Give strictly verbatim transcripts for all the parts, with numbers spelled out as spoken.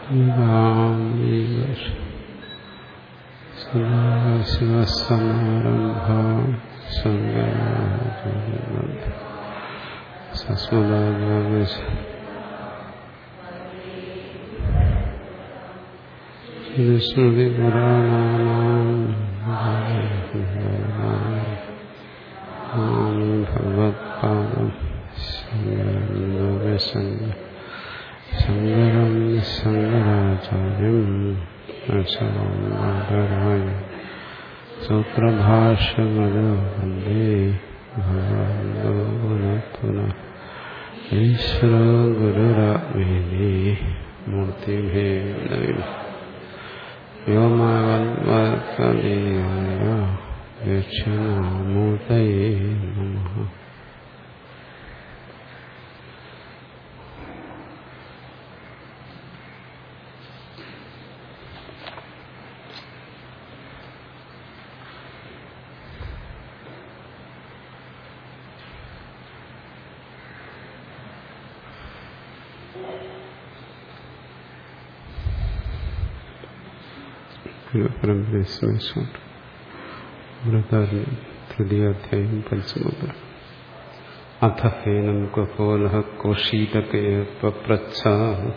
ശിവസമാരംഭാം സസ്മദാചാര്യ സ്മൃതി പുരാണാനാം ഭഗവത്പാദം ശങ്കരം ശങ്കരാചാര്യം ശങ്കരായ സൂത്രഭാഷ്യമത് വന്ദേ ഭഗവന്തോ പുനഃ ഈശ്വരോ ഗുരുരാത്മേതി മൂർത്തിഭേദ വ്യോമവദ്വത്കലീയായ ദക്ഷിണാമൂർത്തയേ നമഃ. തൃതീയാധ്യായം പഞ്ചമോദരം. അഥ ഹേനം കപോലഃ കോശീതകേയപ്രച്ഛ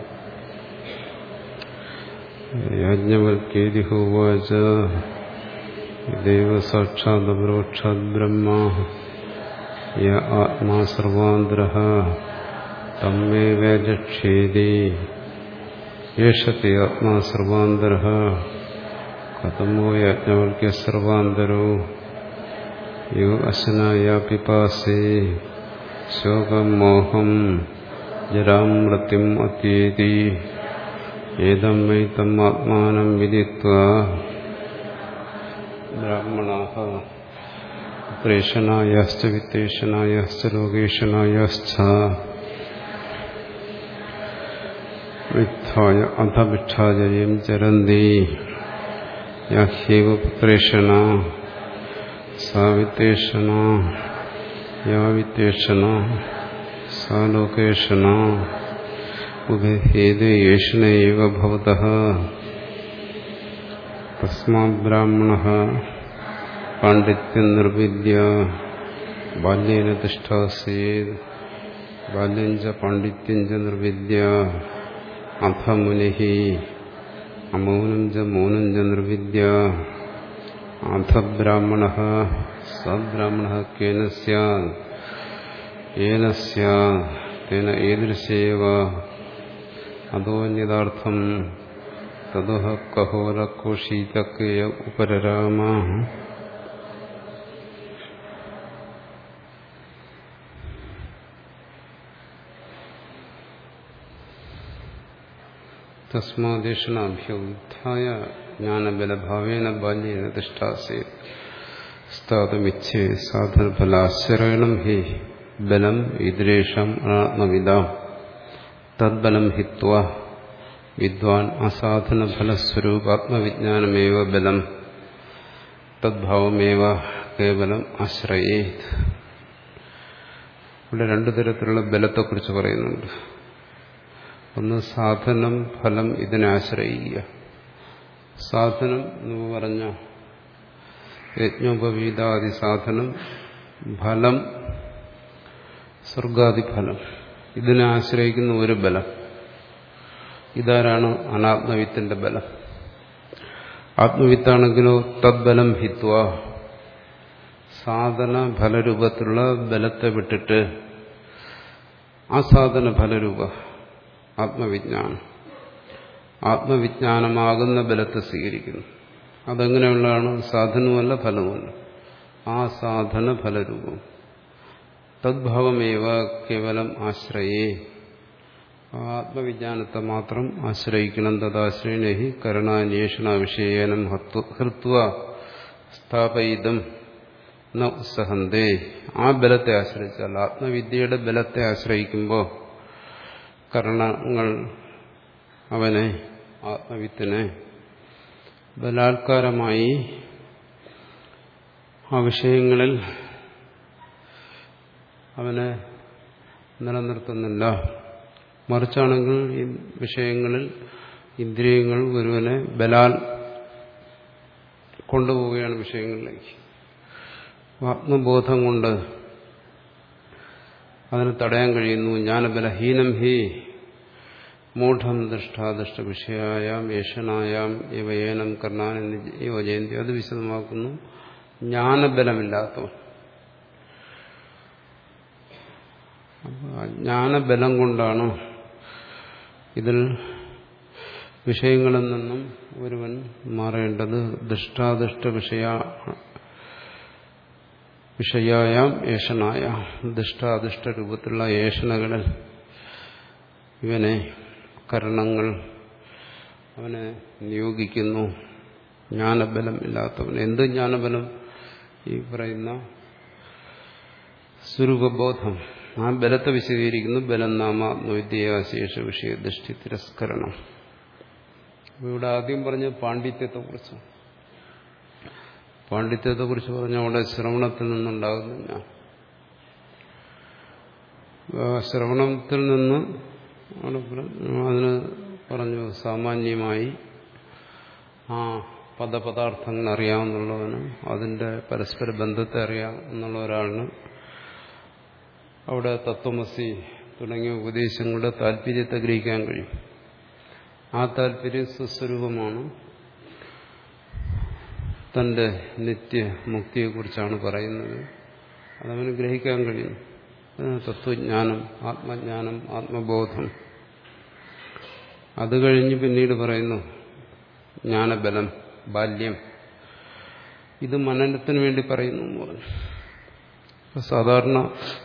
യാജ്ഞവൽക്യേതി ഹോവാച ദേവ സാക്ഷാദ് അപരോക്ഷാദ് ബ്രഹ്മ യ ആത്മാ സർവാന്തരഃ തം മേ വ്യജക്ഷേതി യേഷത്തെ ആത്മാ സർവാന്തരഃ കഥമോ യാജ്ഞവൽക്യ സർവാന്തരോ യോ അശനായ പിപാസേ ശോകം മോഹം ജരാം മൃത്യും അത്യേതി ഏതം വൈ തം ആത്മാനം വിദിത്വാ ബ്രാഹ്മണാഃ പ്രേഷണായശ്ച വിത്തേഷണായശ്ച ലോകേഷണായശ്ച വിദ്ധായ അധ ഭിക്ഷാചര്യം ചരന്തി യാഹ്യേവ പുത്രേഷണ സാ വിത്തേഷണ യാ വിത്തേഷണ സാ ലോകേഷണ ഉഭയഹേതേ യേഷണ ഏവ ഭവതഃ തസ്മാത് ബ്രാഹ്മണഃ പാണ്ഡിത്യം നിർവിദ്യ ബാല്യേന തിഷ്ഠാസേത് ബാല്യം ച പാണ്ഡിത്യം ച നിർവിദ്യ അഥ മുനിഃ അമൗനം ച മൗനം ച നിർവിദ്യ അഥ ബ്രാഹ്മണഃ സ ബ്രാഹ്മണഃ കേന സ്യാത് യേന സ്യാത് തേന ഈദൃശേവ അദോന്യതാർത്ഥം തദോഹ കഹോലകോശീതകേയ ഉപരരാമ. തസ്മാദേഷണാഭ്യുത്ഥായ ജ്ഞാനബലഭാവേന ബാല്യേന തിഷ്ഠാസേത് സ്ഥാതുമിച്ഛേ സാധനഫലാശ്രയണം ഹി ബലം ഇതരേഷാം അനാത്മവിദാം തദ്ബലം ഹിത്വാ വിദ്വാൻ അസാധനഫലസ്വരൂപാത്മവിജ്ഞാനമേവ ബലം തദ്ഭാവമേവ കേവലം ആശ്രയേത്. ഇവിടെ രണ്ടു തരത്തിലുള്ള ബലത്തെക്കുറിച്ച് പറയുന്നുണ്ട്. ഒന്ന് സാധനം, ഫലം, ഇതിനെ ആശ്രയിക്കുക. സാധനം എന്ന് പറഞ്ഞ യജ്ഞോപവീതാദി സാധനം, ഫലം സ്വർഗാദി ഫലം, ഇതിനെ ആശ്രയിക്കുന്ന ഒരു ബലം. ഇതാരാണ് അനാത്മവിത്തിന്റെ ബലം. ആത്മവിത്താണെങ്കിലോ തദ്ബലം ഹിത്വ, സാധന ഫലരൂപത്തിലുള്ള ബലത്തെ വിട്ടിട്ട് അസാധന ഫലരൂപ ആത്മവിജ്ഞാനം, ആത്മവിജ്ഞാനമാകുന്ന ബലത്തെ സ്വീകരിക്കുന്നു. അതെങ്ങനെയുള്ളതാണ്? സാധനവുമല്ല ഫലവുമല്ല, ആ സാധന ഫലരൂപം. തദ്ഭാവമേവ കേവലം ആശ്രയേ, ആത്മവിജ്ഞാനത്തെ മാത്രം ആശ്രയിക്കണം. തദാശ്രയണഹി കരണാന്വേഷണ വിഷയേനം ഹൃത്വ സ്ഥാപയിതും ന ഉത്സഹന്തേ. ആ ബലത്തെ ആശ്രയിച്ചാൽ, ആത്മവിദ്യയുടെ ബലത്തെ ആശ്രയിക്കുമ്പോൾ കരണങ്ങൾ അവനെ, ആത്മവിത്തിനെ ബലാത്കാരമായി ആ വിഷയങ്ങളിൽ അവനെ നിലനിർത്തുന്നില്ല. മറിച്ചാണെങ്കിൽ ഈ വിഷയങ്ങളിൽ ഇന്ദ്രിയങ്ങൾ ഒരുവനെ ബലാൽ കൊണ്ടുപോവുകയാണ് വിഷയങ്ങളിലേക്ക്. ആത്മബോധം കൊണ്ട് അതിനെ തടയാൻ കഴിയുന്നു. ജ്ഞാനബലഹീനം ഹി മൂഢം ദൃഷ്ടാദൃഷ്ട വിഷയായാം യേശനായാം ഇവയേനം കർണാൻ എന്നിവ ജയന്തി. അത് വിശദമാക്കുന്നു. ജ്ഞാനബലമില്ലാത്തവൻ, ജ്ഞാനബലം കൊണ്ടാണ് ഇതിൽ വിഷയങ്ങളിൽ നിന്നും ഒരുവൻ മാറേണ്ടത്. ദൃഷ്ടാദൃഷ്ട വിഷയ വിഷയായാം ഏഷനായ ദൃഷ്ടാദൃഷ്ട രൂപത്തിലുള്ള ഏഷണകളിൽ ഇവനെ കരണങ്ങൾ അവനെ നിയോഗിക്കുന്നു. ജ്ഞാനബലം ഇല്ലാത്തവൻ. എന്ത് ജ്ഞാനബലം? ഈ പറയുന്ന സ്വരൂപബോധം. ആ ബലത്തെ വിശദീകരിക്കുന്നു. ബലം നാമാത്മവിദ്യാശേഷ വിഷയ ദൃഷ്ടി തിരസ്കരണം. ഇവിടെ ആദ്യം പറഞ്ഞ പാണ്ഡിത്യത്തെക്കുറിച്ച് പാണ്ഡിത്യത്തെക്കുറിച്ച് പറഞ്ഞ അവിടെ ശ്രവണത്തിൽ നിന്നുണ്ടാകുന്നില്ല. ശ്രവണത്തിൽ നിന്ന് അതിന് പറഞ്ഞു സാമാന്യമായി ആ പദപദാർത്ഥങ്ങൾ അറിയാമെന്നുള്ളവന്, അതിന്റെ പരസ്പര ബന്ധത്തെ അറിയാം എന്നുള്ള ഒരാളിന് അവിടെ തത്വമസി തുടങ്ങിയ ഉപദേശങ്ങളുടെ താല്പര്യത്തെ ഗ്രഹിക്കാൻ കഴിയും. ആ താല്പര്യം സ്വസ്വരൂപമാണ്. തന്റെ നിത്യമുക്തിയെക്കുറിച്ചാണ് പറയുന്നത്. അതവന് ഗ്രഹിക്കാൻ കഴിയും. തത്വജ്ഞാനം, ആത്മജ്ഞാനം, ആത്മബോധം. അത് കഴിഞ്ഞ് പിന്നീട് പറയുന്നു ജ്ഞാനബലം, ബാല്യം. ഇത് മനനത്തിന് വേണ്ടി പറയുന്നു എന്ന് പറഞ്ഞു. സാധാരണ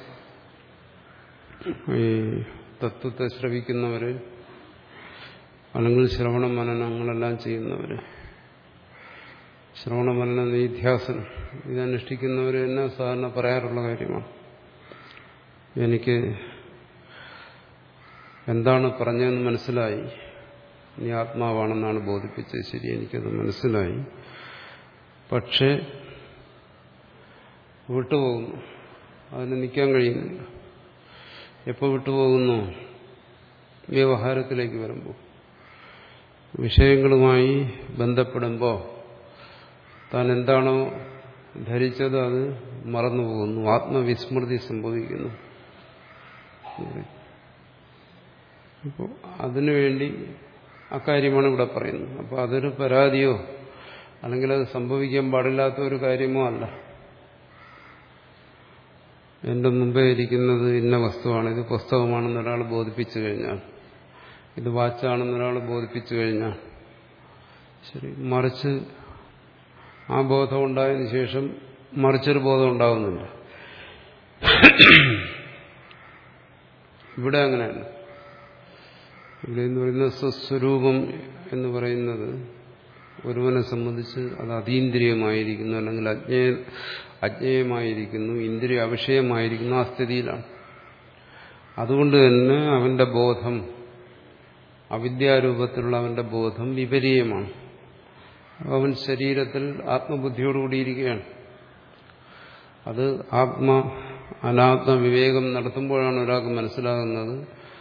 ഈ തത്വത്തെ ശ്രവിക്കുന്നവര് അല്ലെങ്കിൽ ശ്രവണ മനനങ്ങളെല്ലാം ചെയ്യുന്നവര്, ശ്രവണ മനന നിധ്യാസനം ഇതനുഷ്ഠിക്കുന്നവർ തന്നെ സാധാരണ പറയാറുള്ള കാര്യമാണ്. എനിക്ക് എന്താണ് പറഞ്ഞതെന്ന് മനസ്സിലായി, നീ ആത്മാവാണെന്നാണ് ബോധിപ്പിച്ചത്, ശരി, എനിക്കത് മനസ്സിലായി. പക്ഷേ വിട്ടുപോകുന്നു, അതിന് നിൽക്കാൻ കഴിയുന്നില്ല. എപ്പോൾ വിട്ടുപോകുന്നു? വ്യവഹാരത്തിലേക്ക് വരുമ്പോൾ, വിഷയങ്ങളുമായി ബന്ധപ്പെടുമ്പോൾ താൻ എന്താണോ ധരിച്ചത് അത് മറന്നുപോകുന്നു, ആത്മവിസ്മൃതി സംഭവിക്കുന്നു. അപ്പോൾ അതിനുവേണ്ടി അക്കാര്യമാണ് ഇവിടെ പറയുന്നത്. അപ്പോൾ അതൊരു പരാതിയോ അല്ലെങ്കിൽ അത് സംഭവിക്കാൻ പാടില്ലാത്ത ഒരു കാര്യമോ അല്ല. എന്റെ മുമ്പേ ഇരിക്കുന്നത് ഇന്ന വസ്തുവാണ്, ഇത് പുസ്തകമാണെന്ന് ഒരാൾ ബോധിപ്പിച്ചു കഴിഞ്ഞാൽ, ഇത് വാച്ചാണെന്ന് ഒരാൾ ബോധിപ്പിച്ചു കഴിഞ്ഞാൽ ശരി, മറിച്ച് ആ ബോധം ഉണ്ടായതിനു ശേഷം മറിച്ചൊരു ബോധം ഉണ്ടാകുന്നുണ്ട്. ഇവിടെ അങ്ങനെയല്ല. ഇവിടെ എന്ന് പറയുന്നത് സ്വസ്വരൂപം എന്ന് പറയുന്നത് ഒരുവനെ സംബന്ധിച്ച് അത് അതീന്ദ്രിയമായിരിക്കുന്നു, അല്ലെങ്കിൽ അജ്ഞേയ അജ്ഞേയമായിരിക്കുന്നു, ഇന്ദ്രിയ അവിഷയമായിരിക്കുന്നു, ആ സ്ഥിതിയിലാണ്. അതുകൊണ്ട് തന്നെ അവന്റെ ബോധം, അവിദ്യാരൂപത്തിലുള്ള അവന്റെ ബോധം വിപരീയമാണ്. അവൻ ശരീരത്തിൽ ആത്മബുദ്ധിയോടുകൂടിയിരിക്കുകയാണ്. അത് ആത്മ അനാത്മ വിവേകം നടത്തുമ്പോഴാണ് ഒരാൾക്ക് മനസ്സിലാകുന്നത്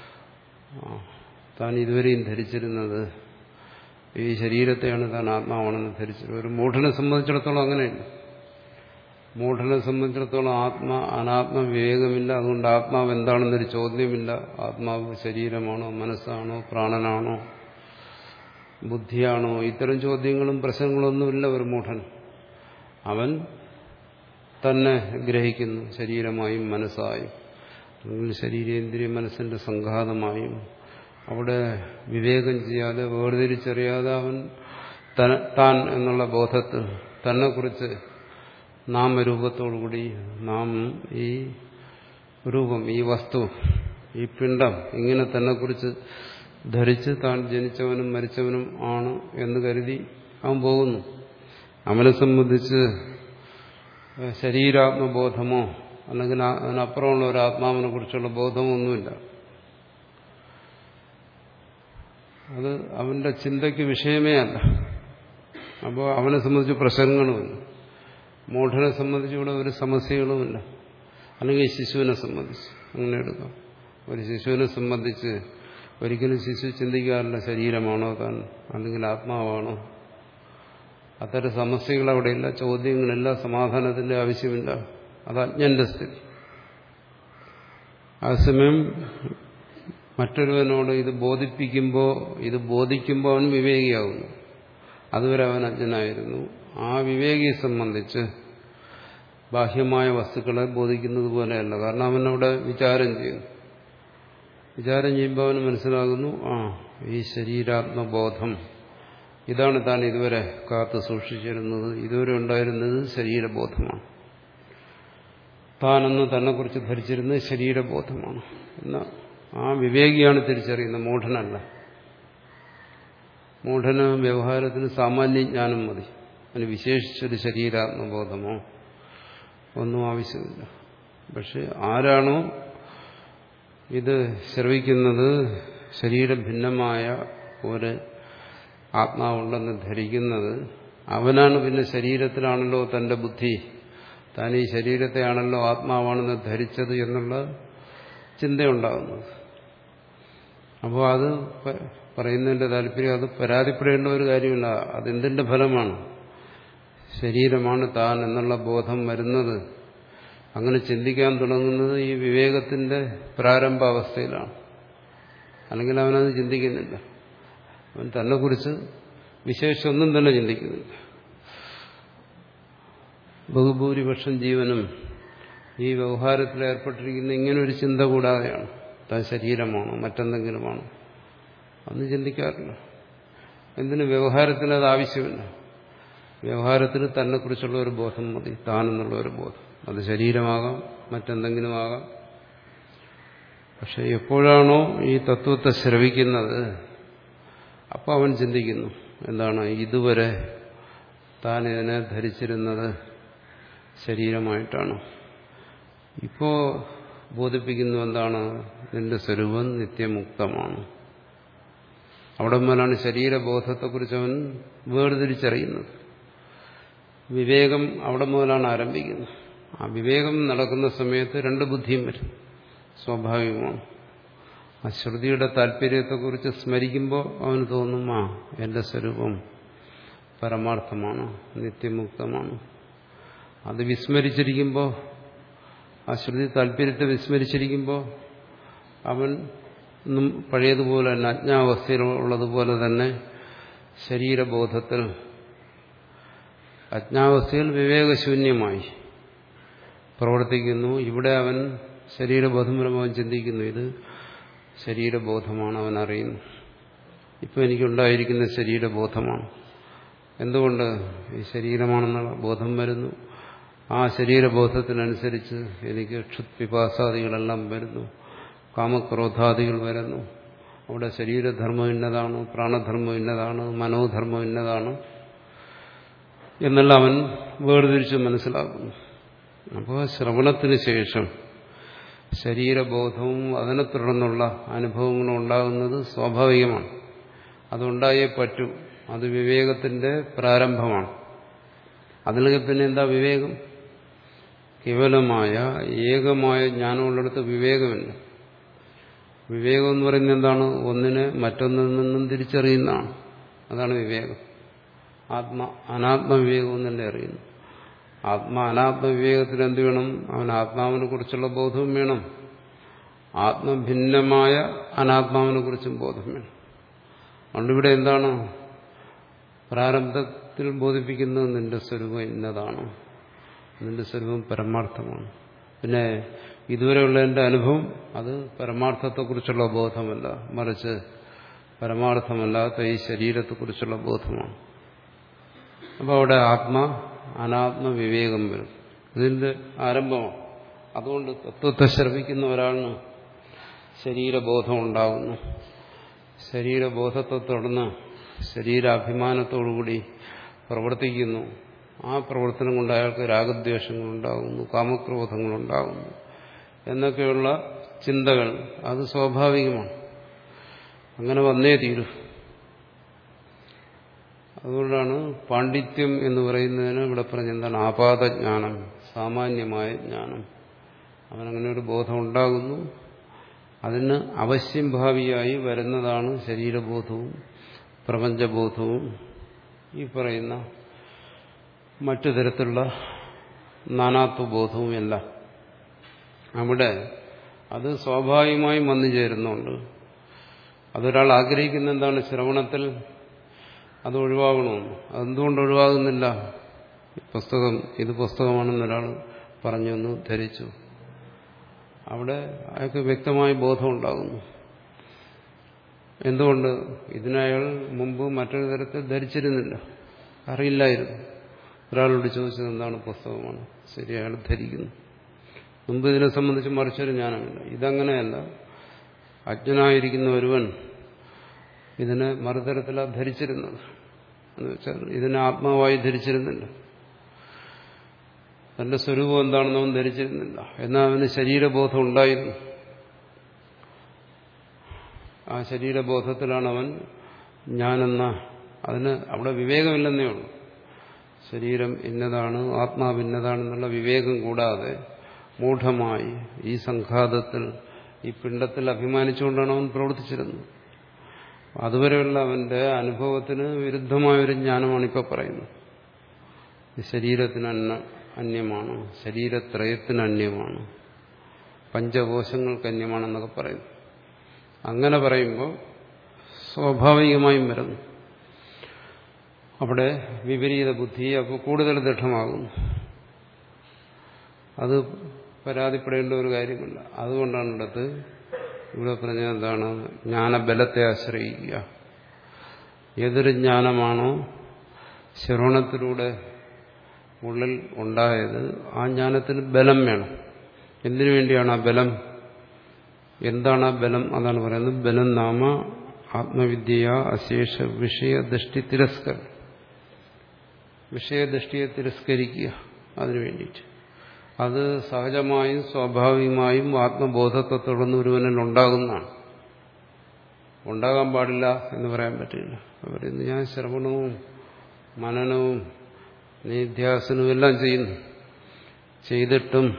താൻ ഇതുവരെയും ധരിച്ചിരുന്നത് ഈ ശരീരത്തെയാണ് താൻ ആത്മാവാണെന്ന് ധരിച്ചിരുന്നത്. ഒരു മൂഢനെ സംബന്ധിച്ചിടത്തോളം അങ്ങനെയില്ല. മൂഢനെ സംബന്ധിച്ചിടത്തോളം ആത്മ അനാത്മ വിവേകമില്ല. അതുകൊണ്ട് ആത്മാവ് എന്താണെന്നൊരു ചോദ്യമില്ല. ആത്മാവ് ശരീരമാണോ, മനസ്സാണോ, പ്രാണനാണോ, ബുദ്ധിയാണോ, ഇത്തരം ചോദ്യങ്ങളും പ്രശ്നങ്ങളൊന്നുമില്ല ഒരു മൂഢൻ. അവൻ തന്നെ ഗ്രഹിക്കുന്നു ശരീരമായും മനസ്സായും, അല്ലെങ്കിൽ ശരീരേന്ദ്രിയ മനസ്സിന്റെ സംഘാതമായും. അവിടെ വിവേകം ചെയ്യാതെ, വേർതിരിച്ചറിയാതെ അവൻ താൻ എന്നുള്ള ബോധത്തിൽ തന്നെക്കുറിച്ച് നാമരൂപത്തോടുകൂടി നാം ഈ രൂപം, ഈ വസ്തു, ഈ പിണ്ഡം ഇങ്ങനെ തന്നെക്കുറിച്ച് ധരിച്ച് താൻ ജനിച്ചവനും മരിച്ചവനും ആണ് എന്ന് കരുതി അവൻ പോകുന്നു. അവനെ സംബന്ധിച്ച് ശരീരാത്മബോധമോ അല്ലെങ്കിൽ അതിനപ്പുറമുള്ള ഒരു ആത്മാവിനെ കുറിച്ചുള്ള ബോധമോ ഒന്നുമില്ല. അത് അവന്റെ ചിന്തയ്ക്ക് വിഷയമേ അല്ല. അപ്പോൾ അവനെ സംബന്ധിച്ച് പ്രശ്നങ്ങളുമില്ല. മൂഢനെ സംബന്ധിച്ച് ഇവിടെ ഒരു സമസ്യകളുമില്ല. അല്ലെങ്കിൽ ശിശുവിനെ സംബന്ധിച്ച് അങ്ങനെ എടുക്കാം. ഒരു ശിശുവിനെ സംബന്ധിച്ച് ഒരിക്കലും ശിശു ചിന്തിക്കാറില്ല ശരീരമാണോ താൻ അല്ലെങ്കിൽ ആത്മാവാണോ. അത്തരം സമസ്യകൾ അവിടെയില്ല, ചോദ്യങ്ങളില്ല, സമാധാനത്തിന്റെ ആവശ്യമില്ല. അത് അജ്ഞന്റെ സ്ഥിതി. അതേസമയം മറ്റൊരുവനോട് ഇത് ബോധിപ്പിക്കുമ്പോൾ ഇത് ബോധിക്കുമ്പോൾ അവൻ വിവേകിയാകുന്നു. അതുവരെ അവൻ അജ്ഞനായിരുന്നു. ആ വിവേകിയെ സംബന്ധിച്ച് ബാഹ്യമായ വസ്തുക്കളെ ബോധിക്കുന്നത് പോലെയല്ല. കാരണം അവനവിടെ വിചാരം ചെയ്യുന്നു. വിചാരം ചെയ്യുമ്പോൾ അവന് മനസ്സിലാകുന്നു, ആ ഈ ശരീരാത്മബോധം ഇതാണ് താൻ ഇതുവരെ കാത്തു സൂക്ഷിച്ചിരുന്നത്. ഇതുവരെ ഉണ്ടായിരുന്നത് ശരീരബോധമാണ്. താനെന്ന് തന്നെക്കുറിച്ച് ധരിച്ചിരുന്നത് ശരീരബോധമാണ്. എന്നാൽ ആ വിവേകിയാണ് തിരിച്ചറിയുന്നത്, മൂഢനല്ല. മൂഢന് വ്യവഹാരത്തിന് സാമാന്യജ്ഞാനം മതി. അതിന് വിശേഷിച്ചൊരു ശരീരാത്മബോധമോ ഒന്നും ആവശ്യമില്ല. പക്ഷെ ആരാണോ ഇത് ശ്രവിക്കുന്നത്, ശരീരം ഭിന്നമായ ഒരു ആത്മാവുണ്ടെന്ന് ധരിക്കുന്നത്, അവനാണ് പിന്നെ ശരീരത്തിലാണല്ലോ തന്റെ ബുദ്ധി, താൻ ഈ ശരീരത്തെയാണല്ലോ ആത്മാവാണെന്ന് ധരിച്ചത് എന്നുള്ള ചിന്തയുണ്ടാകുന്നത്. അപ്പോൾ അത് പറയുന്നതിന്റെ താല്പര്യം, അത് പരാതിപ്പെടേണ്ട ഒരു കാര്യമില്ല. അതെന്തിന്റെ ഫലമാണ്? ശരീരമാണ് താൻ എന്നുള്ള ബോധം വരുന്നത്, അങ്ങനെ ചിന്തിക്കാൻ തുടങ്ങുന്നത് ഈ വിവേകത്തിന്റെ പ്രാരംഭാവസ്ഥയിലാണ്. അല്ലെങ്കിൽ അവനത് ചിന്തിക്കുന്നില്ല. അവൻ തന്നെക്കുറിച്ച് വിശേഷമൊന്നും തന്നെ ചിന്തിക്കുന്നില്ല. ബഹുഭൂരിപക്ഷം ജീവനും ഈ വ്യവഹാരത്തിൽ ഏർപ്പെട്ടിരിക്കുന്ന ഇങ്ങനൊരു ചിന്ത കൂടാതെയാണ്. താൻ ശരീരമാണോ മറ്റെന്തെങ്കിലുമാണോ അന്ന് ചിന്തിക്കാറില്ല. എന്തിന്? വ്യവഹാരത്തിന് അത് ആവശ്യമില്ല. വ്യവഹാരത്തിന് തന്നെക്കുറിച്ചുള്ള ഒരു ബോധം മതി, താനെന്നുള്ള ഒരു ബോധം. അത് ശരീരമാകാം, മറ്റെന്തെങ്കിലും ആകാം. പക്ഷെ എപ്പോഴാണോ ഈ തത്വത്തെ ശ്രവിക്കുന്നത്, അപ്പോൾ അവൻ ചിന്തിക്കുന്നു, എന്താണ് ഇതുവരെ താൻ ഇതിനെ ധരിച്ചിരുന്നത് ശരീരമായിട്ടാണ്. ഇപ്പോ ബോധിപ്പിക്കുന്നു എന്താണ്? നിന്റെ സ്വരൂപം നിത്യമുക്തമാണ്. അവിടെ മുതലാണ് ശരീരബോധത്തെക്കുറിച്ച് അവൻ വേർതിരിച്ചറിയുന്നത്. വിവേകം അവിടെ മുതലാണ് ആരംഭിക്കുന്നത്. ആ വിവേകം നടക്കുന്ന സമയത്ത് രണ്ട് ബുദ്ധിയും വരും, സ്വാഭാവികമാണ്. ആ ശ്രുതിയുടെ താല്പര്യത്തെക്കുറിച്ച് സ്മരിക്കുമ്പോൾ അവന് തോന്നും, ആ എന്റെ സ്വരൂപം പരമാർത്ഥമാണ്, നിത്യമുക്തമാണ്. അത് വിസ്മരിച്ചിരിക്കുമ്പോൾ, ആ ശ്രുതി താല്പര്യത്തെ വിസ്മരിച്ചിരിക്കുമ്പോൾ അവൻ പഴയതുപോലെ തന്നെ അജ്ഞാവസ്ഥയിലുള്ളതുപോലെ തന്നെ ശരീരബോധത്തിൽ അജ്ഞാവസ്ഥയിൽ വിവേകശൂന്യമായി പ്രവർത്തിക്കുന്നു. ഇവിടെ അവൻ ശരീരബോധം വരുമ്പോൾ അവൻ ചിന്തിക്കുന്നു, ഇത് ശരീരബോധമാണ്, അവൻ അറിയുന്നു. ഇപ്പം എനിക്കുണ്ടായിരിക്കുന്ന ശരീരബോധമാണ്. എന്തുകൊണ്ട്? ഈ ശരീരമാണെന്നുള്ള ബോധം വരുന്നു. ആ ശരീരബോധത്തിനനുസരിച്ച് എനിക്ക് ക്ഷുത്പിപാസാദികളെല്ലാം വരുന്നു, കാമക്രോധാദികൾ വരുന്നു. അവിടെ ശരീരധർമ്മം ഇന്നതാണ്, പ്രാണധർമ്മം ഇന്നതാണ്, മനോധർമ്മം ഇന്നതാണ് എന്നെല്ലാം അവൻ വേർതിരിച്ച് മനസ്സിലാക്കുന്നു. അപ്പോൾ ശ്രവണത്തിന് ശേഷം ശരീരബോധവും അതിനെ തുടർന്നുള്ള അനുഭവങ്ങളും ഉണ്ടാകുന്നത് സ്വാഭാവികമാണ്. അതുണ്ടായേ പറ്റൂ. അത് വിവേകത്തിന്റെ പ്രാരംഭമാണ്. അതിലേക്ക് പിന്നെ എന്താ വിവേകം? കേവലമായ ഏകമായ ജ്ഞാനമുള്ളിടത്ത് വിവേകമില്ല. വിവേകം എന്ന് പറയുന്നത് എന്താണ്? ഒന്നിനെ മറ്റൊന്നിൽ നിന്നും തിരിച്ചറിയുന്നതാണ്. അതാണ് വിവേകം. ആത്മ അനാത്മവിവേകം എന്നല്ലേ അറിയുന്നു. ആത്മ അനാത്മവിവേകത്തിന് എന്ത് വേണം? അവൻ ആത്മാവിനെ കുറിച്ചുള്ള ബോധവും വേണം, ആത്മഭിന്നമായ അനാത്മാവിനെ കുറിച്ചും ബോധം വേണം. അതുകൊണ്ട് ഇവിടെ എന്താണ് പ്രാരംഭത്തിൽ ബോധിപ്പിക്കുന്നത്? നിന്റെ സ്വരൂപം ഇന്നതാണ്, നിന്റെ സ്വരൂപം പരമാർത്ഥമാണ്. പിന്നെ ഇതുവരെയുള്ള എന്റെ അനുഭവം അത് പരമാർത്ഥത്തെക്കുറിച്ചുള്ള ബോധമല്ല, മറിച്ച് പരമാർത്ഥമല്ലാത്ത ഈ ശരീരത്തെക്കുറിച്ചുള്ള ബോധമാണ്. അപ്പോൾ അവിടെ ആത്മ അനാത്മ വിവേകം വരും. ഇതിന്റെ ആരംഭമാണ്. അതുകൊണ്ട് തത്വത്തെ ശ്രവിക്കുന്ന ഒരാളിന് ശരീരബോധം ഉണ്ടാകുന്നു. ശരീരബോധത്തെ തുടർന്ന് ശരീരാഭിമാനത്തോടുകൂടി പ്രവർത്തിക്കുന്നു. ആ പ്രവർത്തനം കൊണ്ട് അയാൾക്ക് രാഗദ്വേഷങ്ങളുണ്ടാകുന്നു, കാമക്രോധങ്ങളുണ്ടാകുന്നു എന്നൊക്കെയുള്ള ചിന്തകൾ അത് സ്വാഭാവികമാണ്. അങ്ങനെ വന്നേ തീരൂ. അതുകൊണ്ടാണ് പാണ്ഡിത്യം എന്ന് പറയുന്നതിന് ഇവിടെ പറഞ്ഞ എന്താണ്? ആപാതജ്ഞാനം, സാമാന്യമായ ജ്ഞാനം. അവനങ്ങനെ ഒരു ബോധം ഉണ്ടാകുന്നു. അതിന് അവശ്യം ഭാവിയായി വരുന്നതാണ് ശരീരബോധവും പ്രപഞ്ചബോധവും ഈ പറയുന്ന മറ്റു തരത്തിലുള്ള നാനാത്വബോധവും എല്ലാം. അവിടെ അത് സ്വാഭാവികമായും വന്നു ചേരുന്നുണ്ട്. അതൊരാൾ ആഗ്രഹിക്കുന്ന എന്താണ്? ശ്രവണത്തിൽ അത് ഒഴിവാകണമെന്ന്. അതെന്തുകൊണ്ട് ഒഴിവാകുന്നില്ല? പുസ്തകം ഇത് പുസ്തകമാണെന്നൊരാൾ പറഞ്ഞെന്ന് ധരിച്ചു. അവിടെ അയാൾക്ക് വ്യക്തമായ ബോധം ഉണ്ടാകുന്നു. എന്തുകൊണ്ട്? ഇതിനയാൾ മുമ്പ് മറ്റൊരു തരത്തിൽ ധരിച്ചിരുന്നില്ല, അറിയില്ലായിരുന്നു. ഒരാളോട് ചോദിച്ചത് എന്താണ്? പുസ്തകമാണ്. ശരി, അയാൾ ധരിക്കുന്നു. മുമ്പ് ഇതിനെ സംബന്ധിച്ച് മറിച്ചൊരു ജ്ഞാനമില്ല. ഇതങ്ങനെയല്ല. അജ്ഞനായിരിക്കുന്ന ഒരുവൻ ഇതിനെ മറുതരത്തിലാണ് ധരിച്ചിരുന്നത്. എന്ന് വെച്ചാൽ ഇതിനെ ആത്മാവായി ധരിച്ചിരുന്നില്ല. തന്റെ സ്വരൂപം എന്താണെന്ന് അവൻ ധരിച്ചിരുന്നില്ല. എന്നാൽ അവന് ശരീരബോധം ഉണ്ടായിരുന്നു. ആ ശരീരബോധത്തിലാണ് അവൻ ഞാനെന്ന, അതിന് അവിടെ വിവേകമില്ലെന്നേ ഉള്ളൂ. ശരീരം ഇന്നതാണ്, ആത്മാവ് ഇന്നതാണെന്നുള്ള വിവേകം കൂടാതെ മൂഢമായി ഈ സംഘാതത്തിൽ, ഈ പിണ്ഡത്തിൽ അഭിമാനിച്ചുകൊണ്ടാണ് അവൻ പ്രവർത്തിച്ചിരുന്നത്. അതുവരെയുള്ള അവന്റെ അനുഭവത്തിന് വിരുദ്ധമായൊരു ജ്ഞാനമാണ് ഇപ്പോൾ പറയുന്നത്. ശരീരത്തിന് അന്ന അന്യമാണ്, ശരീരത്രയത്തിന് അന്യമാണ്, പഞ്ചകോശങ്ങൾക്ക് അന്യമാണെന്നൊക്കെ പറയുന്നു. അങ്ങനെ പറയുമ്പോൾ സ്വാഭാവികമായും വരുന്നു അവിടെ വിപരീത ബുദ്ധി അപ്പോൾ കൂടുതൽ ദൃഢമാകുന്നു. അത് പരാതിപ്പെടേണ്ട ഒരു കാര്യമല്ല. അതുകൊണ്ടാണ് ഇടത്ത് ഇവിടെ പറഞ്ഞത് എന്താണ്? ജ്ഞാനബലത്തെ ആശ്രയിക്കുക. ഏതൊരു ജ്ഞാനമാണോ ശ്രവണത്തിലൂടെ ഉള്ളിൽ ഉണ്ടായത്, ആ ജ്ഞാനത്തിന് ബലം വേണം. എന്തിനു വേണ്ടിയാണ് ആ ബലം? എന്താണ് ആ ബലം? അതാണ് പറയുന്നത്. ബലം നാമ ആത്മവിദ്യ അശേഷ വിഷയദൃഷ്ടി തിരസ്കരണം. വിഷയദൃഷ്ടിയെ തിരസ്കരിക്കുക. അതിനു വേണ്ടിയിട്ട് അത് സഹജമായും സ്വാഭാവികമായും ആത്മബോധത്തെ തുടർന്ന് ഒരുവനിൽ ഉണ്ടാകുന്നതാണ്. ഉണ്ടാകാൻ പാടില്ല എന്ന് പറയാൻ പറ്റില്ല. അവരിന്ന് ഞാൻ ശ്രവണവും മനനവും നിധ്യാസനവും എല്ലാം ചെയ്യുന്നു. ചെയ്തിട്ടും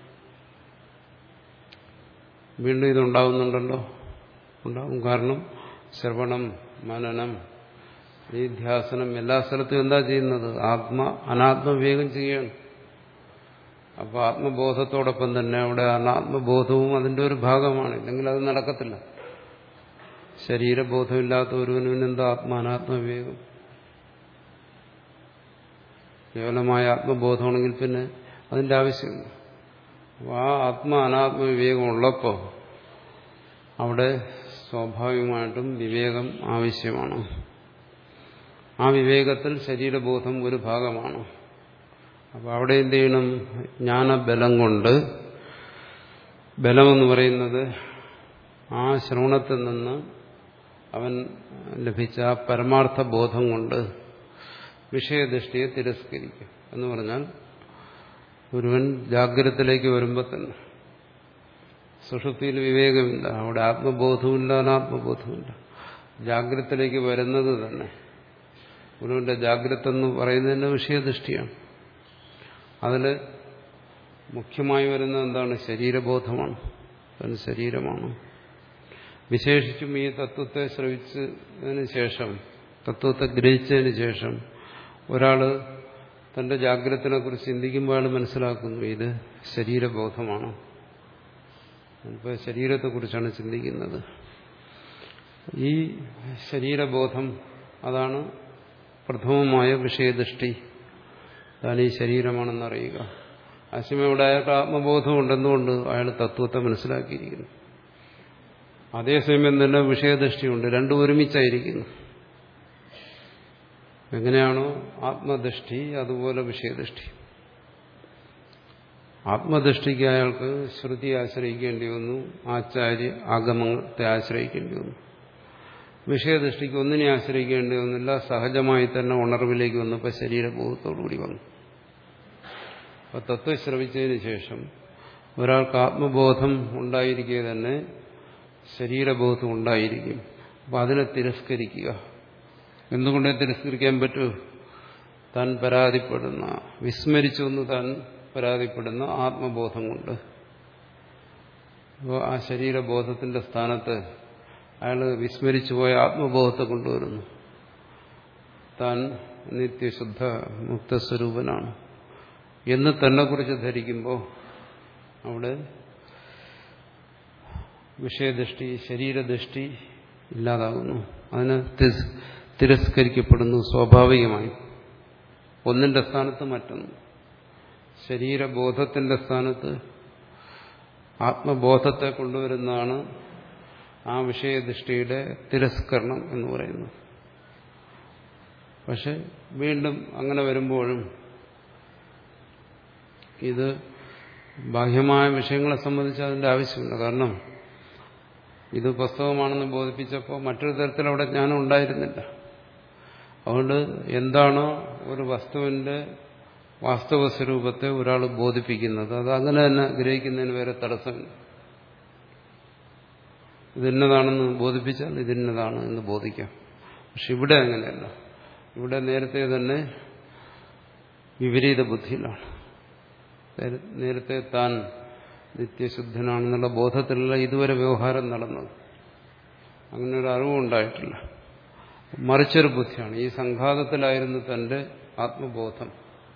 വീണ്ടും ഇതുണ്ടാകുന്നുണ്ടല്ലോ. ഉണ്ടാകും. കാരണം ശ്രവണം, മനനം, നിധ്യാസനം എല്ലാ സ്ഥലത്തും എന്താ ചെയ്യുന്നത്? ആത്മ അനാത്മവിവേകം ചെയ്യുകയാണ്. അപ്പോൾ ആത്മബോധത്തോടൊപ്പം തന്നെ അവിടെ അനാത്മബോധവും അതിന്റെ ഒരു ഭാഗമാണ്. ഇല്ലെങ്കിൽ അത് നടക്കത്തില്ല. ശരീരബോധമില്ലാത്ത ഒരുവനും എന്താ ആത്മ അനാത്മവിവേകം? കേവലമായ ആത്മബോധമാണെങ്കിൽ പിന്നെ അതിന്റെ ആവശ്യമില്ല. അപ്പോൾ ആ ആത്മ അനാത്മവിവേകം ഉള്ളപ്പോൾ അവിടെ സ്വാഭാവികമായിട്ടും വിവേകം ആവശ്യമാണ്. ആ വിവേകത്തിൽ ശരീരബോധം ഒരു ഭാഗമാണ്. അപ്പോൾ അവിടെ എന്ത് ചെയ്യണം? ജ്ഞാനബലം കൊണ്ട്, ബലമെന്ന് പറയുന്നത് ആ ശ്രവണത്തിൽ നിന്ന് അവൻ ലഭിച്ച ആ പരമാർത്ഥ ബോധം കൊണ്ട് വിഷയദൃഷ്ടിയെ തിരസ്കരിക്കും. എന്ന് പറഞ്ഞാൽ ഒരുവൻ ജാഗ്രതത്തിലേക്ക് വരുമ്പോൾ തന്നെ സുഷുപ്തിയിൽ വിവേകമില്ല, അവിടെ ആത്മബോധവുമില്ല, അനാത്മബോധവുമില്ല. ജാഗ്രതത്തിലേക്ക് വരുന്നത് തന്നെ ഗുരുവിന്റെ ജാഗ്രത എന്ന് പറയുന്നതിന്റെ വിഷയദൃഷ്ടിയാണ്. അതിൽ മുഖ്യമായി വരുന്നത് എന്താണ്? ശരീരബോധമാണ്. അതിന് ശരീരമാണ്. വിശേഷിച്ചും ഈ തത്വത്തെ ശ്രവിച്ചതിന് ശേഷം, തത്വത്തെ ഗ്രഹിച്ചതിന് ശേഷം ഒരാൾ തന്റെ ജാഗ്രതത്തിനെ കുറിച്ച് ചിന്തിക്കുമ്പോൾ അയാൾ മനസ്സിലാക്കുന്നു ഇത് ശരീരബോധമാണ്. ഇപ്പോൾ ശരീരത്തെക്കുറിച്ചാണ് ചിന്തിക്കുന്നത്. ഈ ശരീരബോധം അതാണ് പ്രഥമമായ വിഷയദൃഷ്ടി. താൻ ഈ ശരീരമാണെന്നറിയുക. അശ്വമയുടെ അയാൾക്ക് ആത്മബോധമുണ്ടെന്നുകൊണ്ട് അയാൾ തത്വത്തെ മനസ്സിലാക്കിയിരിക്കുന്നു. അതേസമയം തന്നെ വിഷയദൃഷ്ടിയുണ്ട്. രണ്ടും ഒരുമിച്ചായിരിക്കുന്നു. എങ്ങനെയാണോ ആത്മദൃഷ്ടി അതുപോലെ വിഷയദൃഷ്ടി. ആത്മദൃഷ്ടിക്ക് അയാൾക്ക് ശ്രുതിയെ ആശ്രയിക്കേണ്ടി വന്നു, ആചാര്യ ആഗമത്തെ ആശ്രയിക്കേണ്ടി വന്നു. വിഷയദൃഷ്ടിക്ക് ഒന്നിനെ ആശ്രയിക്കേണ്ടി വന്നില്ല. സഹജമായി തന്നെ ഉണർവിലേക്ക് വന്നപ്പോൾ ശരീരബോധത്തോടുകൂടി വന്നു. അപ്പോൾ തത്വം ശ്രവിച്ചതിന് ശേഷം ഒരാൾക്ക് ആത്മബോധം ഉണ്ടായിരിക്കെ തന്നെ ശരീരബോധം ഉണ്ടായിരിക്കും. അപ്പം അതിനെ തിരസ്കരിക്കുക. എന്തുകൊണ്ടേ തിരസ്കരിക്കാൻ പറ്റൂ? താൻ പരാതിപ്പെടുന്ന, വിസ്മരിച്ചു എന്ന് താൻ പരാതിപ്പെടുന്ന ആത്മബോധം കൊണ്ട്. അപ്പോൾ ആ ശരീരബോധത്തിന്റെ സ്ഥാനത്ത് അയാൾ വിസ്മരിച്ചുപോയ ആത്മബോധത്തെ കൊണ്ടുവരുന്നു. താൻ നിത്യശുദ്ധ മുക്തസ്വരൂപനാണ് എന്ന് തന്നെ കുറിച്ച് ധരിക്കുമ്പോൾ അവിടെ വിഷയദൃഷ്ടി, ശരീരദൃഷ്ടി ഇല്ലാതാകുന്നു. അതിന് തിരസ്കരിക്കപ്പെടുന്നു സ്വാഭാവികമായി. ഒന്നിന്റെ സ്ഥാനത്ത് മറ്റൊന്ന്. ശരീരബോധത്തിന്റെ സ്ഥാനത്ത് ആത്മബോധത്തെ കൊണ്ടുവരുന്നതാണ് ആ വിഷയദൃഷ്ടിയുടെ തിരസ്കരണം എന്ന് പറയുന്നത്. പക്ഷെ വീണ്ടും അങ്ങനെ വരുമ്പോഴും ഇത് ബാഹ്യമായ വിഷയങ്ങളെ സംബന്ധിച്ച് അതിന്റെ ആവശ്യമില്ല. കാരണം ഇത് പുസ്തകമാണെന്ന് ബോധിപ്പിച്ചപ്പോൾ മറ്റൊരു തരത്തിൽ അവിടെ ജ്ഞാനം ഉണ്ടായിരുന്നില്ല. അതുകൊണ്ട് എന്താണോ ഒരു വസ്തുവിന്റെ വാസ്തവ സ്വരൂപത്തെ ഒരാൾ ബോധിപ്പിക്കുന്നത് അത് അങ്ങനെ തന്നെ ഗ്രഹിക്കുന്നതിന് വേറെ തടസ്സമില്ല. ഇതിന്നതാണെന്ന് ബോധിപ്പിച്ചാൽ ഇതിന്നതാണ് എന്ന് ബോധിക്കാം. പക്ഷെ ഇവിടെ അങ്ങനെയല്ല. ഇവിടെ നേരത്തെ തന്നെ വിപരീത ബുദ്ധിയിലാണ്. നേരത്തെ താൻ നിത്യശുദ്ധനാണെന്നുള്ള ബോധത്തിലുള്ള ഇതുവരെ വ്യവഹാരം നടന്നത്. അങ്ങനെ ഒരു അറിവുണ്ടായിട്ടില്ല. മറിച്ചൊരു ബുദ്ധിയാണ്. ഈ സംഘാതത്തിലായിരുന്നു തന്റെ ആത്മബോധം.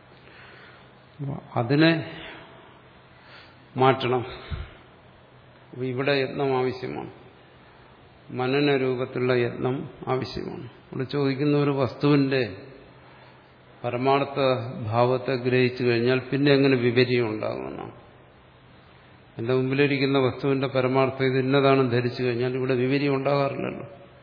അതിനെ മാറ്റണം. ഇവിടെ യത്നം ആവശ്യമാണ്. മനന രൂപത്തിലുള്ള യത്നം ആവശ്യമാണ്. ഇവിടെ ചോദിക്കുന്ന ഒരു വസ്തുവിന്റെ പരമാർത്ഥ ഭാവത്തെ ഗ്രഹിച്ചു കഴിഞ്ഞാൽ പിന്നെ എങ്ങനെ വിപര്യം ഉണ്ടാകുമെന്നാണ്. എന്റെ മുമ്പിലിരിക്കുന്ന വസ്തുവിന്റെ പരമാർത്ഥം ഇത് ഇന്നതാണെന്ന് ധരിച്ചു കഴിഞ്ഞാൽ ഇവിടെ വിപര്യം ഉണ്ടാകാറില്ലല്ലോ.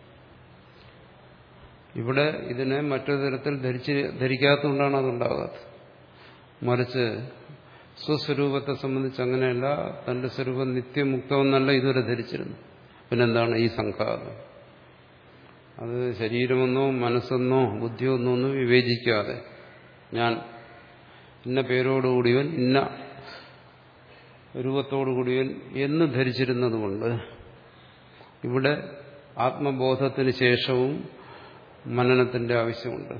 ഇവിടെ ഇതിനെ മറ്റൊരു തരത്തിൽ ധരിച്ച് ധരിക്കാത്തതുകൊണ്ടാണ് അതുണ്ടാകാത്തത്. മറിച്ച് സ്വസ്വരൂപത്തെ സംബന്ധിച്ച് അങ്ങനെയല്ല. തന്റെ സ്വരൂപം നിത്യമുക്തമെന്നല്ല ഇതുവരെ ധരിച്ചിരുന്നു. പിന്നെന്താണ് ഈ സംഘാതം? അത് ശരീരമെന്നോ മനസ്സെന്നോ ബുദ്ധിയോ ഒന്നൊന്നും വിവേചിക്കാതെ ഞാൻ ഇന്ന പേരോടുകൂടിയവൻ, ഇന്ന രൂപത്തോടുകൂടിയവൻ എന്ന് ധരിച്ചിരുന്നതുകൊണ്ട് ഇവിടെ ആത്മബോധത്തിന് ശേഷവും മനനത്തിന്റെ ആവശ്യമുണ്ട്.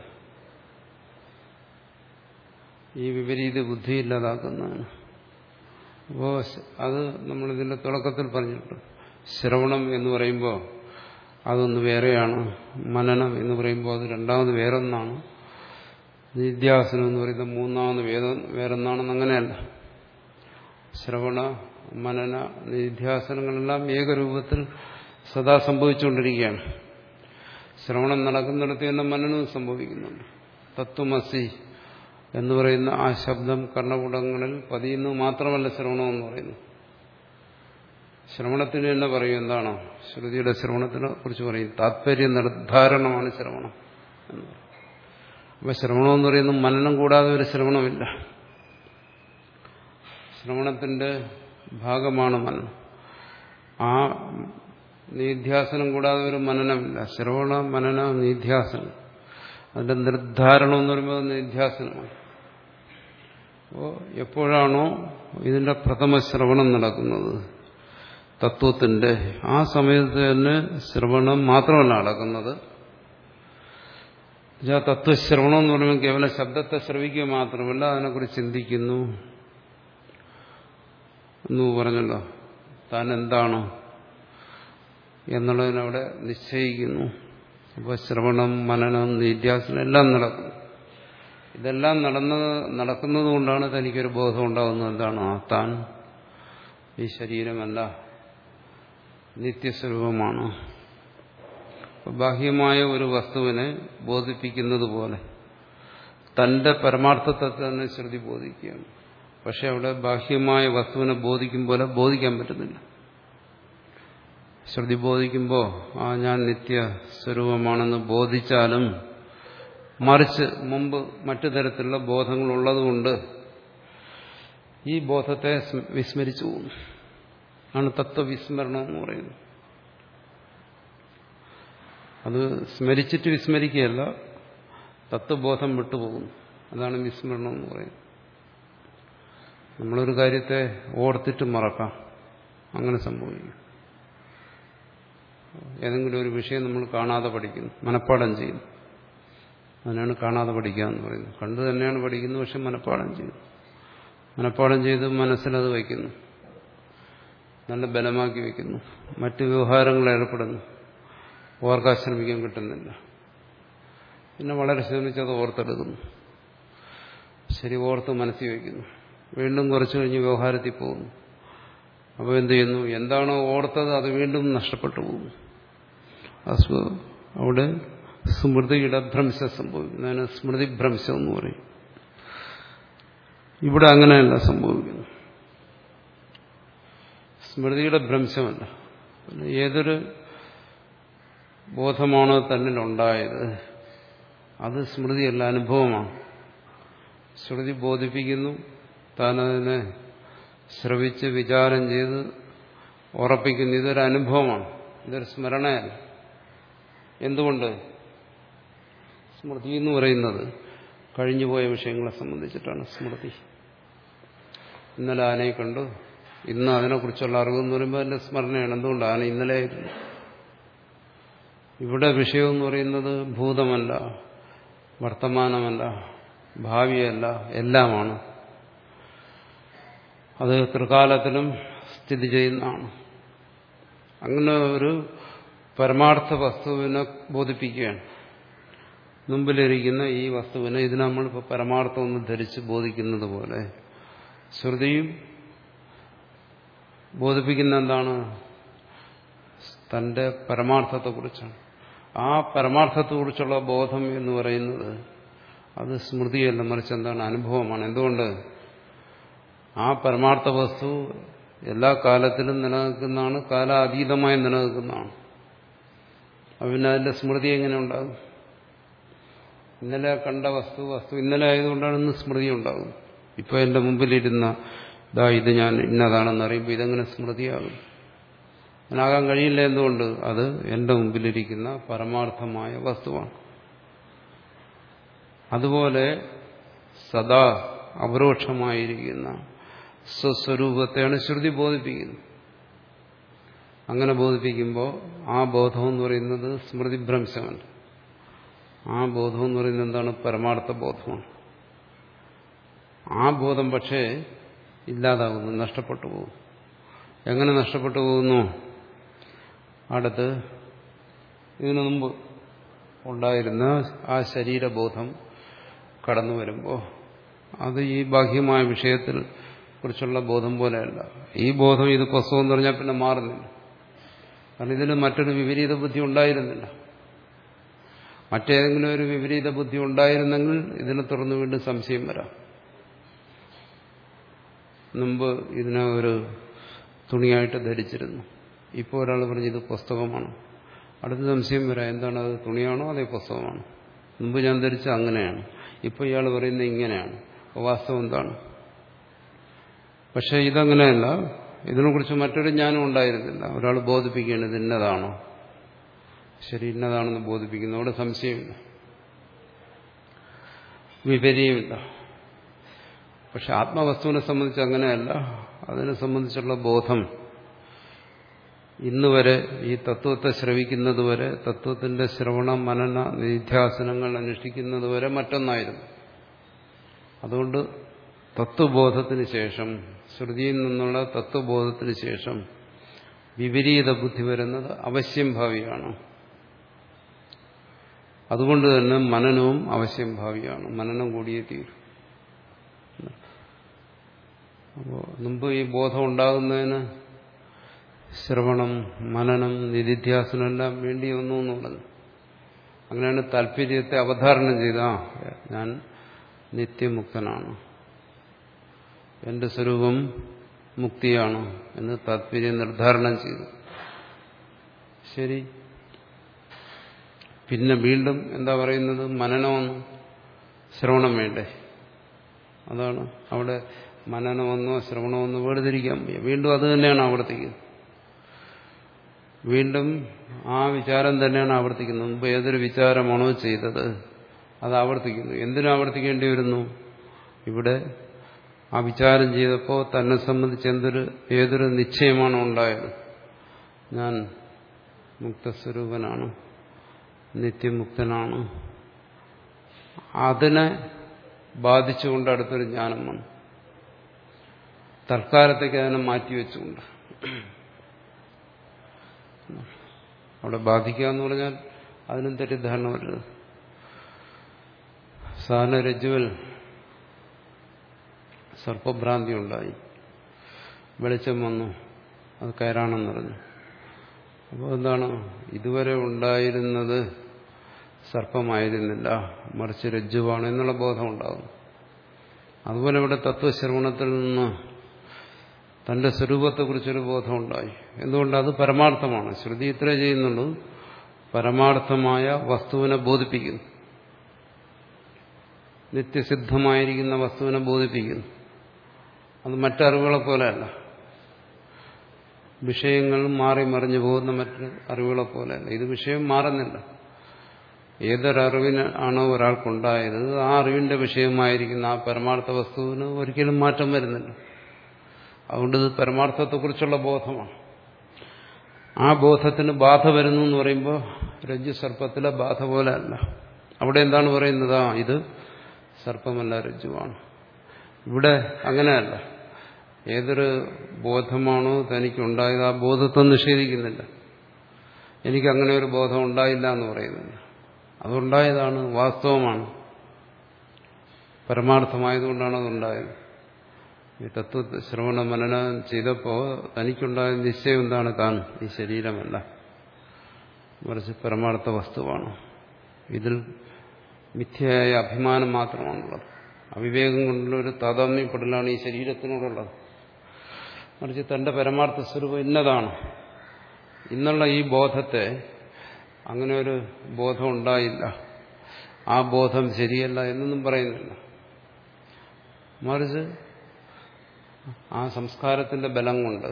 ഈ വിപരീത ബുദ്ധി ഇല്ലാതാക്കുന്നതാണ്. അപ്പോൾ അത് നമ്മളിതിന്റെ തുടക്കത്തിൽ പറഞ്ഞിട്ടുണ്ട്. ശ്രവണം എന്ന് പറയുമ്പോൾ അതൊന്ന് വേറെയാണ്. മനനം എന്ന് പറയുമ്പോൾ അത് രണ്ടാമത് വേറൊന്നാണ്. നിധ്യാസനം എന്ന് പറയുന്നത് മൂന്നാമത് വേദം വേറൊന്നാണെന്ന് അങ്ങനെയല്ല. ശ്രവണ, മനന, നിധ്യാസനങ്ങളെല്ലാം ഏകരൂപത്തിൽ സദാ സംഭവിച്ചുകൊണ്ടിരിക്കുകയാണ്. ശ്രവണം നടക്കുന്നിടത്ത് തന്നെ മനനവും സംഭവിക്കുന്നുണ്ട്. തത്വമസി എന്ന് പറയുന്ന ആ ശബ്ദം കർണപുടങ്ങളിൽ പതിയുന്നത് മാത്രമല്ല ശ്രവണം എന്ന് പറയുന്നു. ശ്രവണത്തിന് തന്നെ പറയും എന്താണോ ശ്രുതിയുടെ ശ്രവണത്തിനെ കുറിച്ച് പറയും താത്പര്യ നിർദ്ധാരണമാണ് ശ്രവണം എന്ന് പറയും. അപ്പൊ ശ്രവണം എന്ന് പറയുന്നത് മനനം കൂടാതെ ഒരു ശ്രവണമില്ല. ശ്രവണത്തിന്റെ ഭാഗമാണ് മനനം. ആ നിധ്യാസനം കൂടാതെ ഒരു മനനമില്ല. ശ്രവണ, മനന, നിധ്യാസനം അതിന്റെ നിർദ്ധാരണം എന്ന് പറയുമ്പോൾ നിധ്യാസനമാണ്. അപ്പോൾ എപ്പോഴാണോ ഇതിന്റെ പ്രഥമ ശ്രവണം നടക്കുന്നത് തത്വത്തിന്റെ, ആ സമയത്ത് തന്നെ ശ്രവണം മാത്രമല്ല നടക്കുന്നത്. തത്വശ്രവണം എന്ന് പറയുമ്പോൾ കേവലം ശബ്ദത്തെ ശ്രവിക്കുക മാത്രമല്ല, അതിനെക്കുറിച്ച് ചിന്തിക്കുന്നു എന്ന് പറഞ്ഞല്ലോ. താൻ എന്താണോ എന്നുള്ളതിനവിടെ നിശ്ചയിക്കുന്നു. അപ്പോൾ ശ്രവണം, മനനം, നിധ്യാസനം എല്ലാം നടക്കുന്നു. ഇതെല്ലാം നടന്നത് നടക്കുന്നത് കൊണ്ടാണ് തനിക്കൊരു ബോധം ഉണ്ടാകുന്നത്. എന്താണ്? ആ താൻ ഈ ശരീരമല്ല, നിത്യസ്വരൂപമാണ്. ബാഹ്യമായ ഒരു വസ്തുവിനെ ബോധിപ്പിക്കുന്നത് പോലെ തന്റെ പരമാർത്ഥത്തെ തന്നെ ശ്രുതി ബോധിക്കുകയാണ്. പക്ഷെ അവിടെ ബാഹ്യമായ വസ്തുവിനെ ബോധിക്കും പോലെ ബോധിക്കാൻ പറ്റുന്നില്ല. ശ്രുതി ബോധിക്കുമ്പോൾ ആ ഞാൻ നിത്യസ്വരൂപമാണെന്ന് ബോധിച്ചാലും മറിച്ച് മുമ്പ് മറ്റു തരത്തിലുള്ള ബോധങ്ങളുള്ളതുകൊണ്ട് ഈ ബോധത്തെ വിസ്മരിച്ചു പോകുന്നു. ആണ് തത്വവിസ്മരണം എന്ന് പറയുന്നത്. അത് സ്മരിച്ചിട്ട് വിസ്മരിക്കുകയല്ല, തത്വബോധം വിട്ടുപോകുന്നു. അതാണ് വിസ്മരണം എന്ന് പറയുന്നത്. നമ്മളൊരു കാര്യത്തെ ഓർത്തിട്ട് മറക്കാം, അങ്ങനെ സംഭവിക്കും. ഏതെങ്കിലും ഒരു വിഷയം നമ്മൾ കാണാതെ പഠിക്കുന്നു, മനഃപ്പാഠം ചെയ്യുന്നു. അതിനാണ് കാണാതെ പഠിക്കുക എന്ന് പറയുന്നത്. കണ്ടു തന്നെയാണ് പഠിക്കുന്നത്, പക്ഷെ മനഃപ്പാഠം ചെയ്യുന്നു. മനഃപ്പാഠം ചെയ്ത് മനസ്സിലത് വയ്ക്കുന്നു. നല്ല ബലമാക്കി വയ്ക്കുന്നു. മറ്റ് വ്യവഹാരങ്ങൾ ഏർപ്പെടുന്നു. ഓർക്കാൻ ശ്രമിക്കാൻ കിട്ടുന്നില്ല. പിന്നെ വളരെ ശ്രമിച്ചത് ഓർത്തെടുക്കുന്നു. ശരി, ഓർത്ത് മനസ്സിൽ വയ്ക്കുന്നു. വീണ്ടും കുറച്ചു കഴിഞ്ഞ് വ്യവഹാരത്തിൽ പോകുന്നു. അപ്പോൾ എന്ത് ചെയ്യുന്നു? എന്താണോ ഓർത്തത് അത് വീണ്ടും നഷ്ടപ്പെട്ടു പോകുന്നു. അവിടെ സ്മൃതിയുടെ ഭ്രംശം സംഭവിക്കുന്നു. അതിന് സ്മൃതിഭ്രംശം എന്ന് പറയും. ഇവിടെ അങ്ങനെയല്ല സംഭവിക്കുന്നു. സ്മൃതിയുടെ ഭ്രംശമല്ല. ഏതൊരു ബോധമാണോ തന്നിലുണ്ടായത് അത് സ്മൃതിയല്ല, അനുഭവമാണ്. ശ്രുതി ബോധിപ്പിക്കുന്നു, താനതിനെ ശ്രവിച്ച് വിചാരം ചെയ്ത് ഉറപ്പിക്കുന്നു. ഇതൊരു അനുഭവമാണ്, ഇതൊരു സ്മരണയല്ല. എന്തുകൊണ്ട്? സ്മൃതി എന്ന് പറയുന്നത് കഴിഞ്ഞുപോയ വിഷയങ്ങളെ സംബന്ധിച്ചിട്ടാണ് സ്മൃതി. ഇന്നലെ ആനയെ കണ്ടു, ഇന്ന് അതിനെക്കുറിച്ചുള്ള അറിവെന്ന് പറയുമ്പോൾ അതിന്റെ സ്മരണയാണ്. എന്തുകൊണ്ട്? ആന ഇന്നലെ ആയിരുന്നു. ഇവിടെ വിഷയം എന്ന് പറയുന്നത് ഭൂതമല്ല, വർത്തമാനമല്ല, ഭാവിയല്ല, എല്ലാമാണ്. അത് ത്രികാലത്തിലും സ്ഥിതി ചെയ്യുന്നതാണ്. അങ്ങനെ ഒരു പരമാർത്ഥ വസ്തുവിനെ ബോധിപ്പിക്കുകയാണ്. മുമ്പിലിരിക്കുന്ന ഈ വസ്തുവിനെ ഇതിനെ നമ്മളിപ്പോൾ പരമാർത്ഥം ഒന്ന് ധരിച്ച് ബോധിക്കുന്നത് പോലെ ശ്രുതിയും ബോധിപ്പിക്കുന്ന എന്താണ്? തന്റെ പരമാർത്ഥത്തെക്കുറിച്ചാണ്. ആ പരമാർത്ഥത്തെക്കുറിച്ചുള്ള ബോധം എന്ന് പറയുന്നത് അത് സ്മൃതിയല്ല, മറിച്ച് എന്താണ്? അനുഭവമാണ്. എന്തുകൊണ്ട്? ആ പരമാർത്ഥ വസ്തു എല്ലാ കാലത്തിലും നിലനിൽക്കുന്നതാണ്, കാലാതീതമായി നിലനിൽക്കുന്നതാണ്. അപ്പം പിന്നെ അതിന്റെ സ്മൃതി എങ്ങനെ ഉണ്ടാകും? ഇന്നലെ കണ്ട വസ്തു വസ്തു ഇന്നലെ ആയതുകൊണ്ടാണ് ഇന്ന് സ്മൃതി ഉണ്ടാകും. ഇപ്പോൾ എൻ്റെ മുമ്പിലിരുന്ന ഇതാ ഇത് ഞാൻ ഇന്നതാണെന്ന് അറിയുമ്പോൾ ഇതെങ്ങനെ സ്മൃതിയാകും? അതിനാകാൻ കഴിയില്ല. എന്തുകൊണ്ട്? അത് എൻ്റെ മുമ്പിലിരിക്കുന്ന പരമാർത്ഥമായ വസ്തുവാണ്. അതുപോലെ സദാ അപരോക്ഷമായിരിക്കുന്ന സ്വസ്വരൂപത്തെയാണ് ശ്രുതി ബോധിപ്പിക്കുന്നത്. അങ്ങനെ ബോധിപ്പിക്കുമ്പോൾ ആ ബോധം എന്ന് പറയുന്നത് സ്മൃതിഭ്രംശമല്ല. ആ ബോധം എന്ന് പറയുന്നത് എന്താണ്? പരമാർത്ഥ ബോധമാണ്. ആ ബോധം പക്ഷേ ഇല്ലാതാകുന്നു, നഷ്ടപ്പെട്ടു പോകും. എങ്ങനെ നഷ്ടപ്പെട്ടു പോകുന്നു? അടുത്ത് ഇതിനു മുമ്പ് ഉണ്ടായിരുന്ന ആ ശരീരബോധം കടന്നു വരുമ്പോൾ അത് ഈ ബാഹ്യമായ വിഷയത്തിൽ കുറിച്ചുള്ള ബോധം പോലെയല്ല. ഈ ബോധം ഇത് പുസ്തകം എന്ന് പറഞ്ഞാൽ പിന്നെ മാറുന്നില്ല. കാരണം ഇതിന് മറ്റൊരു വിപരീത ബുദ്ധി ഉണ്ടായിരുന്നില്ല. മറ്റേതെങ്കിലും ഒരു വിപരീത ബുദ്ധി ഉണ്ടായിരുന്നെങ്കിൽ ഇതിനെ തുടർന്ന് വീണ്ടും സംശയം വരാം. മുമ്പ് ഇതിനെ ഒരു തുണിയായിട്ട് ധരിച്ചിരുന്നു, ഇപ്പോൾ ഒരാൾ പറഞ്ഞു ഇത് പുസ്തകമാണ്. അടുത്ത സംശയം വരാം, എന്താണ് അത്? തുണിയാണോ അതേ പുസ്തകമാണോ? മുമ്പ് ഞാൻ ധരിച്ച അങ്ങനെയാണ്, ഇപ്പോൾ ഇയാൾ പറയുന്നത് ഇങ്ങനെയാണ്. വാസ്തവം എന്താണ്? പക്ഷെ ഇതങ്ങനെയല്ല. ഇതിനെക്കുറിച്ച് മറ്റൊരു ജ്ഞാനം ഉണ്ടായിരുന്നില്ല. ഒരാൾ ബോധിപ്പിക്കുകയാണ് ഇത് ഇന്നതാണോ, ശരി ഇന്നതാണെന്ന് ബോധിപ്പിക്കുന്നു. അവിടെ സംശയമില്ല, വിപര്യമില്ല. പക്ഷെ ആത്മവസ്തുവിനെ സംബന്ധിച്ച് അങ്ങനെയല്ല. അതിനെ സംബന്ധിച്ചുള്ള ബോധം ഇന്നുവരെ ഈ തത്വത്തെ ശ്രവിക്കുന്നതുവരെ, തത്വത്തിന്റെ ശ്രവണ മനന നിധ്യാസനങ്ങൾ അനുഷ്ഠിക്കുന്നതുവരെ മറ്റൊന്നായിരുന്നു. അതുകൊണ്ട് തത്വബോധത്തിന് ശേഷം, ശ്രുതിയിൽ നിന്നുള്ള തത്വബോധത്തിന് ശേഷം വിപരീത ബുദ്ധി വരുന്നത് അവശ്യം ഭാവിയാണ്. അതുകൊണ്ട് തന്നെ മനനവും അവശ്യം ഭാവിയാണ്. മനനം കൂടിയേ തീരും. അപ്പോൾ മുമ്പ് ഈ ബോധം ഉണ്ടാകുന്നതിന് ശ്രവണം, മനനം, നിധിധ്യാസനം എല്ലാം വേണ്ടി വന്നു എന്നുള്ളത്. അങ്ങനെയാണ് താല്പര്യത്തെ അവധാരണം ചെയ്ത ഞാൻ നിത്യമുക്തനാണ്, എന്റെ സ്വരൂപം മുക്തിയാണ് എന്ന് താല്പര്യം നിർദ്ധാരണം ചെയ്തു. ശരി, പിന്നെ വീണ്ടും എന്താ പറയുന്നത്? മനനമെന്ന്, ശ്രവണം വേണ്ടേ? അതാണ് അവിടെ മനനമെന്നോ ശ്രവണമെന്നോ വേർതിരിക്കാൻ വയ്യ. വീണ്ടും അത് തന്നെയാണ് ആവർത്തിക്കുന്നത്. വീണ്ടും ആ വിചാരം തന്നെയാണ് ആവർത്തിക്കുന്നത്. മുമ്പ് ഏതൊരു വിചാരമാണോ ചെയ്തത് അത് ആവർത്തിക്കുന്നു. എന്തിനു ആവർത്തിക്കേണ്ടി വരുന്നു? ഇവിടെ ആ വിചാരം ചെയ്തപ്പോൾ തന്നെ സംബന്ധിച്ച് എന്തൊരു ഏതൊരു നിശ്ചയമാണോ ഉണ്ടായത്? ഞാൻ മുക്തസ്വരൂപനാണ്, നിത്യമുക്തനാണ്. അതിനെ ബാധിച്ചുകൊണ്ട് അടുത്തൊരു ജ്ഞാനം വന്നു. തൽക്കാലത്തേക്ക് അതിനെ മാറ്റിവെച്ചുകൊണ്ട്, അവിടെ ബാധിക്കുക എന്ന് പറഞ്ഞാൽ അതിനും തെറ്റിദ്ധാരണ വരരുത്. സാധാരണ രജ്ജുവിൽ സർപ്പഭ്രാന്തി ഉണ്ടായി, വെളിച്ചം വന്നു, അത് കയറാണെന്ന് പറഞ്ഞു. അപ്പോൾ എന്താണ്, ഇതുവരെ ഉണ്ടായിരുന്നത് സർപ്പമായിരുന്നില്ല, മറിച്ച് രജ്ജുവാണ് എന്നുള്ള ബോധം ഉണ്ടാകും. അതുപോലെ ഇവിടെ തത്വശ്രവണത്തിൽ നിന്ന് തന്റെ സ്വരൂപത്തെക്കുറിച്ചൊരു ബോധമുണ്ടായി. എന്തുകൊണ്ട്? അത് പരമാർത്ഥമാണ്. ശ്രുതി ഇത്രേ ചെയ്യുന്നുള്ളൂ, പരമാർത്ഥമായ വസ്തുവിനെ ബോധിപ്പിക്കുന്നു, നിത്യസിദ്ധമായിരിക്കുന്ന വസ്തുവിനെ ബോധിപ്പിക്കുന്നു. അത് മറ്ററിവുകളെ പോലെയല്ല, വിഷയങ്ങൾ മാറി മറിഞ്ഞു പോകുന്ന മറ്റു അറിവുകളെ പോലെയല്ല. ഇത് വിഷയം മാറുന്നില്ല. ഏതൊരറിവിന് ആണോ ഒരാൾക്കുണ്ടായത് ആ അറിവിന്റെ വിഷയമായിരിക്കുന്ന ആ പരമാർത്ഥ വസ്തുവിന് ഒരിക്കലും മാറ്റം വരുന്നില്ല. അതുകൊണ്ട് ഇത് പരമാർത്ഥത്തെക്കുറിച്ചുള്ള ബോധമാണ്. ആ ബോധത്തിന് ബാധ വരുന്നു എന്ന് പറയുമ്പോൾ രജ്ജു സർപ്പത്തിലെ ബാധ പോലെ അല്ല. അവിടെ എന്താണ് പറയുന്നത്? ആ ഇത് സർപ്പമല്ല, രജ്ജുവാണ്. ഇവിടെ അങ്ങനെയല്ല. ഏതൊരു ബോധമാണോ തനിക്കുണ്ടായത് ആ ബോധത്തെ നിഷേധിക്കുന്നില്ല. എനിക്കങ്ങനെ ഒരു ബോധം ഉണ്ടായില്ല എന്ന് പറയുന്നില്ല. അതുണ്ടായതാണ്, വാസ്തവമാണ്, പരമാർത്ഥമായതുകൊണ്ടാണ് അതുണ്ടായത്. ഈ തത്വ ശ്രവണ മനനം ചെയ്തപ്പോൾ തനിക്കുണ്ടായ നിശ്ചയം എന്താണ്? താൻ ഈ ശരീരമല്ല, മറിച്ച് പരമാർത്ഥ വസ്തുവാണ്. ഇതിൽ മിഥ്യയായ അഭിമാനം മാത്രമാണുള്ളത്. അവിവേകം കൊണ്ടുള്ള ഒരു താതാത്മ്യപ്പെടലാണ് ഈ ശരീരത്തിനോടുള്ളത്. മറിച്ച് തന്റെ പരമാർത്ഥ സ്വരൂപം ഇന്നതാണ്. ഇന്നുള്ള ഈ ബോധത്തെ, അങ്ങനെ ഒരു ബോധം ഉണ്ടായില്ല, ആ ബോധം ശരിയല്ല എന്നൊന്നും പറയുന്നില്ല. മറിച്ച് ആ സംസ്കാരത്തിന്റെ ബലം കൊണ്ട്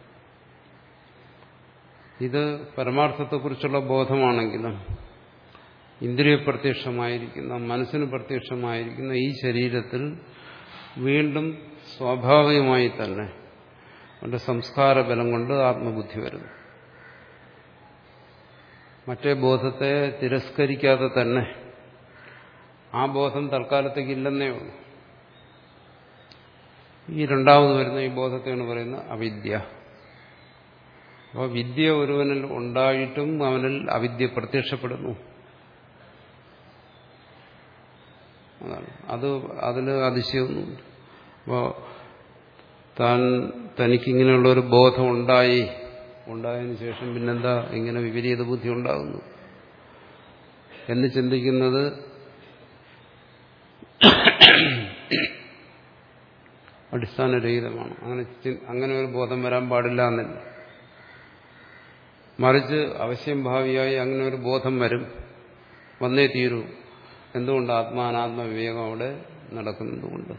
ഇത് പരമാർത്ഥത്തെക്കുറിച്ചുള്ള ബോധമാണെങ്കിലും ഇന്ദ്രിയ പ്രത്യക്ഷമായിരിക്കുന്ന, മനസ്സിന് പ്രത്യക്ഷമായിരിക്കുന്ന ഈ ശരീരത്തിൽ വീണ്ടും സ്വാഭാവികമായി തന്നെ അവന്റെ സംസ്കാര ബലം കൊണ്ട് ആത്മബുദ്ധി വരുന്നു. മറ്റേ ബോധത്തെ തിരസ്കരിക്കാതെ തന്നെ ആ ബോധം തൽക്കാലത്തേക്ക് ഇല്ലെന്നേ ഉള്ളൂ. ഈ രണ്ടാമത് വരുന്ന ഈ ബോധത്തെയാണ് പറയുന്നത് അവിദ്യ. അപ്പോൾ വിദ്യ ഒരുവനിൽ ഉണ്ടായിട്ടും അവനിൽ അവിദ്യ പ്രത്യക്ഷപ്പെടുന്നു. അതാണ് അത്. അതിന് അതിശയമൊന്നുമില്ല. അപ്പോൾ താൻ തനിക്കിങ്ങനെയുള്ള ഒരു ബോധം ഉണ്ടായി, ഉണ്ടായതിനു ശേഷം പിന്നെന്താ ഇങ്ങനെ വിപരീത ബുദ്ധി ഉണ്ടാകുന്നു എന്ന് ചിന്തിക്കുന്നത് അടിസ്ഥാനരഹിതമാണ്. അങ്ങനെ അങ്ങനെ ഒരു ബോധം വരാൻ പാടില്ല എന്നില്ല. മറിച്ച് അവശ്യം ഭാവിയായി അങ്ങനെ ഒരു ബോധം വരും, വന്നേ തീരൂ. എന്തുകൊണ്ട്? ആത്മാനാത്മ വിവേകം അവിടെ നടക്കുന്നതുകൊണ്ട്.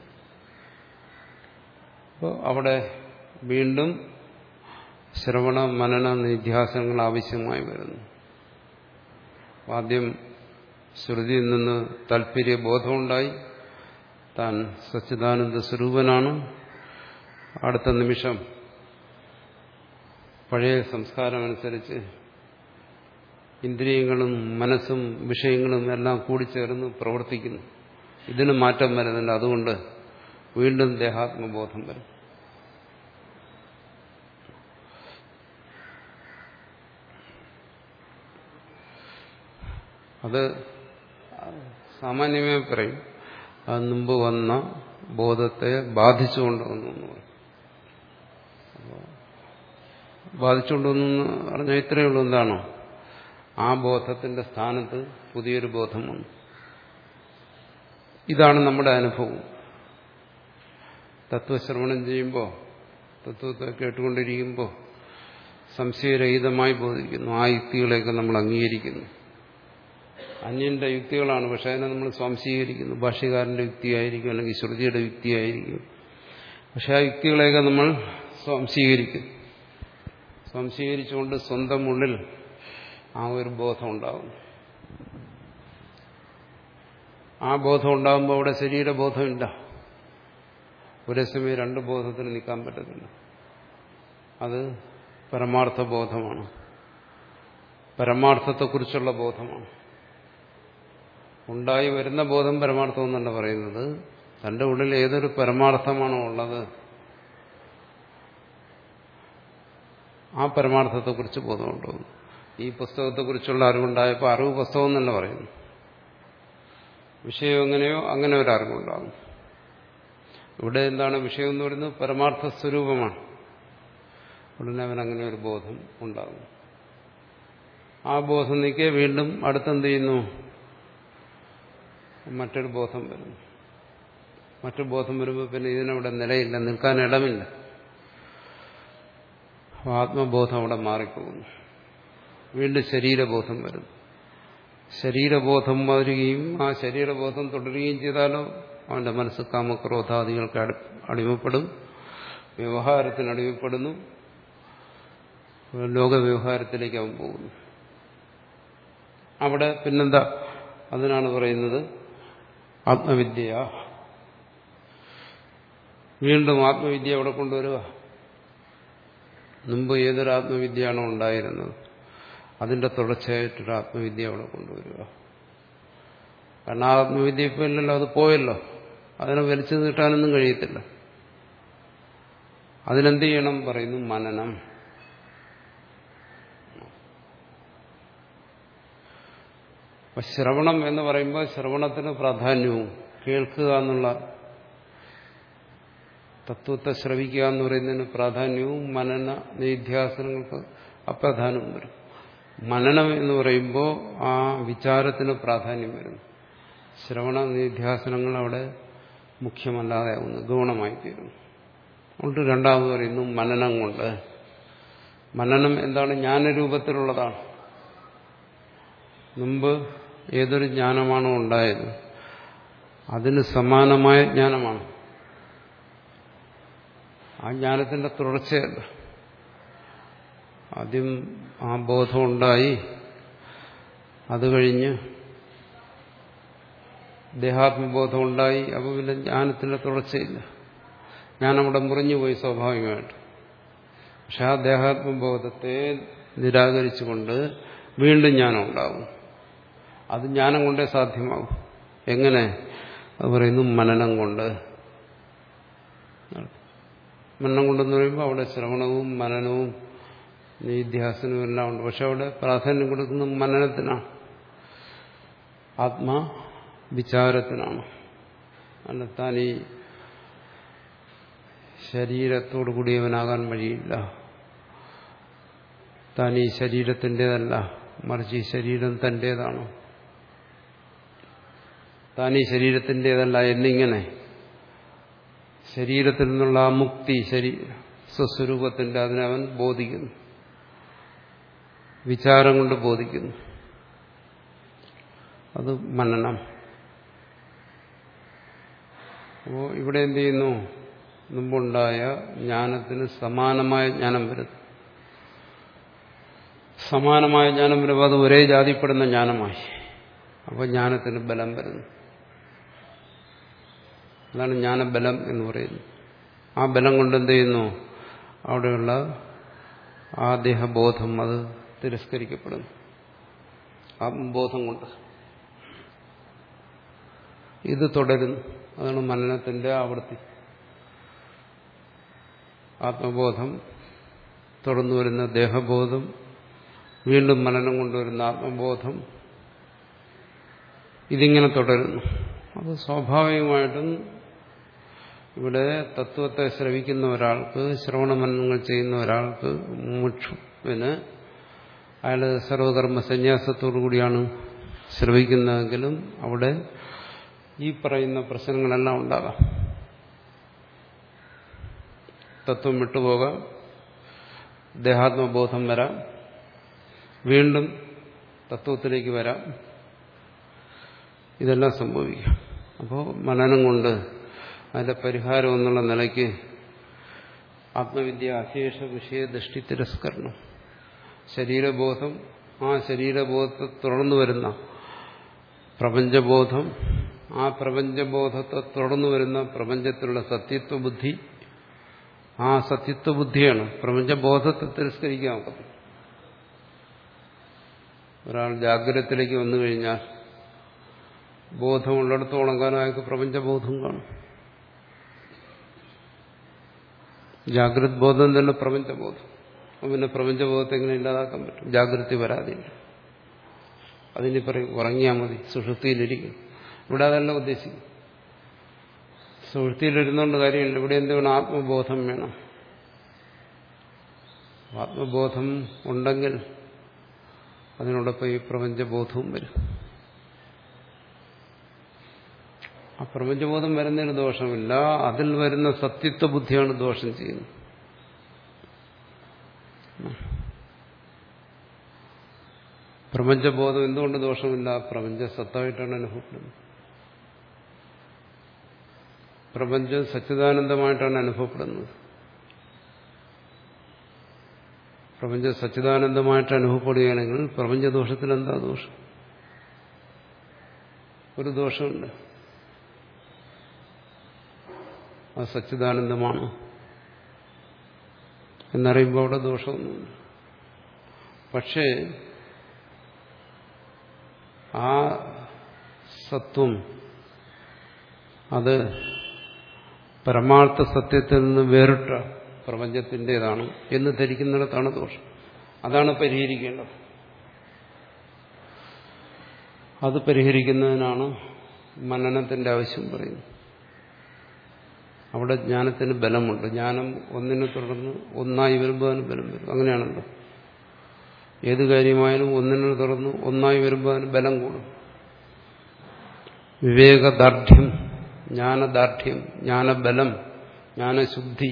അപ്പോൾ അവിടെ വീണ്ടും ശ്രവണ മനന നിധ്യാസനങ്ങൾ ആവശ്യമായി വരുന്നു. ആദ്യം ശ്രുതിയിൽ നിന്ന് താല്പര്യ ബോധമുണ്ടായി, താൻ സച്ചിദാനന്ദ സ്വരൂപനാണ്. അടുത്ത നിമിഷം പഴയ സംസ്കാരമനുസരിച്ച് ഇന്ദ്രിയങ്ങളും മനസ്സും വിഷയങ്ങളും എല്ലാം കൂടിച്ചേർന്ന് പ്രവർത്തിക്കുന്നു. ഇതിന് മാറ്റം വരുന്നുണ്ട്. അതുകൊണ്ട് വീണ്ടും ദേഹാത്മബോധം വരും. അത് സാമാന്യമായി പറയും, അത് മുമ്പ് വന്ന ബോധത്തെ ബാധിച്ചുകൊണ്ട് വന്നു എന്ന് പറയും. ബാധിച്ചുകൊണ്ട് വന്നു എന്ന് പറഞ്ഞാൽ ഇത്രയേ ഉള്ളൂ. എന്താണോ ആ ബോധത്തിന്റെ സ്ഥാനത്ത് പുതിയൊരു ബോധം വന്നു. ഇതാണ് നമ്മുടെ അനുഭവം. തത്വശ്രവണം ചെയ്യുമ്പോൾ, തത്വത്തെ കേട്ടുകൊണ്ടിരിക്കുമ്പോൾ സംശയരഹിതമായി ബോധിക്കുന്നു. ആ യുക്തികളെയൊക്കെ നമ്മൾ അംഗീകരിക്കുന്നു. അന്യന്റെ യുക്തികളാണ്, പക്ഷെ അതിനെ നമ്മൾ സ്വാംശീകരിക്കുന്നു. ഭാഷ്യകാരന്റെ യുക്തിയായിരിക്കും, അല്ലെങ്കിൽ ശ്രുതിയുടെ യുക്തിയായിരിക്കും. പക്ഷെ ആ യുക്തികളെയൊക്കെ നമ്മൾ സ്വാംശീകരിക്കും. സ്വാംശീകരിച്ചുകൊണ്ട് സ്വന്തം ഉള്ളിൽ ആ ഒരു ബോധം ഉണ്ടാകുന്നു. ആ ബോധം ഉണ്ടാകുമ്പോൾ അവിടെ ശരീരബോധമില്ല. ഒരേ സമയം രണ്ട് ബോധത്തിന് നിൽക്കാൻ പറ്റത്തില്ല. അത് പരമാർത്ഥ ബോധമാണ്, പരമാർത്ഥത്തെക്കുറിച്ചുള്ള ബോധമാണ്. ഉണ്ടായി വരുന്ന ബോധം പരമാർത്ഥം എന്നല്ല പറയുന്നത്. തന്റെ ഉള്ളിൽ ഏതൊരു പരമാർത്ഥമാണോ ഉള്ളത് ആ പരമാർത്ഥത്തെക്കുറിച്ച് ബോധമുണ്ടാകുന്നു. ഈ പുസ്തകത്തെക്കുറിച്ചുള്ള അറിവുണ്ടായപ്പോൾ അറിവ് പുസ്തകം എന്നല്ല പറയുന്നു. വിഷയം എങ്ങനെയോ അങ്ങനെ ഒരു അറിവുണ്ടാകും. ഇവിടെ എന്താണ് വിഷയം എന്ന് പറയുന്നത്? പരമാർത്ഥ സ്വരൂപമാണ്. ഉടനെ അവൻ അങ്ങനെ ഒരു ബോധം ഉണ്ടാകും. ആ ബോധം നീക്കെ വീണ്ടും അടുത്തെന്ത് ചെയ്യുന്നു? മറ്റൊരു ബോധം വരുന്നു. മറ്റൊരു ബോധം വരുമ്പോൾ പിന്നെ ഇതിനവിടെ നിലയില്ല, നിൽക്കാൻ ഇടമില്ല. ആത്മബോധം അവിടെ മാറിപ്പോകുന്നു. വീണ്ടും ശരീരബോധം വരുന്നു. ശരീരബോധം വരികയും ആ ശരീരബോധം തുടരുകയും ചെയ്താലോ അവന്റെ മനസ്സ് കാമക്രോധാദികൾക്ക് അടിമപ്പെടും, വ്യവഹാരത്തിന് അടിമപ്പെടുന്നു, ലോകവ്യവഹാരത്തിലേക്ക് അവൻ പോകുന്നു. അവിടെ പിന്നെന്താ? അതിനാണ് പറയുന്നത് ആത്മവിദ്യ. വീണ്ടും ആത്മവിദ്യ അവിടെ കൊണ്ടുവരിക. മുമ്പ് ഏതൊരു ആത്മവിദ്യയാണോ ഉണ്ടായിരുന്നത് അതിന്റെ തുടർച്ചയായിട്ടൊരു ആത്മവിദ്യ അവിടെ കൊണ്ടുവരിക. കാരണം ആ ആത്മവിദ്യ ഇപ്പം ഇല്ലല്ലോ, അത് പോയല്ലോ. അതിനെ വലിച്ചു നീട്ടാനൊന്നും കഴിയത്തില്ല. അതിനെന്ത് ചെയ്യണം? പറയുന്നു മനനം. അപ്പൊ ശ്രവണം എന്ന് പറയുമ്പോൾ ശ്രവണത്തിന് പ്രാധാന്യവും, കേൾക്കുക എന്നുള്ള തത്വത്തെ ശ്രവിക്കുക എന്ന് പറയുന്നതിന് പ്രാധാന്യവും മനന നിധ്യാസനങ്ങൾക്ക് അപ്രാധാന്യവും വരും. മനനം എന്ന് പറയുമ്പോൾ ആ വിചാരത്തിന് പ്രാധാന്യം വരുന്നു. ശ്രവണ നിധ്യാസനങ്ങൾ അവിടെ മുഖ്യമല്ലാതെ ആവുന്നു, ഗൗണമായി തീരുന്നു. അതുകൊണ്ട് രണ്ടാമത് പറയുന്നു മനനം കൊണ്ട്. മനനം എന്താണ്? ജ്ഞാനരൂപത്തിലുള്ളതാണ്. മുമ്പ് ഏതൊരു ജ്ഞാനമാണോ ഉണ്ടായത് അതിന് സമാനമായ ജ്ഞാനമാണ്. ആ ജ്ഞാനത്തിന്റെ തുടർച്ചയല്ല. ആദ്യം ആ ബോധമുണ്ടായി, അത് കഴിഞ്ഞ് ദേഹാത്മബോധം ഉണ്ടായി, അപ്പോൾ പിന്നെ ജ്ഞാനത്തിന്റെ തുടർച്ചയില്ല. ജ്ഞാനവിടെ മുറിഞ്ഞുപോയി സ്വാഭാവികമായിട്ട്. പക്ഷെ ആ ദേഹാത്മബോധത്തെ നിരാകരിച്ചുകൊണ്ട് വീണ്ടും ജ്ഞാനം ഉണ്ടാകും. അത് ജ്ഞാനം കൊണ്ടേ സാധ്യമാകും. എങ്ങനെ? അത് പറയുന്നു മനനം കൊണ്ട്. മനനം കൊണ്ടെന്ന് പറയുമ്പോൾ അവിടെ ശ്രവണവും മനനവും നിധ്യാസനവും എല്ലാം ഉണ്ട്. പക്ഷെ അവിടെ പ്രാധാന്യം കൊടുക്കുന്നത് മനനത്തിനാണ്, ആത്മവിചാരത്തിനാണ്. അല്ല താൻ ഈ ശരീരത്തോടു കൂടിയവനാകാൻ വഴിയില്ല, താൻ ഈ ശരീരത്തിൻ്റെതല്ല, മറിച്ച് ഈ ശരീരം തൻ്റേതാണ്, താൻ ഈ ശരീരത്തിൻ്റെതല്ല എന്നിങ്ങനെ ശരീരത്തിൽ നിന്നുള്ള ആ മുക്തി, ശരീര സ്വസ്വരൂപത്തിന്റെ അതിനെ അവൻ ബോധിക്കുന്നു, വിചാരം കൊണ്ട് ബോധിക്കുന്നു. അത് മനനം. അപ്പോൾ ഇവിടെ എന്ത് ചെയ്യുന്നു? മുമ്പുണ്ടായ ജ്ഞാനത്തിന് സമാനമായ ജ്ഞാനം വരുന്നു. സമാനമായ ജ്ഞാനം വരുമ്പോൾ അത് ഒരേ ജാതിപ്പെടുന്ന ജ്ഞാനമായി. അപ്പോൾ ജ്ഞാനത്തിന് ബലം വരുന്നു. അതാണ് ജ്ഞാനബലം എന്ന് പറയുന്നത്. ആ ബലം കൊണ്ട് എന്ത് ചെയ്യുന്നു? അവിടെയുള്ള ആ ദേഹബോധം അത് തിരസ്കരിക്കപ്പെടുന്നു. ആത്മബോധം കൊണ്ട് ഇത് തുടരുന്നു. അതാണ് മനനത്തിന്റെ ആവൃത്തി. ആത്മബോധം തുടർന്നു വരുന്ന ദേഹബോധം, വീണ്ടും മനനം കൊണ്ടുവരുന്ന ആത്മബോധം, ഇതിങ്ങനെ തുടരുന്നു. അത് സ്വാഭാവികമായിട്ടും ഇവിടെ തത്വത്തെ ശ്രവിക്കുന്ന ഒരാൾക്ക്, ശ്രവണമനനങ്ങൾ ചെയ്യുന്ന ഒരാൾക്ക്, മുമുക്ഷുവിന് അയാൾ സർവകർമ്മ സന്യാസത്തോടു കൂടിയാണ് ശ്രവിക്കുന്നതെങ്കിലും അവിടെ ഈ പറയുന്ന പ്രശ്നങ്ങളെല്ലാം ഉണ്ടാകാം. തത്വം വിട്ടുപോകാം, ദേഹാത്മബോധം വരാം, വീണ്ടും തത്വത്തിലേക്ക് വരാം. ഇതെല്ലാം സംഭവിക്കാം. അപ്പോൾ മനനം കൊണ്ട് അതിന്റെ പരിഹാരം എന്നുള്ള നിലയ്ക്ക് ആത്മവിദ്യ അശേഷ വിഷയ ദൃഷ്ടി തിരസ്കരണം, ശരീരബോധം, ആ ശരീരബോധത്തെ തുടർന്നു വരുന്ന പ്രപഞ്ചബോധം, ആ പ്രപഞ്ചബോധത്തെ തുടർന്നു വരുന്ന പ്രപഞ്ചത്തിലുള്ള സത്യത്വ ബുദ്ധി, ആ സത്യത്വ ബുദ്ധിയാണ്. പ്രപഞ്ചബോധത്തെ തിരസ്കരിക്കാൻ ഒക്കത്തില്ല. ഒരാൾ ജാഗ്രതത്തിലേക്ക് വന്നു കഴിഞ്ഞാൽ ബോധമുള്ളിടത്തോളം കാലം അയാൾക്ക് പ്രപഞ്ചബോധം കാണും. ജാഗ്രത് ബോധം തന്നെ പ്രപഞ്ചബോധം. പിന്നെ പ്രപഞ്ചബോധത്തെ എങ്ങനെ ഇല്ലാതാക്കാൻ പറ്റും? ജാഗ്രത വരാതില്ല. അതിനി പറയും ഉറങ്ങിയാൽ മതി, സുഷുപ്തിയിലിരിക്കും. ഇവിടെ അതല്ല ഉദ്ദേശിക്കും. സുഷുപ്തിയിലിരുന്നുകൊണ്ട് കാര്യമില്ല. ഇവിടെ എന്ത് വേണം? ആത്മബോധം വേണം. ആത്മബോധം ഉണ്ടെങ്കിൽ അതിനോടൊപ്പം ഈ പ്രപഞ്ചബോധവും വരും. ആ പ്രപഞ്ചബോധം വരുന്നതിന് ദോഷമില്ല. അതിൽ വരുന്ന സത്യത്വ ബുദ്ധിയാണ് ദോഷം ചെയ്യുന്നത്. പ്രപഞ്ചബോധം എന്തുകൊണ്ട് ദോഷമില്ല? പ്രപഞ്ച സത്തായിട്ടാണ് അനുഭവപ്പെടുന്നത്. പ്രപഞ്ചം സച്ചിദാനന്ദമായിട്ടാണ് അനുഭവപ്പെടുന്നത്. പ്രപഞ്ച സച്ചിദാനന്ദമായിട്ട് അനുഭവപ്പെടുകയാണെങ്കിൽ പ്രപഞ്ചദോഷത്തിൽ എന്താ ദോഷം? ഒരു ദോഷമുണ്ട്. അത് സച്ചിദാനന്ദമാണ് എന്നറിയുമ്പോൾ അവിടെ ദോഷമൊന്നുമില്ല. പക്ഷേ ആ സത്വം അത് പരമാർത്ഥ സത്യത്തിൽ നിന്ന് വേറിട്ട പ്രപഞ്ചത്തിൻ്റെതാണ് എന്ന് ധരിക്കുന്നിടത്താണ് ദോഷം. അതാണ് പരിഹരിക്കേണ്ടത്. അത് പരിഹരിക്കുന്നതിനാണ് മനനത്തിന്റെ ആവശ്യം പറയുന്നത്. അവിടെ ജ്ഞാനത്തിന് ബലമുണ്ട്. ജ്ഞാനം ഒന്നിനെ തുടർന്ന് ഒന്നായി വരുമ്പോൾ അതിന് ബലം വരും. അങ്ങനെയാണല്ലോ ഏത് കാര്യമായാലും ഒന്നിനെ തുടർന്ന് ഒന്നായി വരുമ്പോൾ അതിന് ബലം കൂടും. വിവേകദാർഢ്യം, ജ്ഞാനദാർഢ്യം, ജ്ഞാനബലം, ജ്ഞാനശുദ്ധി,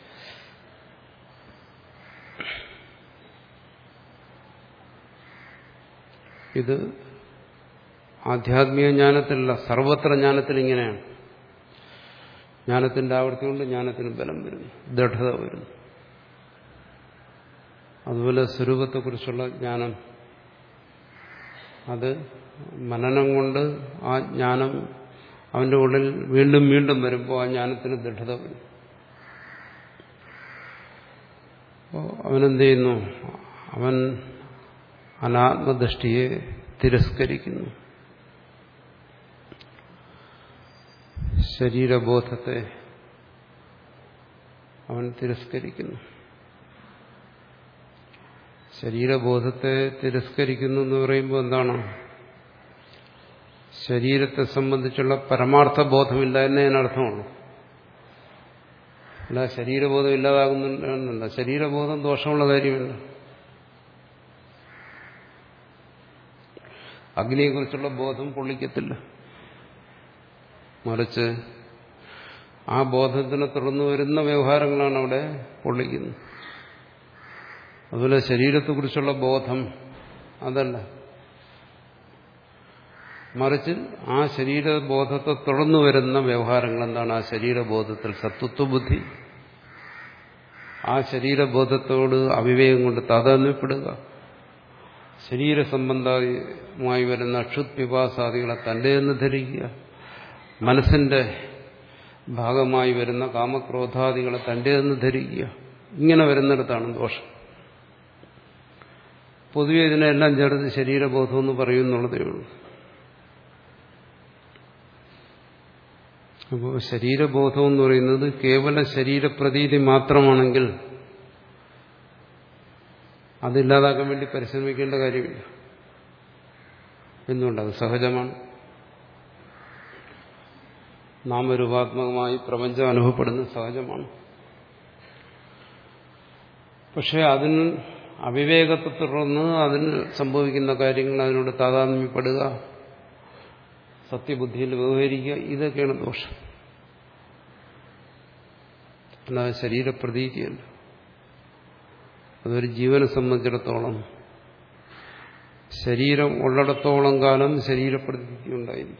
ഇത് ആധ്യാത്മിക ജ്ഞാനത്തിലല്ല, സർവത്ര ജ്ഞാനത്തിൽ ഇങ്ങനെയാണ്. ജ്ഞാനത്തിന്റെ ആവൃത്തി കൊണ്ട് ജ്ഞാനത്തിന് ബലം വരുന്നു, ദൃഢത വരുന്നു. അതുപോലെ സ്വരൂപത്തെക്കുറിച്ചുള്ള ജ്ഞാനം, അത് മനനം കൊണ്ട് ആ ജ്ഞാനം അവന്റെ ഉള്ളിൽ വീണ്ടും വീണ്ടും വരുമ്പോൾ ആ ജ്ഞാനത്തിന് ദൃഢത വരും. അപ്പോൾ അവനെന്ത് ചെയ്യുന്നു? അവൻ അനാത്മദൃഷ്ടിയെ തിരസ്കരിക്കുന്നു. ശരീരബോധത്തെ അവൻ തിരസ്കരിക്കുന്നു. ശരീരബോധത്തെ തിരസ്കരിക്കുന്നു എന്ന് പറയുമ്പോൾ എന്താണ്? ശരീരത്തെ സംബന്ധിച്ചുള്ള പരമാർത്ഥ ബോധമില്ല എന്നേ അതിനർത്ഥമുള്ളൂ. അല്ല ശരീരബോധം ഇല്ലാതാകുന്നുണ്ടല്ല. ശരീരബോധം ദോഷമുള്ള കാര്യമല്ല. അഗ്നിയെക്കുറിച്ചുള്ള ബോധം പൊള്ളിക്കത്തില്ല. മറിച്ച് ആ ബോധത്തിനെ തുടർന്ന് വരുന്ന വ്യവഹാരങ്ങളാണ് അവിടെ പൊള്ളിക്കുന്നത്. അതുപോലെ ശരീരത്തെക്കുറിച്ചുള്ള ബോധം അതല്ല, മറിച്ച് ആ ശരീരബോധത്തെ തുടർന്നു വരുന്ന വ്യവഹാരങ്ങൾ എന്താണ്? ആ ശരീരബോധത്തിൽ സത്വത്വബുദ്ധി, ആ ശരീരബോധത്തോട് അവിവേകം കൊണ്ട് താതാത്മ്യപ്പെടുക, ശരീരസംബന്ധമായി വരുന്ന ക്ഷുത്പിപാസാദികളെ തന്റെ എന്ന് ധരിക്കുക, മനസ്സിന്റെ ഭാഗമായി വരുന്ന കാമക്രോധാദികളെ തന്റെ എന്ന് ധരിക്കുക. ഇങ്ങനെ വരുന്നിടത്താണ് ദോഷം. പൊതുവെ ഇതിനെല്ലാം ചേർത്ത് ശരീരബോധം എന്ന് പറയുന്നുള്ളതേ ഉള്ളൂ. അപ്പോൾ ശരീരബോധം എന്ന് പറയുന്നത് കേവല ശരീരപ്രതീതി മാത്രമാണെങ്കിൽ അതില്ലാതാക്കാൻ വേണ്ടി പരിശ്രമിക്കേണ്ട കാര്യമില്ല. എന്തുകൊണ്ടത് സഹജമാണ്. നാമരൂപാത്മകമായി പ്രപഞ്ചം അനുഭവപ്പെടുന്നത് സഹജമാണ്. പക്ഷെ അതിന് അവിവേകത്തെ തുടർന്ന് അതിന് സംഭവിക്കുന്ന കാര്യങ്ങൾ അതിനോട് താതാത്മ്യപ്പെടുക, സത്യബുദ്ധിയിൽ വ്യവഹരിക്കുക, ഇതൊക്കെയാണ് ദോഷം. അല്ലാതെ ശരീരപ്രതീതിയല്ല. അതൊരു ജീവനെ സംബന്ധിച്ചിടത്തോളം ശരീരം ഉള്ളിടത്തോളം കാലം ശരീരപ്രതീതി ഉണ്ടായിരിക്കും.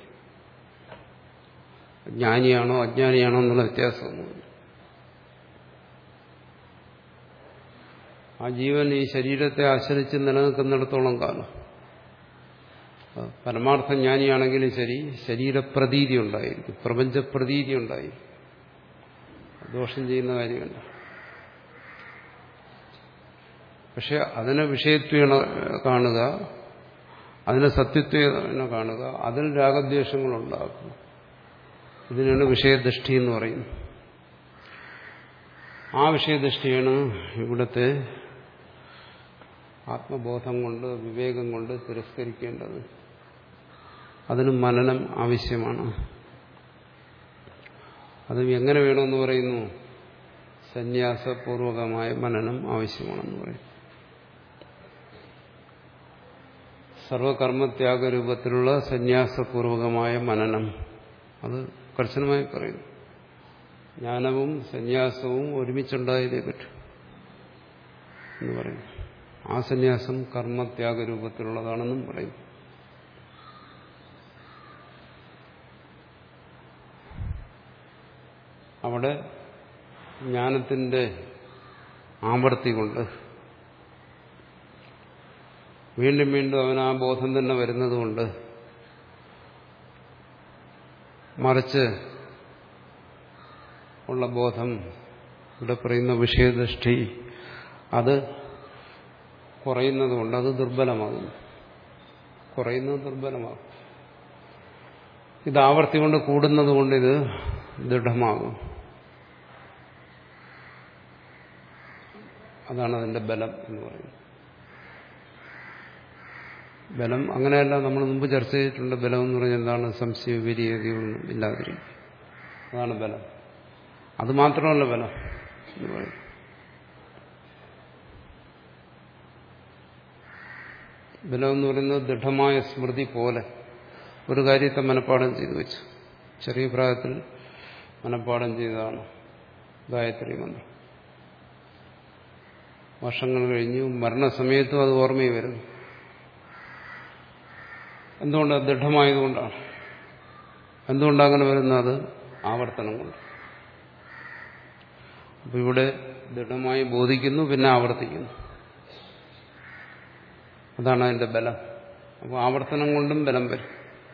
ജ്ഞാനിയാണോ അജ്ഞാനിയാണോ എന്നുള്ള വ്യത്യാസമൊന്നുമില്ല. ആ ജീവൻ ഈ ശരീരത്തെ ആശ്രയിച്ച് നിലനിൽക്കുന്നിടത്തോളം കാലം പരമാർത്ഥ ജ്ഞാനിയാണെങ്കിലും ശരി ശരീരപ്രതീതി ഉണ്ടായിരിക്കും, പ്രപഞ്ചപ്രതീതി ഉണ്ടായിരിക്കും. ദോഷം ചെയ്യുന്ന കാര്യമല്ല. പക്ഷെ അതിനെ വിഷയത്വം കാണുക, അതിനെ സത്യത്വം കാണുക, അതിൽ രാഗദ്വേഷങ്ങളുണ്ടാകും. ഇതിനാണ് വിഷയദൃഷ്ടി എന്ന് പറയുന്നത്. ആ വിഷയദൃഷ്ടിയാണ് ഇവിടുത്തെ ആത്മബോധം കൊണ്ട് വിവേകം കൊണ്ട് തിരസ്കരിക്കേണ്ടത്. അതിന് മനനം ആവശ്യമാണ്. അതും എങ്ങനെ വേണമെന്ന് പറയുന്നു? സന്യാസപൂർവകമായ മനനം ആവശ്യമാണെന്ന് പറയും. സർവകർമ്മത്യാഗരൂപത്തിലുള്ള സന്യാസപൂർവകമായ മനനം അത് കർശനമായി പറയുന്നു. ജ്ഞാനവും സന്യാസവും ഒരുമിച്ചുണ്ടായതേ പറ്റൂ എന്ന് പറയും. ആ സന്യാസം കർമ്മത്യാഗരൂപത്തിലുള്ളതാണെന്നും പറയും. അവിടെ ജ്ഞാനത്തിന്റെ ആവർത്തി കൊണ്ട് വീണ്ടും വീണ്ടും അവൻ ആ ബോധം തന്നെ വരുന്നതുകൊണ്ട്, മറിച്ച് ഉള്ള ബോധം, ഇവിടെ പറയുന്ന വിഷയദൃഷ്ടി, അത് കുറയുന്നതുകൊണ്ട് അത് ദുർബലമാകുന്നു. കുറയുന്നത് ദുർബലമാകും. ഇത് ആവർത്തി കൊണ്ട് കൂടുന്നത് കൊണ്ട് ഇത് ദൃഢമാകും. അതാണ് അതിന്റെ ബലം എന്ന് പറയുന്നത്. ബലം അങ്ങനെയല്ല, നമ്മൾ മുമ്പ് ചർച്ച ചെയ്തിട്ടുണ്ട്. ബലം എന്ന് പറഞ്ഞാൽ എന്താണ്? സംശയ വിപരീതങ്ങളൊന്നും ഇല്ലാതിരിക്കും. അതാണ് ബലം. അത് മാത്രമല്ല ബലം എന്ന് പറയും. ബലം എന്ന് പറയുന്നത് ദൃഢമായ സ്മൃതി പോലെ ഒരു കാര്യത്തെ മനഃപ്പാഠം ചെയ്തു വെച്ചു. ചെറിയ പ്രായത്തിൽ മനഃപ്പാഠം ചെയ്തതാണ് ഗായത്രി മന്ത്രം. വർഷങ്ങൾ കഴിഞ്ഞു മരണസമയത്തും അത് ഓർമ്മയിൽ വരുന്നു. എന്തുകൊണ്ടത്? ദൃഢമായതുകൊണ്ടാണ്. എന്തുകൊണ്ടങ്ങനെ വരുന്നത്? ആവർത്തനം കൊണ്ട്. അപ്പൊ ഇവിടെ ദൃഢമായി ബോധിക്കുന്നു, പിന്നെ ആവർത്തിക്കുന്നു. അതാണ് അതിന്റെ ബലം. അപ്പോൾ ആവർത്തനം കൊണ്ടും ബലം വരും.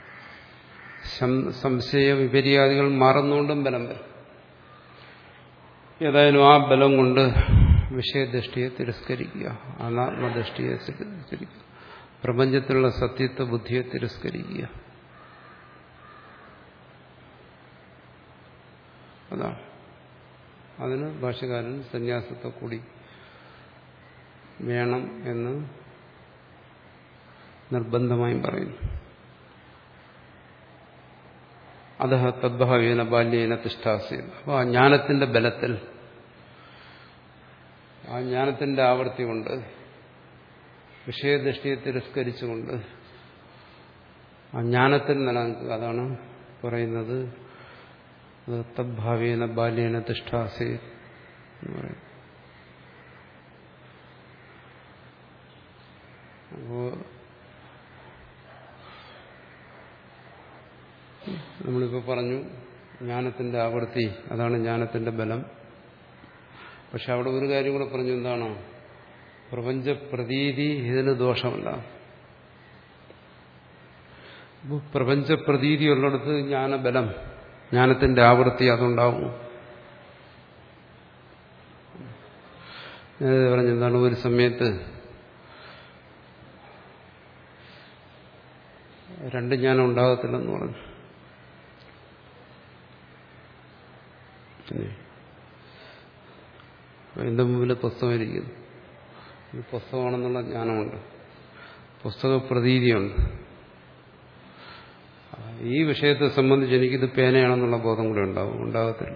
സംശയ വിപര്യാദികൾ മാറുന്നുകൊണ്ടും ബലം വരും. ഏതായാലും ആ ബലം കൊണ്ട് വിഷയദൃഷ്ടിയെ തിരസ്കരിക്കുക, അനാത്മദൃഷ്ടിയെ തിരസ്കരിക്കുക, പ്രപഞ്ചത്തിലുള്ള സത്യത്വ ബുദ്ധിയെ തിരസ്കരിക്കുക. അതാണ്. അതിന് ഭാഷ്യകാരൻ സന്യാസത്തെ കൂടി വേണം എന്ന് നിർബന്ധമായും പറയുന്നു. അതഹ തദ്ഭാവേന ബാല്യേന തിഷ്ഠാസ്യത്. അപ്പോൾ ആ ജ്ഞാനത്തിന്റെ ബലത്തിൽ, ആ ജ്ഞാനത്തിന്റെ ആവർത്തി കൊണ്ട്, വിഷയദൃഷ്ടിയെ തിരസ്കരിച്ചുകൊണ്ട് ആ ജ്ഞാനത്തിൽ നിലനിൽക്കുക. അതാണ് പറയുന്നത് തദ്ഭാവേന ബാല്യേന തിഷ്ഠാസ്യത് എന്ന് പറയും. അപ്പോ നമ്മളിപ്പോൾ പറഞ്ഞു ജ്ഞാനത്തിന്റെ ആവൃത്തി, അതാണ് ജ്ഞാനത്തിന്റെ ബലം. പക്ഷെ അവിടെ ഒരു കാര്യം കൂടെ പറഞ്ഞു. എന്താണ്? പ്രപഞ്ച പ്രതീതി ഇതിന് ദോഷമല്ല. പ്രപഞ്ച പ്രതീതി ഉള്ളിടത്ത് ജ്ഞാനബലം, ജ്ഞാനത്തിന്റെ ആവൃത്തി അതുണ്ടാവും. ഞാനത് പറഞ്ഞെന്താണ്? ഒരു സമയത്ത് രണ്ട് ജ്ഞാനം ഉണ്ടാകത്തില്ലെന്ന് പറഞ്ഞു. എന്റെ മുമ്പിൽ പുസ്തകം ഇരിക്കുന്നു. ഇത് പുസ്തകമാണെന്നുള്ള ജ്ഞാനമുണ്ട്, പുസ്തക പ്രതീതിയുണ്ട്. ഈ വിഷയത്തെ സംബന്ധിച്ച് എനിക്കിത് പേനയാണെന്നുള്ള ബോധം കൂടെ ഉണ്ടാവും. ഉണ്ടാകത്തില്ല.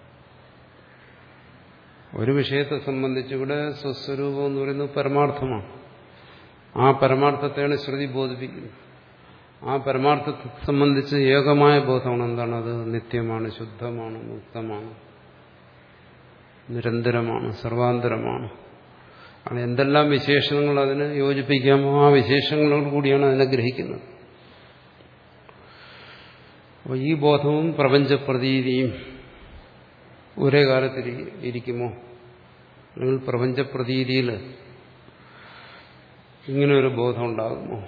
ഒരു വിഷയത്തെ സംബന്ധിച്ച് ഇവിടെ സ്വസ്വരൂപം എന്ന് പറയുന്നത് പരമാർത്ഥമാണ്. ആ പരമാർത്ഥത്തെയാണ് ശ്രുതി ബോധിപ്പിക്കുന്നത്. ആ പരമാർത്ഥത്തെ സംബന്ധിച്ച് ഏകമായ ബോധമാണ്. എന്താണ്? അത് നിത്യമാണ്, ശുദ്ധമാണ്, മുക്തമാണ്, നിരന്തരമാണ്, സർവാന്തരമാണ്. അങ്ങനെ എന്തെല്ലാം വിശേഷണങ്ങൾ അതിന് യോജിപ്പിക്കാമോ ആ വിശേഷങ്ങളോട് കൂടിയാണ് അതിനെ ഗ്രഹിക്കുന്നത്. അപ്പോൾ ഈ ബോധവും പ്രപഞ്ചപ്രതീതിയും ഒരേ കാലത്ത് ഇരിക്കുമോ? അല്ലെങ്കിൽ പ്രപഞ്ചപ്രതീതിയിൽ ഇങ്ങനെയൊരു ബോധം ഉണ്ടാകുമോ?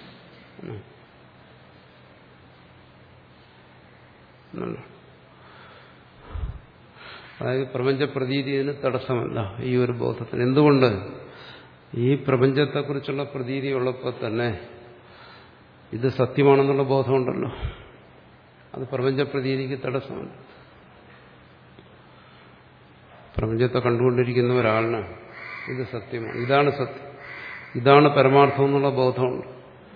അതായത് പ്രപഞ്ചപ്രതീതിന് തടസ്സമല്ല ഈ ഒരു ബോധത്തിന്. എന്തുകൊണ്ട്? ഈ പ്രപഞ്ചത്തെക്കുറിച്ചുള്ള പ്രതീതി ഉള്ളപ്പോൾ തന്നെ ഇത് സത്യമാണെന്നുള്ള ബോധമുണ്ടല്ലോ. അത് പ്രപഞ്ചപ്രതീതിക്ക് തടസ്സമല്ല. പ്രപഞ്ചത്തെ കണ്ടുകൊണ്ടിരിക്കുന്ന ഒരാളിന് ഇത് സത്യമാണ്, ഇതാണ് സത്യം, ഇതാണ് പരമാർത്ഥം എന്നുള്ള ബോധമുണ്ട്.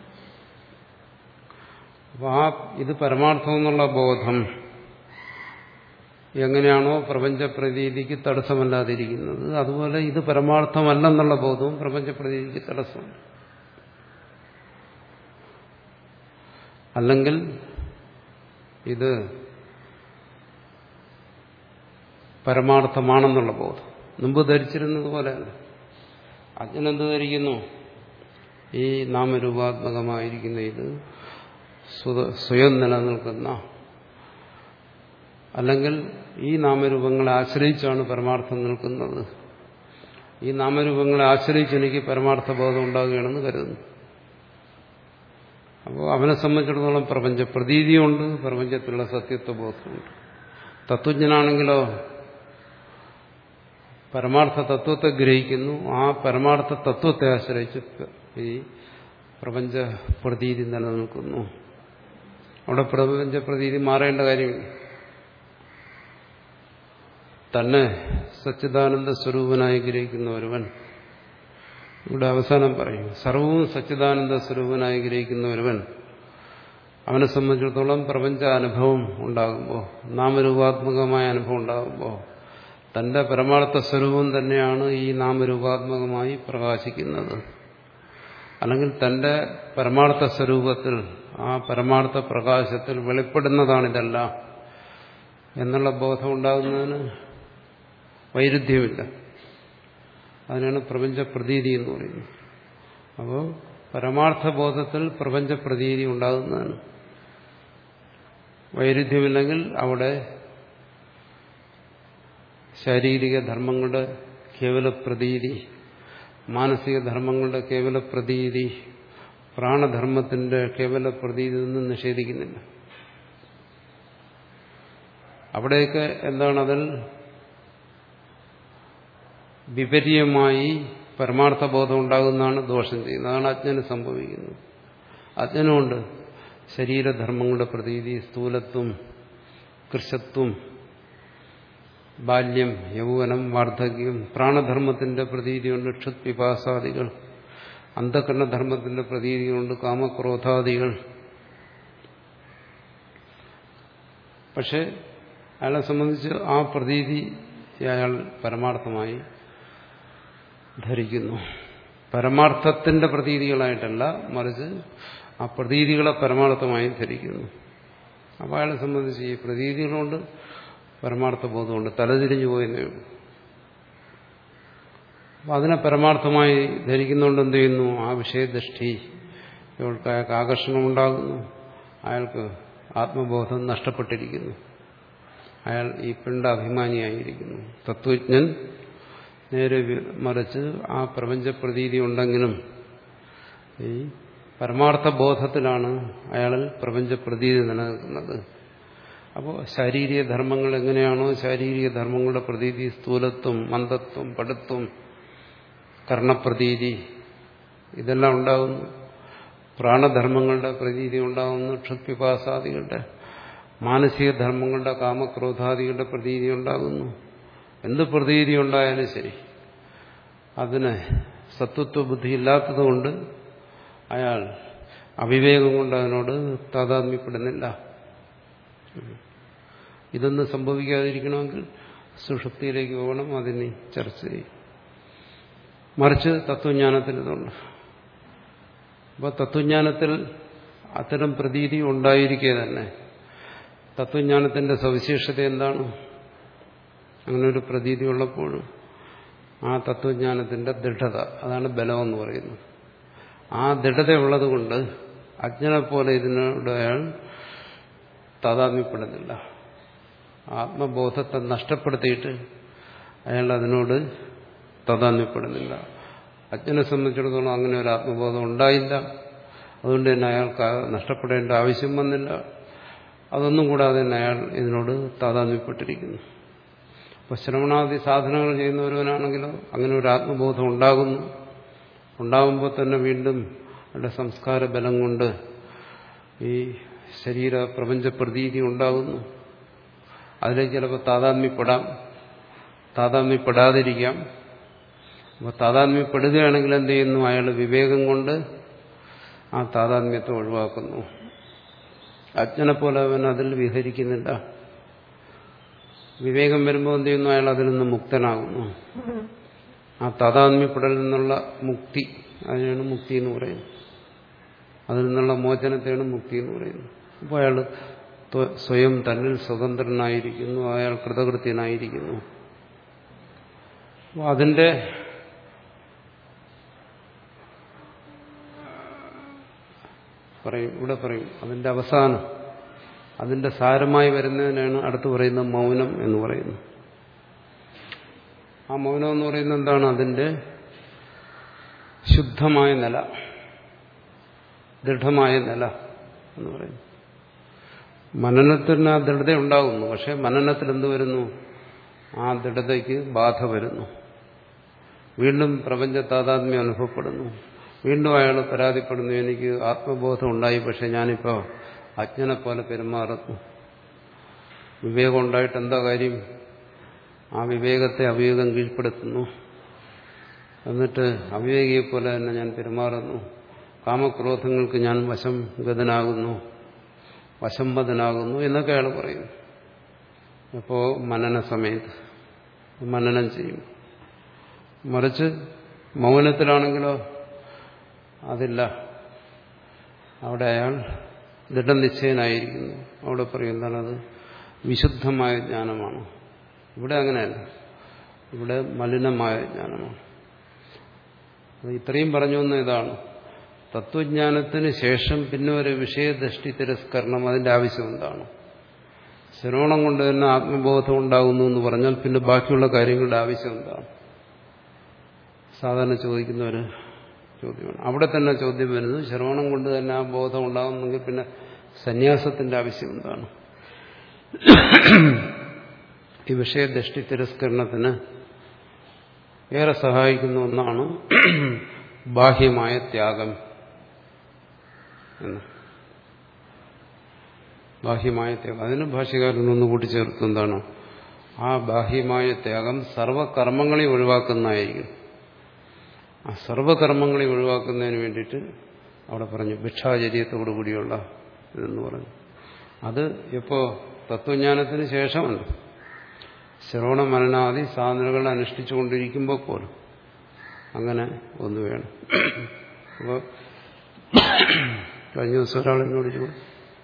അപ്പോൾ ആ ഇത് പരമാർത്ഥം എന്നുള്ള ബോധം എങ്ങനെയാണോ പ്രപഞ്ച പ്രതീതിക്ക് തടസ്സമല്ലാതിരിക്കുന്നത്, അതുപോലെ ഇത് പരമാർത്ഥമല്ലെന്നുള്ള ബോധവും പ്രപഞ്ച പ്രതീതിക്ക് തടസ്സമുണ്ട്. അല്ലെങ്കിൽ ഇത് പരമാർത്ഥമാണെന്നുള്ള ബോധം മുമ്പ് ധരിച്ചിരുന്നത് പോലെയല്ല. അജ്ഞനെന്ത് ധരിക്കുന്നു? ഈ നാമരൂപാത്മകമായിരിക്കുന്ന ഇത് സ്വയം നിലനിൽക്കുന്ന, അല്ലെങ്കിൽ ഈ നാമരൂപങ്ങളെ ആശ്രയിച്ചാണ് പരമാർത്ഥം നിൽക്കുന്നത്, ഈ നാമരൂപങ്ങളെ ആശ്രയിച്ച് എനിക്ക് പരമാർത്ഥ ബോധം ഉണ്ടാകുകയാണെന്ന് കരുതുന്നു. അപ്പോൾ അവനെ സംബന്ധിച്ചിടത്തോളം പ്രപഞ്ച പ്രതീതിയുണ്ട്, പ്രപഞ്ചത്തിലുള്ള സത്യത്വ ബോധമുണ്ട്. തത്വജ്ഞനാണെങ്കിലോ പരമാർത്ഥ തത്വത്തെ ഗ്രഹിക്കുന്നു, ആ പരമാർത്ഥ തത്വത്തെ ആശ്രയിച്ച് ഈ പ്രപഞ്ച പ്രതീതി നിലനിൽക്കുന്നു. അവിടെ പ്രപഞ്ച പ്രതീതി മാറേണ്ട കാര്യമില്ല. തന്നെ സച്ചിദാനന്ദ സ്വരൂപനായി ഗ്രഹിക്കുന്ന ഒരുവൻ, ഇവിടെ അവസാനം പറയും, സർവവും സച്ചിദാനന്ദ സ്വരൂപനായി ഗ്രഹിക്കുന്ന ഒരുവൻ, അവനെ സംബന്ധിച്ചിടത്തോളം പ്രപഞ്ച അനുഭവം ഉണ്ടാകുമ്പോൾ, നാമരൂപാത്മകമായ അനുഭവം ഉണ്ടാകുമ്പോൾ തന്റെ പരമാർത്ഥ സ്വരൂപം തന്നെയാണ് ഈ നാമരൂപാത്മകമായി പ്രകാശിക്കുന്നത്. അല്ലെങ്കിൽ തന്റെ പരമാർത്ഥ സ്വരൂപത്തിൽ, ആ പരമാർത്ഥ പ്രകാശത്തിൽ വെളിപ്പെടുന്നതാണിതെല്ലാം എന്നുള്ള ബോധം ഉണ്ടാകുന്നതിന് വൈരുദ്ധ്യമില്ല. അതിനാണ് പ്രപഞ്ച പ്രതീതി എന്ന് പറയുന്നത്. അപ്പോൾ പരമാർത്ഥ ബോധത്തിൽ പ്രപഞ്ച പ്രതീതി ഉണ്ടാകുന്നതിന് വൈരുദ്ധ്യമില്ലെങ്കിൽ അവിടെ ശാരീരിക ധർമ്മങ്ങളുടെ കേവല പ്രതീതി, മാനസിക ധർമ്മങ്ങളുടെ കേവല പ്രതീതി, പ്രാണധർമ്മത്തിന്റെ കേവല പ്രതീതി ഒന്നും നിഷേധിക്കുന്നില്ല. അവിടെയൊക്കെ എന്താണ്, അതിൽ വിപരീയമായി പരമാർത്ഥബോധം ഉണ്ടാകുന്നതാണ് ദോഷം ചെയ്യുന്നത്. അതാണ് അജ്ഞന് സംഭവിക്കുന്നത്. അജ്ഞനുമുണ്ട് ശരീരധർമ്മങ്ങളുടെ പ്രതീതി, സ്ഥൂലത്വം, കൃശത്വം, ബാല്യം, യൗവനം, വാർദ്ധക്യം, പ്രാണധർമ്മത്തിന്റെ പ്രതീതിയുണ്ട്, ക്ഷുത്പിപാസാദികൾ, അന്ധകരണധർമ്മത്തിന്റെ പ്രതീതിയുണ്ട്, കാമക്രോധാദികൾ. പക്ഷെ അയാളെ സംബന്ധിച്ച് ആ പ്രതീതി അയാൾ പരമാർത്ഥമായി ധരിക്കുന്നു. പരമാർത്ഥത്തിന്റെ പ്രതീതികളായിട്ടല്ല, മറിച്ച് ആ പ്രതീതികളെ പരമാർത്ഥമായി ധരിക്കുന്നു. അപ്പോൾ അയാളെ സംബന്ധിച്ച് ഈ പ്രതീതികളുണ്ട്, പരമാർത്ഥ ബോധമുണ്ട്, തലതിരിഞ്ഞു പോയെന്നേ ഉള്ളൂ. അപ്പം അതിനെ പരമാർത്ഥമായി ധരിക്കുന്നുണ്ട്. എന്ത് ചെയ്യുന്നു? ആ വിഷയദൃഷ്ടി ഇവൾക്ക് അയാൾക്ക് ആകർഷണമുണ്ടാകുന്നു, അയാൾക്ക് ആത്മബോധം നഷ്ടപ്പെട്ടിരിക്കുന്നു, അയാൾ ഈ പിണ്ടാഭിമാനിയായിരിക്കുന്നു. തത്വജ്ഞൻ നേരെ മറിച്ച് ആ പ്രപഞ്ച പ്രതീതി ഉണ്ടെങ്കിലും ഈ പരമാർത്ഥ ബോധത്തിലാണ് അയാളിൽ പ്രപഞ്ച പ്രതീതി നിലനിൽക്കുന്നത്. അപ്പോൾ ശാരീരിക ധർമ്മങ്ങൾ എങ്ങനെയാണോ ശാരീരിക ധർമ്മങ്ങളുടെ പ്രതീതി, സ്ഥൂലത്വം, മന്ദത്വം, പടുത്വം, കർണപ്രതീതി ഇതെല്ലാം ഉണ്ടാകുന്നു, പ്രാണധർമ്മങ്ങളുടെ പ്രതീതി ഉണ്ടാകുന്നു, ക്ഷുത്പിപാസാദികളുടെ, മാനസിക ധർമ്മങ്ങളുടെ, കാമക്രോധാദികളുടെ പ്രതീതി ഉണ്ടാകുന്നു. എന്ത് പ്രതീതി ഉണ്ടായാലും ശരി, അതിന് സത്വത്വ ബുദ്ധി ഇല്ലാത്തതുകൊണ്ട് അയാൾ അവിവേകം കൊണ്ട് അതിനോട് താതാത്മ്യപ്പെടുന്നില്ല. ഇതൊന്നും സംഭവിക്കാതിരിക്കണമെങ്കിൽ സുഷുപ്തിയിലേക്ക് പോകണം, അതിന് ചർച്ച ചെയ്യും. മറിച്ച് തത്വജ്ഞാനത്തിൽ ഇതുണ്ട്. അപ്പോൾ തത്വജ്ഞാനത്തിൽ അത്തരം പ്രതീതി ഉണ്ടായിരിക്കെ തന്നെ തത്വജ്ഞാനത്തിന്റെ സവിശേഷത എന്താണ്? അങ്ങനെ ഒരു പ്രതീതി ഉള്ളപ്പോഴും ആ തത്വജ്ഞാനത്തിന്റെ ദൃഢത, അതാണ് ബലമെന്ന് പറയുന്നത്. ആ ദൃഢതയുള്ളത് കൊണ്ട് അജ്ഞനെപ്പോലെ ഇതിനോട് അയാൾ താതാത്മ്യപ്പെടുന്നില്ല. ആത്മബോധത്തെ നഷ്ടപ്പെടുത്തിയിട്ട് അയാൾ അതിനോട് താതാത്മ്യപ്പെടുന്നില്ല. അജ്ഞനെ സംബന്ധിച്ചിടത്തോളം അങ്ങനെ ഒരു ആത്മബോധം ഉണ്ടായില്ല, അതുകൊണ്ട് തന്നെ അയാൾക്ക് നഷ്ടപ്പെടേണ്ട ആവശ്യം വന്നില്ല. അതൊന്നും കൂടാതെ തന്നെ അയാൾ ഇതിനോട് താതാത്മ്യപ്പെട്ടിരിക്കുന്നു. അപ്പോൾ ശ്രവണാദി സാധനങ്ങൾ ചെയ്യുന്ന ഒരുവനാണെങ്കിലോ അങ്ങനെ ഒരു ആത്മബോധം ഉണ്ടാകുന്നു. ഉണ്ടാകുമ്പോൾ തന്നെ വീണ്ടും അവരുടെ സംസ്കാര ബലം കൊണ്ട് ഈ ശരീര പ്രപഞ്ച പ്രതീതി ഉണ്ടാകുന്നു. അതിലേക്ക് ചിലപ്പോൾ താതാത്മ്യപ്പെടാം, താതാത്മ്യപ്പെടാതിരിക്കാം. അപ്പോൾ താതാത്മ്യപ്പെടുകയാണെങ്കിൽ എന്ത് ചെയ്യുന്നു? അയാൾ വിവേകം കൊണ്ട് ആ താതാത്മ്യത്തെ ഒഴിവാക്കുന്നു. അജ്ഞനെ പോലെ അവൻ അതിൽ വിഹരിക്കുന്നില്ല. വിവേകം വരുമ്പോൾ എന്ത് ചെയ്യുന്നു? അയാൾ അതിൽ നിന്ന് മുക്തനാകുന്നു. ആ താതാത്മ്യപ്പെടലിൽ നിന്നുള്ള മുക്തി, അതിനാണ് മുക്തി എന്ന് പറയുന്നത്. അതിൽ നിന്നുള്ള മോചനത്തെയാണ് മുക്തി എന്ന് പറയുന്നത്. അപ്പോൾ അയാൾ സ്വയം തന്നിൽ സ്വതന്ത്രനായിരിക്കുന്നു, അയാൾ കൃതകൃത്യനായിരിക്കുന്നു. അപ്പോൾ അതിൻ്റെ പറയും ഇവിടെ പറയും അതിൻ്റെ അവസാനം, അതിൻ്റെ സാരമായി വരുന്നതിനാണ് അടുത്ത് പറയുന്നത് മൗനം എന്ന് പറയുന്നത്. ആ മൗനം എന്ന് പറയുന്നത് എന്താണ്? അതിൻ്റെ ശുദ്ധമായ നില, ദൃഢമായ നില എന്ന് പറയുന്നു. മനനത്തിന് ആ ദൃഢത ഉണ്ടാകുന്നു. പക്ഷെ മനനത്തിൽ എന്ത് വരുന്നു? ആ ദൃഢതയ്ക്ക് ബാധ വരുന്നു. വീണ്ടും പ്രപഞ്ച താതാത്മ്യം അനുഭവപ്പെടുന്നു. വീണ്ടും അയാൾ പരാതിപ്പെടുന്നു, എനിക്ക് ആത്മബോധം ഉണ്ടായി, പക്ഷെ ഞാനിപ്പോൾ അജ്ഞനെ പോലെ പെരുമാറുന്നു. വിവേകം ഉണ്ടായിട്ട് എന്താ കാര്യം? ആ വിവേകത്തെ അവിവേകം കീഴ്പ്പെടുത്തുന്നു. എന്നിട്ട് അവിവേകിയെപ്പോലെ തന്നെ ഞാൻ പെരുമാറുന്നു. കാമക്രോധങ്ങൾക്ക് ഞാൻ വശം ഗതനാകുന്നു, വശംവദനാകുന്നു എന്നൊക്കെ അയാൾ പറയുന്നു. അപ്പോൾ മനന സമയത്ത് മനനം ചെയ്യും. മറിച്ച് മൗനത്തിലാണെങ്കിലോ അതില്ല. അവിടെ അയാൾ ദൃഢനിശ്ചയനായിരിക്കുന്നു. അവിടെ പറയും എന്താണത്? വിശുദ്ധമായ ജ്ഞാനമാണ്. ഇവിടെ അങ്ങനെയല്ല, ഇവിടെ മലിനമായ ജ്ഞാനമാണ്. ഇത്രയും പറഞ്ഞു വന്ന ഇതാണ്. തത്വജ്ഞാനത്തിന് ശേഷം പിന്നെ ഒരു വിഷയദൃഷ്ടി തിരസ്കരണം, അതിന്റെ ആവശ്യം എന്താണ്? ശ്രവണം കൊണ്ട് തന്നെ ആത്മബോധം ഉണ്ടാകുന്നു എന്ന് പറഞ്ഞാൽ പിന്നെ ബാക്കിയുള്ള കാര്യങ്ങളുടെ ആവശ്യം എന്താണ്? സാധാരണ ചോദിക്കുന്ന ഒരു ചോദ്യമാണ്. അവിടെ തന്നെ ചോദ്യം വരുന്നത്, ശ്രവണം കൊണ്ട് തന്നെ ആ ബോധം ഉണ്ടാകുന്നെങ്കിൽ പിന്നെ സന്യാസത്തിന്റെ ആവശ്യം എന്താണ്? ഈ വിഷയദൃഷ്ടി തിരസ്കരണത്തിന് ഏറെ സഹായിക്കുന്ന ഒന്നാണ് ബാഹ്യമായ ത്യാഗം എന്ന്. ബാഹ്യമായ ത്യാഗം, അതിന് ഭാഷ്യകാരൻ ഒന്ന് കൂട്ടിച്ചേർത്ത് എന്താണ്? ആ ബാഹ്യമായ ത്യാഗം സർവകർമ്മങ്ങളെ ഒഴിവാക്കുന്നതായിരിക്കും. ആ സർവകർമ്മങ്ങളെ ഒഴിവാക്കുന്നതിന് വേണ്ടിയിട്ട് അവിടെ പറഞ്ഞു ഭിക്ഷാചര്യത്തോടു കൂടിയുള്ള ഇതെന്ന് പറഞ്ഞു. അത് എപ്പോ? തത്വജ്ഞാനത്തിന് ശേഷമല്ല, ശ്രവണ മനനാദി സാധനകൾ അനുഷ്ഠിച്ചുകൊണ്ടിരിക്കുമ്പോൾ പോലും അങ്ങനെ ഒന്ന് വേണം. അപ്പോൾ കഴിഞ്ഞ ദിവസം ഒരാൾ എന്നോട് ചോദിച്ചു,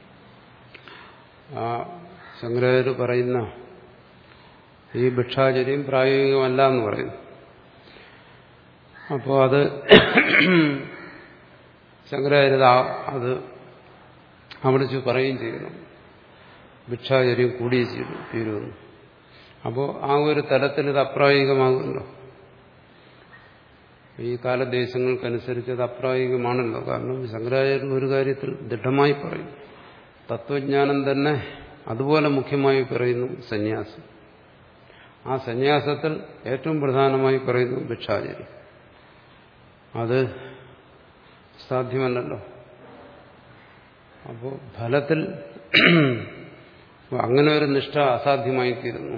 ആ ശങ്കരാചാര്യർ പറയുന്ന ഈ ഭിക്ഷാചര്യം പ്രായോഗികമല്ല എന്ന് പറയുന്നു. അപ്പോൾ അത് ശങ്കരാചാര്യർ അത് അവിടെ വെച്ച് പറയുകയും ചെയ്യുന്നു, ഭിക്ഷാചര്യം കൂടിയേ ചെയ്തു തീരുമെന്ന്. അപ്പോൾ ആ ഒരു തലത്തിൽ ഇത് അപ്രായോഗികമാകുമല്ലോ. ഈ കാലദേശങ്ങൾക്കനുസരിച്ച് അത് അപ്രായോഗികമാണല്ലോ. കാരണം ശങ്കരാചാര്യൻ ഒരു കാര്യത്തിൽ ദൃഢമായി പറയും, തത്വജ്ഞാനം തന്നെ അതുപോലെ മുഖ്യമായി പറയുന്നു സന്യാസം. ആ സന്യാസത്തിൽ ഏറ്റവും പ്രധാനമായി പറയുന്നു ഭിക്ഷാചര്യം. അത് സാധ്യമല്ലല്ലോ. അപ്പോൾ ഫലത്തിൽ അങ്ങനെ ഒരു നിഷ്ഠ അസാധ്യമായി തീരുന്നു.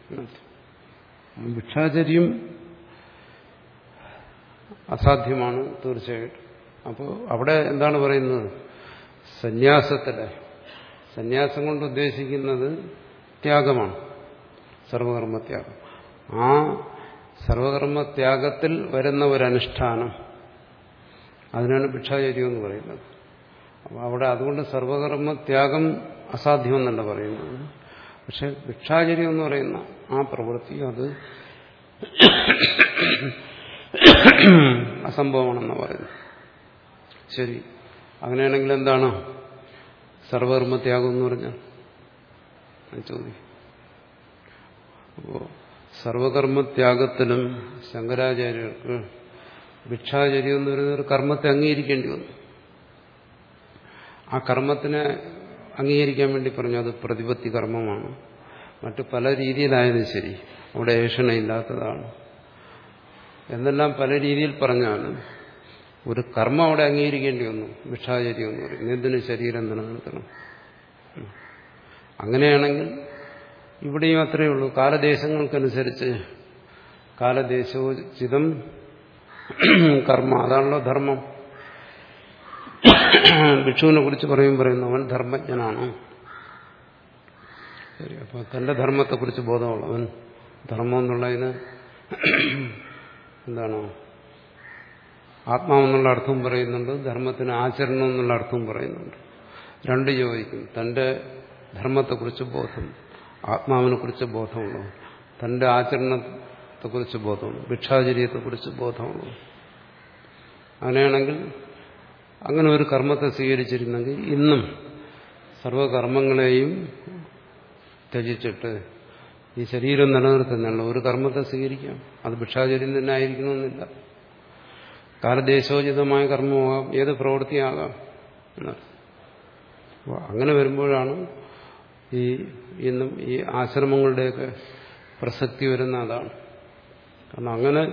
ഭിക്ഷാചര്യം അസാധ്യമാണ് തീർച്ചയായിട്ടും. അപ്പോൾ അവിടെ എന്താണ് പറയുന്നത്? സന്യാസത്തിലെ സന്യാസം കൊണ്ട് ഉദ്ദേശിക്കുന്നത് ത്യാഗമാണ്, സർവകർമ്മത്യാഗം. ആ സർവകർമ്മത്യാഗത്തിൽ വരുന്ന ഒരനുഷ്ഠാനം, അതിനാണ് ഭിക്ഷാചര്യം എന്ന് പറയുന്നത്. അപ്പോൾ അവിടെ അതുകൊണ്ട് സർവകർമ്മത്യാഗം അസാധ്യമെന്നല്ല പറയുന്നത്. പക്ഷെ ഭിക്ഷാചര്യം എന്ന് പറയുന്ന ആ പ്രവൃത്തി അത് അസംഭവമാണെന്ന് പറയുന്നു. ശരി, അങ്ങനെയാണെങ്കിൽ എന്താണ് സർവകർമ്മത്യാഗം എന്ന് പറഞ്ഞാൽ? ചോദ്യം. അപ്പോൾ സർവകർമ്മത്യാഗത്തിലും ശങ്കരാചാര്യർക്ക് ഭിക്ഷാചര്യം എന്ന് പറയുന്ന ഒരു കർമ്മത്തെ അംഗീകരിക്കേണ്ടി വന്നു. ആ കർമ്മത്തിനെ അംഗീകരിക്കാൻ വേണ്ടി പറഞ്ഞു അത് പ്രതിപത്തി കർമ്മമാണ്, മറ്റു പല രീതിയിലായാലും ശരി, അവിടെ ഏഷണയില്ലാത്തതാണ് എന്നെല്ലാം പല രീതിയിൽ പറഞ്ഞാലും ഒരു കർമ്മം അവിടെ അംഗീകരിക്കേണ്ടി വന്നു. ഭിക്ഷാചര്യം എന്ന് പറയും, എന്തിനു ശരീരം നിലനിർത്തണം. അങ്ങനെയാണെങ്കിൽ ഇവിടെയും അത്രയേ ഉള്ളൂ. കാലദേശങ്ങൾക്കനുസരിച്ച് കാലദേശോചിതം കർമ്മ, അതാണല്ലോ ധർമ്മം. ഭിക്ഷുവിനെ കുറിച്ച് പറയും പറയുന്നു അവൻ ധർമ്മജ്ഞനാണ്. ശരി, അപ്പൊ തന്റെ ധർമ്മത്തെക്കുറിച്ച് ബോധമുള്ള അവൻ ധർമ്മം എന്നുള്ളതിന് എന്താണ് ആത്മാവെന്നുള്ള അർത്ഥവും പറയുന്നുണ്ട്, ധർമ്മത്തിന് ആചരണം എന്നുള്ള അർത്ഥവും പറയുന്നുണ്ട്. രണ്ട് യോജിക്കും. തന്റെ ധർമ്മത്തെക്കുറിച്ച് ബോധം, ആത്മാവിനെ കുറിച്ച് ബോധമുള്ളൂ, തന്റെ ആചരണത്തെക്കുറിച്ച് ബോധമുള്ളൂ, ഭിക്ഷാചര്യത്തെക്കുറിച്ച് ബോധമുള്ളൂ. അങ്ങനെയാണെങ്കിൽ അങ്ങനെ ഒരു കർമ്മത്തെ സ്വീകരിച്ചിരുന്നെങ്കിൽ ഇന്നും സർവകർമ്മങ്ങളെയും ത്യജിച്ചിട്ട് ഈ ശരീരം നിലനിർത്തുന്നുള്ള ഒരു കർമ്മത്തെ സ്വീകരിക്കാം. അത് ഭിക്ഷാചര്യം തന്നെ ആയിരിക്കണമെന്നില്ല. കാലദേശോചിതമായ കർമ്മമാകാം, ഏത് പ്രവൃത്തിയാകാം. അങ്ങനെ വരുമ്പോഴാണ് ഈ ഇന്നും ഈ ആശ്രമങ്ങളുടെയൊക്കെ പ്രസക്തി വരുന്ന അതാണ്. കാരണം അങ്ങനെ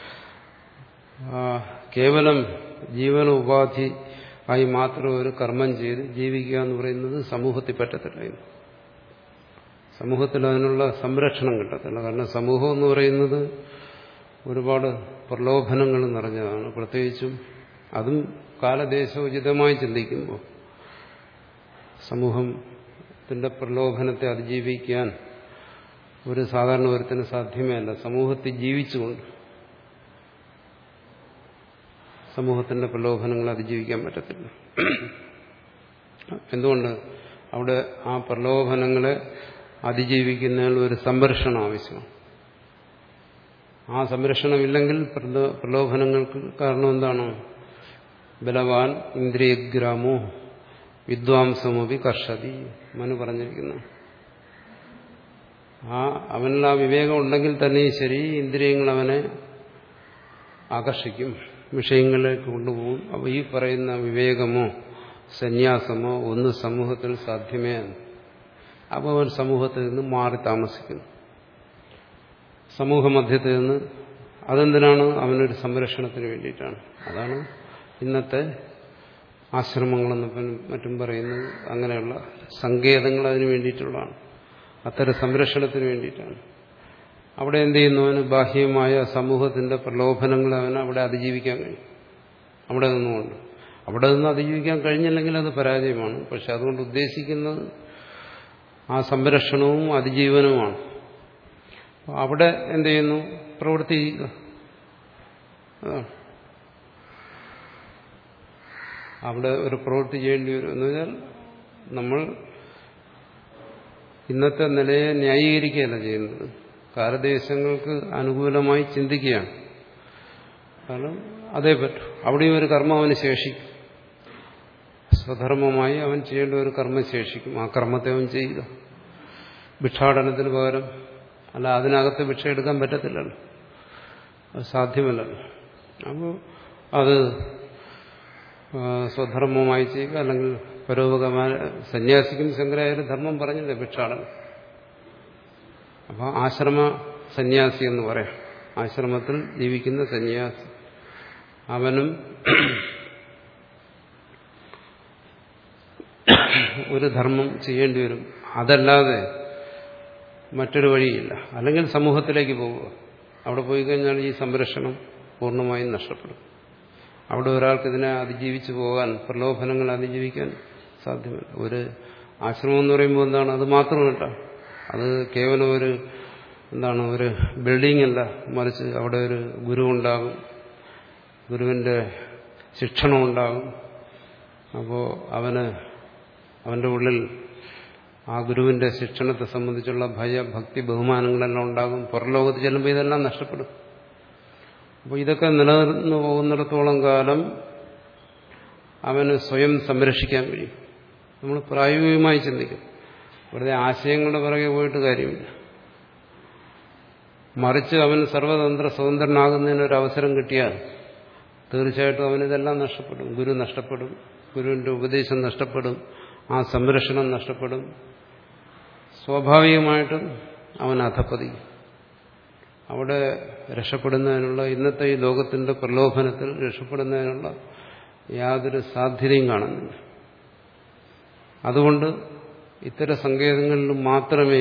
കേവലം ജീവന ഉപാധി ആയി മാത്രം ഒരു കർമ്മം ചെയ്ത് ജീവിക്കുക എന്ന് പറയുന്നത് സമൂഹത്തിൽ പറ്റത്തില്ല. സമൂഹത്തിൽ അതിനുള്ള സംരക്ഷണം കിട്ടത്തില്ല. കാരണം സമൂഹം എന്ന് പറയുന്നത് ഒരുപാട് പ്രലോഭനങ്ങൾ നിറഞ്ഞതാണ്. പ്രത്യേകിച്ചും അതും കാലദേശോചിതമായി ചിന്തിക്കുമ്പോൾ സമൂഹത്തിന്റെ പ്രലോഭനത്തെ അതിജീവിക്കാൻ ഒരു സാധാരണ ഒരുത്തിന് സാധ്യമേ അല്ല. സമൂഹത്തിൽ ജീവിച്ചുകൊണ്ട് സമൂഹത്തിന്റെ പ്രലോഭനങ്ങളെ അതിജീവിക്കാൻ പറ്റത്തില്ല. എന്തുകൊണ്ട്? അവിടെ ആ പ്രലോഭനങ്ങളെ അതിജീവിക്കുന്നതിന് ഒരു സംരക്ഷണം ആവശ്യമാണ്. ആ സംരക്ഷണമില്ലെങ്കിൽ പ്രലോഭനങ്ങൾക്ക് കാരണം എന്താണ്? ബലവാൻ ഇന്ദ്രിയഗ്രാമോ വിദ്വാംസമോപി കർഷതി മനു പറഞ്ഞിരിക്കുന്നു. ആ അവനിൽ ആ വിവേകം ഉണ്ടെങ്കിൽ തന്നെ ശരി, ഇന്ദ്രിയങ്ങൾ അവനെ ആകർഷിക്കും, വിഷയങ്ങളിലേക്ക് കൊണ്ടുപോകും. അപ്പോൾ ഈ പറയുന്ന വിവേകമോ സന്യാസമോ ഒന്ന് സമൂഹത്തിൽ സാധ്യമേ അല്ല. അപ്പോൾ അവൻ സമൂഹത്തിൽ നിന്ന് മാറി താമസിക്കുന്നു, സമൂഹമധ്യത്തിൽ നിന്ന്. അതെന്തിനാണ്? അവനൊരു സംരക്ഷണത്തിന് വേണ്ടിയിട്ടാണ്. അതാണ് ഇന്നത്തെ ആശ്രമങ്ങളെന്ന് മറ്റും പറയുന്നത്. അങ്ങനെയുള്ള സങ്കേതങ്ങൾ അതിനു വേണ്ടിയിട്ടുള്ളതാണ്, അത്തരം സംരക്ഷണത്തിന് വേണ്ടിയിട്ടാണ്. അവിടെ എന്ത് ചെയ്യുന്നു? അവന് ബാഹ്യമായ സമൂഹത്തിന്റെ പ്രലോഭനങ്ങൾ അവന് അവിടെ അതിജീവിക്കാൻ കഴിയും. അവിടെ നിന്നുകൊണ്ട് അവിടെ നിന്ന് അതിജീവിക്കാൻ കഴിഞ്ഞില്ലെങ്കിൽ അത് പരാജയമാണ്. പക്ഷെ അതുകൊണ്ട് ഉദ്ദേശിക്കുന്നത് ആ സംരക്ഷണവും അതിജീവനവുമാണ്. അവിടെ എന്ത് ചെയ്യുന്നു? പ്രവൃത്തി ചെയ്യുക. അവിടെ ഒരു പ്രവൃത്തി ചെയ്യേണ്ടി വരും. എന്ന് വെച്ചാൽ നമ്മൾ ഇന്നത്തെ നിലയെ ന്യായീകരിക്കുകയല്ല ചെയ്യുന്നത്, കാലദേശങ്ങൾക്ക് അനുകൂലമായി ചിന്തിക്കുകയാണ്. കാരണം അതേ പറ്റൂ. അവിടെയും ഒരു കർമ്മം അവന് ശേഷിക്കും. സ്വധർമ്മമായി അവൻ ചെയ്യേണ്ട ഒരു കർമ്മം ശേഷിക്കും. ആ കർമ്മത്തെ അവൻ ചെയ്യുക. ഭിക്ഷാടനത്തിന് പകരം അല്ല, അതിനകത്ത് ഭിക്ഷ എടുക്കാൻ പറ്റത്തില്ലല്ലോ, അത് സാധ്യമല്ലല്ലോ. അപ്പോൾ അത് സ്വധർമ്മമായി ചെയ്യുക. അല്ലെങ്കിൽ പരോപകമായ സന്യാസിക്കും ശങ്കരാചാര്യ ധർമ്മം പറഞ്ഞില്ലേ, ഭിക്ഷാടനം. അപ്പോൾ ആശ്രമ സന്യാസി എന്ന് പറയാം. ആശ്രമത്തിൽ ജീവിക്കുന്ന സന്യാസി, അവനും ഒരു ധർമ്മം ചെയ്യേണ്ടി വരും. അതല്ലാതെ മറ്റൊരു വഴിയില്ല. അല്ലെങ്കിൽ സമൂഹത്തിലേക്ക് പോവുക. അവിടെ പോയി കഴിഞ്ഞാൽ ഈ സംരക്ഷണം പൂർണ്ണമായും നഷ്ടപ്പെടും. അവിടെ ഒരാൾക്ക് ഇതിനെ അതിജീവിച്ചു പോകാൻ, പ്രലോഭനങ്ങൾ അതിജീവിക്കാൻ സാധ്യമല്ല. ഒരു ആശ്രമം എന്ന് പറയുമ്പോൾ എന്താണ്? അത് മാത്രമല്ല, അത് കേവലം ഒരു എന്താണ് ഒരു ബിൽഡിംഗ് അല്ല, മറിച്ച് അവിടെ ഒരു ഗുരു ഉണ്ടാകും, ഗുരുവിന്റെ ശിക്ഷണം ഉണ്ടാകും. അപ്പോൾ അവന് അവന്റെ ഉള്ളിൽ ആ ഗുരുവിന്റെ ശിക്ഷണത്തെ സംബന്ധിച്ചുള്ള ഭയ, ഭക്തി, ബഹുമാനങ്ങളെല്ലാം ഉണ്ടാകും. പുറലോകത്ത് ചെല്ലുമ്പോൾ ഇതെല്ലാം നഷ്ടപ്പെടും. അപ്പോൾ ഇതൊക്കെ നിലനിർന്നു പോകുന്നിടത്തോളം കാലം അവന് സ്വയം സംരക്ഷിക്കാൻ കഴിയും. നമ്മൾ പ്രായോഗികമായി ചിന്തിക്കും. വെറുതെ ആശയങ്ങളുടെ പിറകെ പോയിട്ട് കാര്യമില്ല. മറിച്ച് അവൻ സർവതന്ത്ര സ്വതന്ത്രനാകുന്നതിനൊരു അവസരം കിട്ടിയാൽ തീർച്ചയായിട്ടും അവനിതെല്ലാം നഷ്ടപ്പെടും. ഗുരു നഷ്ടപ്പെടും, ഗുരുവിന്റെ ഉപദേശം നഷ്ടപ്പെടും, ആ സംരക്ഷണം നഷ്ടപ്പെടും. സ്വാഭാവികമായിട്ടും അവൻ അധപ്പതിക്കും. അവിടെ രക്ഷപ്പെടുന്നതിനുള്ള, ഇന്നത്തെ ഈ ലോകത്തിന്റെ പ്രലോഭനത്തിൽ രക്ഷപ്പെടുന്നതിനുള്ള യാതൊരു സാധ്യതയും കാണുന്നില്ല. അതുകൊണ്ട് ഇത്തരം സങ്കേതങ്ങളിൽ മാത്രമേ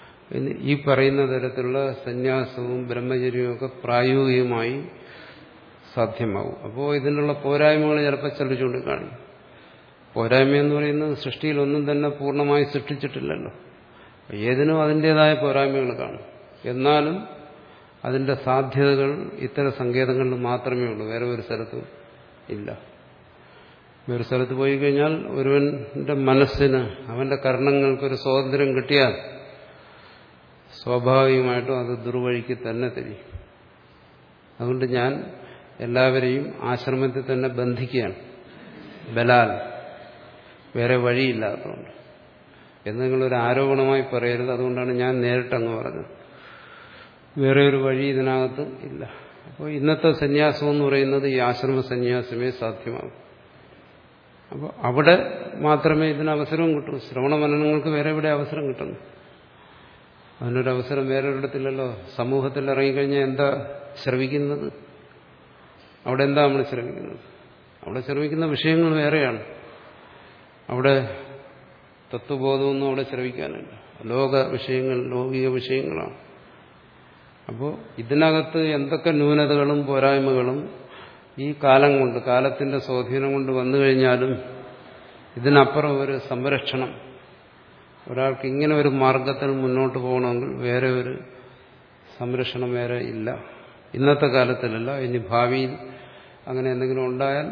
ഈ പറയുന്ന തരത്തിലുള്ള സന്യാസവും ബ്രഹ്മചര്യവും ഒക്കെ പ്രായോഗികമായി സാധ്യമാകും. അപ്പോൾ ഇതിനുള്ള പോരായ്മകൾ ചിലപ്പോൾ ചിലർ ചൂണ്ടിക്കാണിക്കും. പോരായ്മ എന്ന് പറയുന്നത് സൃഷ്ടിയിലൊന്നും തന്നെ പൂർണ്ണമായി സൃഷ്ടിച്ചിട്ടില്ലല്ലോ. ഏതിനും അതിൻ്റെതായ പോരായ്മകൾ കാണും. എന്നാലും അതിന്റെ സാധ്യതകൾ ഇത്തരം സങ്കേതങ്ങളിൽ മാത്രമേ ഉള്ളൂ, വേറെ ഒരു സ്ഥലത്തും ഇല്ല. വേറെ സ്ഥലത്ത് പോയി കഴിഞ്ഞാൽ ഒരുവന്റെ മനസ്സിന് അവന്റെ കർണങ്ങൾക്കൊരു സ്വാതന്ത്ര്യം കിട്ടിയാൽ സ്വാഭാവികമായിട്ടും അത് ദുർവഴിക്ക് തന്നെ തിരിയും. അതുകൊണ്ട് ഞാൻ എല്ലാവരെയും ആശ്രമത്തിൽ തന്നെ ബന്ധിക്കുകയാണ്, ബലാൽ, വേറെ വഴിയില്ലാത്തതുകൊണ്ട്. എന്ന് നിങ്ങളൊരു ആരോപണമായി പറയരുത്. അതുകൊണ്ടാണ് ഞാൻ നേരിട്ടങ്ങ് പറഞ്ഞത്. വേറെ ഒരു വഴി ഇതിനകത്ത് ഇല്ല. അപ്പോൾ ഇന്നത്തെ സന്യാസം എന്ന് പറയുന്നത് ഈ ആശ്രമ സന്യാസമേ സാധ്യമാകും. അപ്പോൾ അവിടെ മാത്രമേ ഇതിന് അവസരവും കിട്ടൂ. ശ്രവണ മനനങ്ങൾക്ക് വേറെ എവിടെ അവസരം കിട്ടുന്നു? അതിനൊരവസരം വേറെ ഒരിടത്തില്ലല്ലോ. സമൂഹത്തിൽ ഇറങ്ങിക്കഴിഞ്ഞാൽ എന്താ ശ്രവിക്കുന്നത്? അവിടെ എന്താ നമ്മൾ ശ്രമിക്കുന്നത്? അവിടെ ശ്രമിക്കുന്ന വിഷയങ്ങൾ വേറെയാണ്. അവിടെ തത്വബോധമൊന്നും അവിടെ ശ്രവിക്കാനില്ല. ലോക വിഷയങ്ങൾ, ലൗകിക വിഷയങ്ങളാണ്. അപ്പോൾ ഇതിനകത്ത് എന്തൊക്കെ ന്യൂനതകളും പോരായ്മകളും ഈ കാലം കൊണ്ട്, കാലത്തിന്റെ സ്വാധീനം കൊണ്ട് വന്നു കഴിഞ്ഞാലും ഇതിനപ്പുറം ഒരു സംരക്ഷണം, ഒരാൾക്ക് ഇങ്ങനെ ഒരു മാർഗത്തിൽ മുന്നോട്ട് പോകണമെങ്കിൽ വേറെ ഒരു സംരക്ഷണം വേറെ ഇല്ല. ഇന്നത്തെ കാലത്തിലല്ല, ഇനി ഭാവിയിൽ അങ്ങനെ എന്തെങ്കിലും ഉണ്ടായാൽ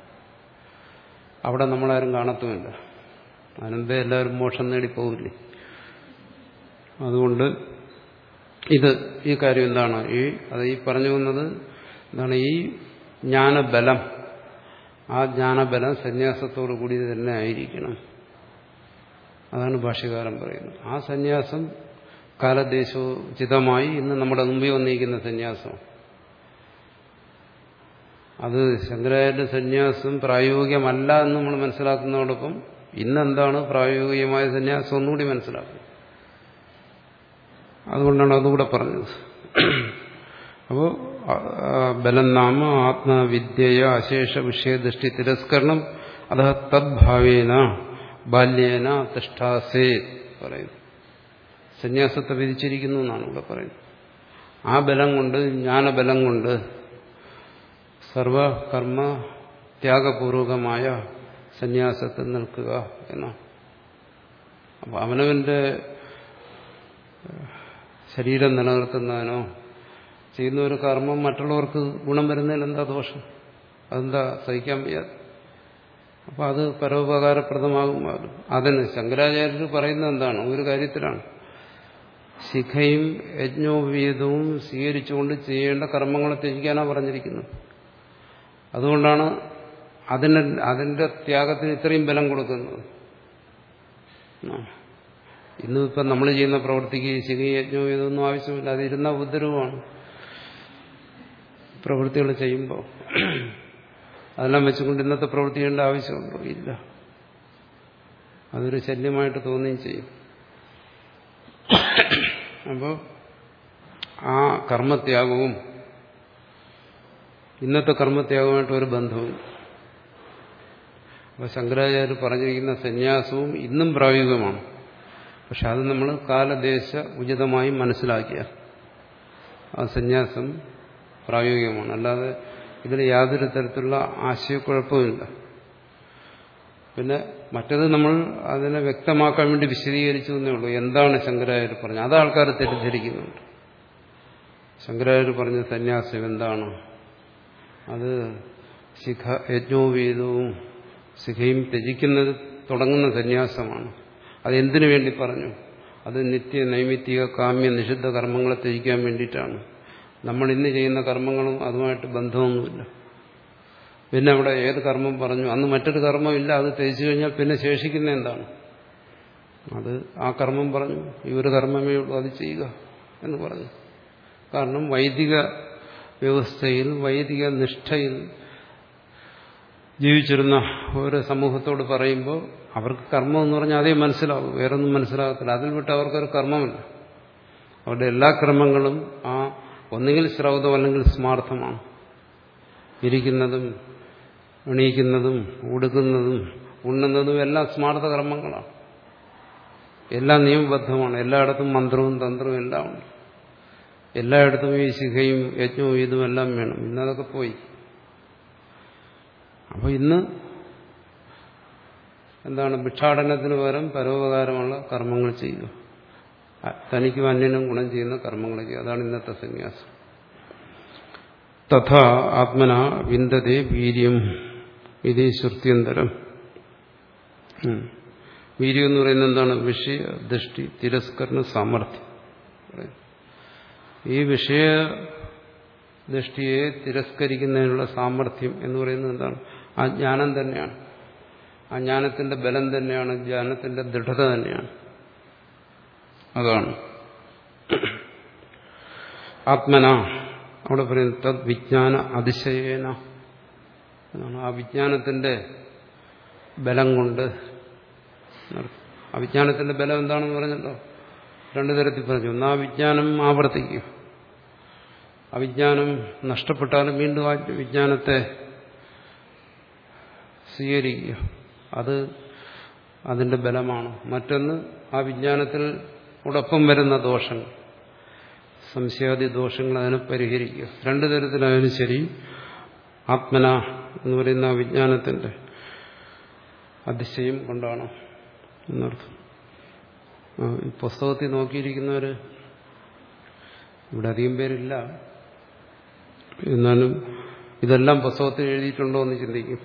അവിടെ നമ്മളാരും കാണത്തുമില്ല. അതിനെന്തേ എല്ലാവരും മോക്ഷം നേടി പോകില്ലേ? അതുകൊണ്ട് ഇത് ഈ കാര്യം എന്താണ്, ഈ അത് ഈ പറഞ്ഞു വന്നത് എന്താണ്, ഈ ജ്ഞാനബലം, ആ ജ്ഞാനബലം സന്യാസത്തോടു കൂടി തന്നെ ആയിരിക്കണം. അതാണ് ഭാഷ്യകാരൻ പറയുന്നത്. ആ സന്യാസം കാലദേശോചിതമായി ഇന്ന് നമ്മുടെ മുമ്പിൽ വന്നിരിക്കുന്ന സന്യാസം, അത് ശങ്കരാചാര്യ സന്യാസം പ്രായോഗികമല്ല എന്ന് നമ്മൾ മനസ്സിലാക്കുന്നതോടൊപ്പം ഇന്നെന്താണ് പ്രായോഗികമായ സന്യാസം ഒന്നുകൂടി മനസ്സിലാക്കുന്നത്. അതുകൊണ്ടാണ് അതുകൂടെ പറഞ്ഞത്. അപ്പോൾ ബലം നാമ ആത്മവിദ്യയ അശേഷ വിഷയദൃഷ്ടി തിരസ്കരണം അത തദ്ഭാവേന ബാല്യേന തിഷ്ഠാസേ പറയുന്നു. സന്യാസത്തെ വിധിച്ചിരിക്കുന്നു എന്നാണ് ഇവിടെ പറയുന്നത്. ആ ബലം കൊണ്ട്, ജ്ഞാനബലം കൊണ്ട് സർവകർമ്മ ത്യാഗപൂർവകമായ സന്യാസത്തിൽ നിൽക്കുക എന്നാണ്. അപ്പം അവനവന്റെ ശരീരം നിലനിർത്തുന്നതിനോ ചെയ്യുന്ന ഒരു കർമ്മം മറ്റുള്ളവർക്ക് ഗുണം വരുന്നതിൽ എന്താ ദോഷം? അതെന്താ സഹിക്കാൻ വയ്യാതെ? അപ്പം അത് പരോപകാരപ്രദമാകും. അതിന് ശങ്കരാചാര്യർ പറയുന്നത് എന്താണ്? ഒരു കാര്യത്തിലാണ്, ശിഖയും യജ്ഞോപവീതവും സ്വീകരിച്ചുകൊണ്ട് ചെയ്യേണ്ട കർമ്മങ്ങളെ ത്യജിക്കാനാണ് പറഞ്ഞിരിക്കുന്നത്. അതുകൊണ്ടാണ് അതിന് അതിന്റെ ത്യാഗത്തിന് ഇത്രയും ബലം കൊടുക്കുന്നത്. ഇന്നിപ്പം നമ്മൾ ചെയ്യുന്ന പ്രവൃത്തിക്ക് ശിഖയും യജ്ഞവും ഇതൊന്നും ആവശ്യമില്ല. അതിരുന്ന ഉപദ്രവമാണ് പ്രവൃത്തികൾ ചെയ്യുമ്പോൾ. അതെല്ലാം വെച്ചുകൊണ്ട് ഇന്നത്തെ പ്രവൃത്തി ചെയ്യേണ്ട ആവശ്യമുണ്ടോ? ഇല്ല. അതൊരു ശല്യമായിട്ട് തോന്നുകയും ചെയ്യും. അപ്പോൾ ആ കർമ്മത്യാഗവും ഇന്നത്തെ കർമ്മത്യാഗമായിട്ട് ഒരു ബന്ധവും. അപ്പോൾ ശങ്കരാചാര്യർ പറഞ്ഞിരിക്കുന്ന സന്യാസവും ഇന്നും പ്രായോഗികമാണ്. പക്ഷെ അത് നമ്മൾ കാലദേശ ഉചിതമായി മനസ്സിലാക്കിയ ആ സന്യാസം പ്രായോഗികമാണ്. അല്ലാതെ ഇതിൽ യാതൊരു തരത്തിലുള്ള ആശയക്കുഴപ്പമില്ല. പിന്നെ മറ്റത് നമ്മൾ അതിനെ വ്യക്തമാക്കാൻ വേണ്ടി വിശദീകരിച്ചു എന്നേ ഉള്ളൂ. എന്താണ് ശങ്കരാചാര്യർ പറഞ്ഞത്? അത് ആൾക്കാർ തെറ്റിദ്ധരിക്കുന്നുണ്ട്. ശങ്കരാചാര്യർ പറഞ്ഞ സന്യാസം എന്താണ്? അത് ശിഖ യജ്ഞോപവീതവും ശിഖയും ത്യജിക്കുന്നത് തുടങ്ങുന്ന സന്യാസമാണ്. അതെന്തിനു വേണ്ടി പറഞ്ഞു? അത് നിത്യ നൈമിത്തിക കാമ്യ നിഷിദ്ധ കർമ്മങ്ങളെ ത്യജിക്കാൻ വേണ്ടിയിട്ടാണ്. നമ്മൾ ഇന്ന് ചെയ്യുന്ന കർമ്മങ്ങളും അതുമായിട്ട് ബന്ധമൊന്നുമില്ല. പിന്നെ അവിടെ ഏത് കർമ്മം പറഞ്ഞു? അന്ന് മറ്റൊരു കർമ്മമില്ല. അത് ത്യജിച്ചു കഴിഞ്ഞാൽ പിന്നെ ശേഷിക്കുന്ന എന്താണ്? അത് ആ കർമ്മം പറഞ്ഞു, ഈ ഒരു കർമ്മമേ ഉള്ളൂ, അത് ചെയ്യുക എന്ന് പറഞ്ഞു. കാരണം വൈദിക വ്യവസ്ഥയിൽ, വൈദിക നിഷ്ഠയിൽ ജീവിച്ചിരുന്ന ഒരു സമൂഹത്തോട് പറയുമ്പോൾ അവർക്ക് കർമ്മം എന്ന് പറഞ്ഞാൽ അതേ മനസ്സിലാവും, വേറൊന്നും മനസ്സിലാകത്തില്ല. അതിൽ വിട്ട് അവർക്കൊരു കർമ്മമില്ല. അവരുടെ എല്ലാ കർമ്മങ്ങളും ആ ഒന്നുകിൽ ശ്രൗതം അല്ലെങ്കിൽ സ്മാർത്ഥമാണ്. ഇരിക്കുന്നതും എണീക്കുന്നതും ഉടുക്കുന്നതും ഉണ്ണുന്നതും എല്ലാം സ്മാർത്ഥ കർമ്മങ്ങളാണ്. എല്ലാം നിയമബദ്ധമാണ്. എല്ലായിടത്തും മന്ത്രവും തന്ത്രവും എല്ലാം ഉണ്ട്. എല്ലായിടത്തും ഈ ശിഖയും യജ്ഞവും ഇതും എല്ലാം വേണം. ഇന്നതൊക്കെ പോയി. അപ്പോൾ ഇന്ന് എന്താണ് ഭിക്ഷാടനത്തിന് പകരം പരോപകാരമുള്ള കർമ്മങ്ങൾ ചെയ്യുക, തനിക്കും അന്യനും ഗുണം ചെയ്യുന്ന കർമ്മങ്ങൾ ചെയ്യുക. അതാണ് ഇന്നത്തെ സന്യാസം. തഥാ ആത്മന വിന്ദതേ വീര്യം ഇതേ ശ്രുത്യന്തരം. വീര്യം എന്ന് പറയുന്നത് എന്താണ്? വിഷയ ദൃഷ്ടി തിരസ്കരണ സാമർഥ്യം. ഈ വിഷയ ദൃഷ്ടിയെ തിരസ്കരിക്കുന്നതിനുള്ള സാമർഥ്യം എന്ന് പറയുന്നത് എന്താണ്? ആ ജ്ഞാനം തന്നെയാണ്. ആ ജ്ഞാനത്തിന്റെ ബലം തന്നെയാണ്, ജ്ഞാനത്തിന്റെ ദൃഢത തന്നെയാണ്. അതാണ് ആത്മന. അവിടെ പറയുന്നത് തദ് വിജ്ഞാന അതിശയേന എന്നാണ്. ആ വിജ്ഞാനത്തിന്റെ ബലം കൊണ്ട്. ആ വിജ്ഞാനത്തിന്റെ ബലം എന്താണെന്ന് പറഞ്ഞല്ലോ, രണ്ടു തരത്തിൽ പറഞ്ഞു. ഒന്ന്, ആ വിജ്ഞാനം ആവർത്തിക്കുക. അവിജ്ഞാനം നഷ്ടപ്പെട്ടാലും വീണ്ടും ആ വിജ്ഞാനത്തെ സ്വീകരിക്കുക. അത് അതിന്റെ ബലമാണ്. മറ്റൊന്ന്, ആ വിജ്ഞാനത്തിൽ ഉടൊപ്പം വരുന്ന ദോഷങ്ങൾ, സംശയാദി ദോഷങ്ങൾ, അതിനെ പരിഹരിക്കുക. രണ്ടു തരത്തിലായാലും ശരി, ആത്മന എന്ന് പറയുന്ന ആ വിജ്ഞാനത്തിന്റെ അതിശയം കൊണ്ടാണ് എന്നർത്ഥം. ഈ പുസ്തകത്തിൽ നോക്കിയിരിക്കുന്നവർ ഇവിടെ അധികം പേരില്ല, എന്നാലും ഇതെല്ലാം പുസ്തകത്തിൽ എഴുതിയിട്ടുണ്ടോ എന്ന് ചിന്തിക്കും.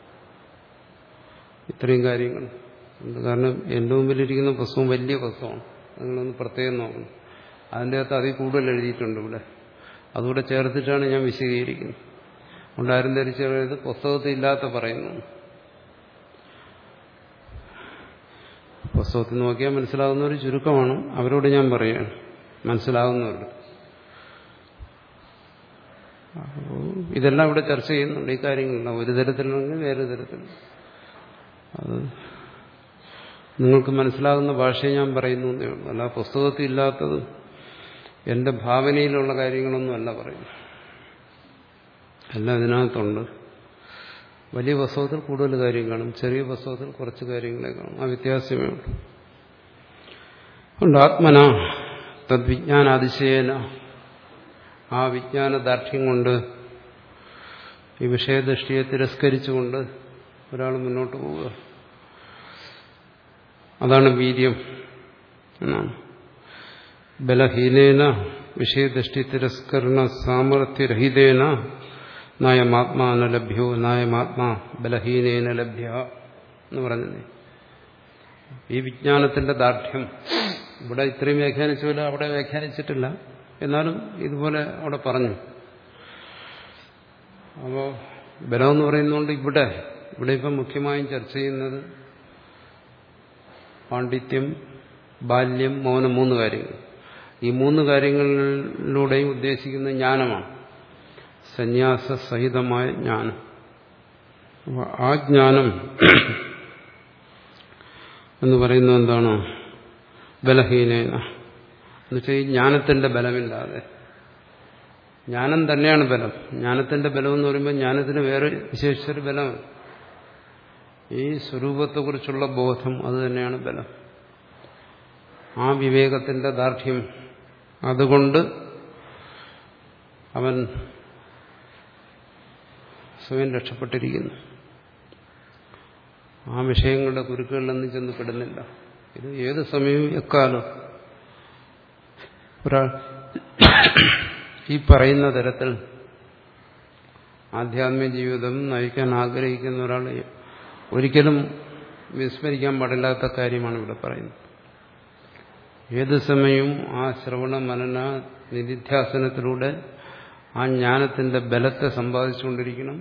ഇത്രയും കാര്യങ്ങൾ. കാരണം എൻ്റെ മുമ്പിലിരിക്കുന്ന പുസ്തകം വലിയ പുസ്തകമാണ്, നിങ്ങളൊന്ന് പ്രത്യേകം നോക്കണം. അതിൻ്റെ അകത്ത് അതിൽ കൂടുതൽ എഴുതിയിട്ടുണ്ട് ഇവിടെ. അതുകൂടെ ചേർത്തിട്ടാണ് ഞാൻ വിശദീകരിക്കുന്നത്. അതുകൊണ്ട് ആരും ധരിച്ചത് പുസ്തകത്തിൽ ഇല്ലാത്ത പറയുന്നു. പുസ്തകത്തിൽ നോക്കിയാൽ മനസ്സിലാകുന്ന ഒരു ചുരുക്കമാണ്. അവരോട് ഞാൻ പറയുകയാണ്, മനസ്സിലാകുന്നവരുടെ. ഇതെല്ലാം ഇവിടെ ചർച്ച ചെയ്യുന്നുണ്ട്. ഈ കാര്യങ്ങളെല്ലാം ഒരു തരത്തിലാണെങ്കിൽ വേറെ തരത്തിൽ. അത് നിങ്ങൾക്ക് മനസ്സിലാകുന്ന ഭാഷയെ ഞാൻ പറയുന്നു എന്നേ ഉള്ളൂ. അല്ല പുസ്തകത്തിൽ ഇല്ലാത്തത് എന്റെ ഭാവനയിലുള്ള കാര്യങ്ങളൊന്നും അല്ല പറയുന്നു. എല്ലാം ഇതിനകത്തുണ്ട്. വലിയ പുസ്തകത്തിൽ കൂടുതൽ കാര്യം കാണും, ചെറിയ പുസ്തകത്തിൽ കുറച്ച് കാര്യങ്ങളെ കാണും. ആ വ്യത്യാസമേ ഉള്ളൂ. അതുകൊണ്ട് ആത്മന തദ്വിജ്ഞാനാതിശയേന, ആ വിജ്ഞാനദാർഢ്യം കൊണ്ട്, ഈ വിഷയദൃഷ്ടിയെ തിരസ്കരിച്ചുകൊണ്ട് ഒരാൾ മുന്നോട്ട് പോവുക. അതാണ് വീര്യം എന്നാണ്. ബലഹീനേന വിഷയദൃഷ്ടി തിരസ്കരണ സാമർഥ്യരഹിതേന നായമാത്മാന ലഭ്യോ നായമാത്മാ ബലഹീനേന ലഭ്യ എന്ന് പറഞ്ഞത്. ഈ വിജ്ഞാനത്തിന്റെ ദാർഢ്യം ഇവിടെ ഇത്രയും വ്യാഖ്യാനിച്ചില്ല, അവിടെ വ്യാഖ്യാനിച്ചിട്ടില്ല. എന്നാലും ഇതുപോലെ അവിടെ പറഞ്ഞു. അപ്പോൾ ബലമെന്ന് പറയുന്നതുകൊണ്ട് ഇവിടെ ഇവിടെ ഇപ്പം മുഖ്യമായും ചർച്ച ചെയ്യുന്നത് പാണ്ഡിത്യം, ബാല്യം, മൗനം, മൂന്ന് കാര്യങ്ങൾ. ഈ മൂന്ന് കാര്യങ്ങളിലൂടെയും ഉദ്ദേശിക്കുന്ന ജ്ഞാനമാണ്, സന്യാസ സഹിതമായ ജ്ഞാനം. ആ ജ്ഞാനം എന്ന് പറയുന്നത് എന്താണ്? ബലഹീനേന എന്നുവെച്ചാൽ ഈ ജ്ഞാനത്തിന്റെ ബലമില്ലാതെ. ജ്ഞാനം തന്നെയാണ് ബലം. ജ്ഞാനത്തിന്റെ ബലം എന്ന് പറയുമ്പോൾ ജ്ഞാനത്തിന് വേറെ വിശേഷിച്ചൊരു ബലമാണ്. ഈ സ്വരൂപത്തെക്കുറിച്ചുള്ള ബോധം, അത് തന്നെയാണ് ബലം. ആ വിവേകത്തിന്റെ ദാർഢ്യം, അതുകൊണ്ട് അവൻ സ്വയം രക്ഷപ്പെട്ടിരിക്കുന്നു. ആ വിഷയങ്ങളുടെ കുരുക്കുകളിലൊന്നും ചെന്ന് പെടുന്നില്ല. ഇത് ഏത് സമയവും എക്കാലം ഒരാൾ ഈ പറയുന്ന തരത്തിൽ ആധ്യാത്മിക ജീവിതം നയിക്കാൻ ആഗ്രഹിക്കുന്ന ഒരാൾ ഒരിക്കലും വിസ്മരിക്കാൻ പാടില്ലാത്ത കാര്യമാണ് ഇവിടെ പറയുന്നത്. ഏത് സമയവും ആ ശ്രവണ മനന നിധിധ്യാസനത്തിലൂടെ ആ ജ്ഞാനത്തിന്റെ ബലത്തെ സമ്പാദിച്ചുകൊണ്ടിരിക്കണം.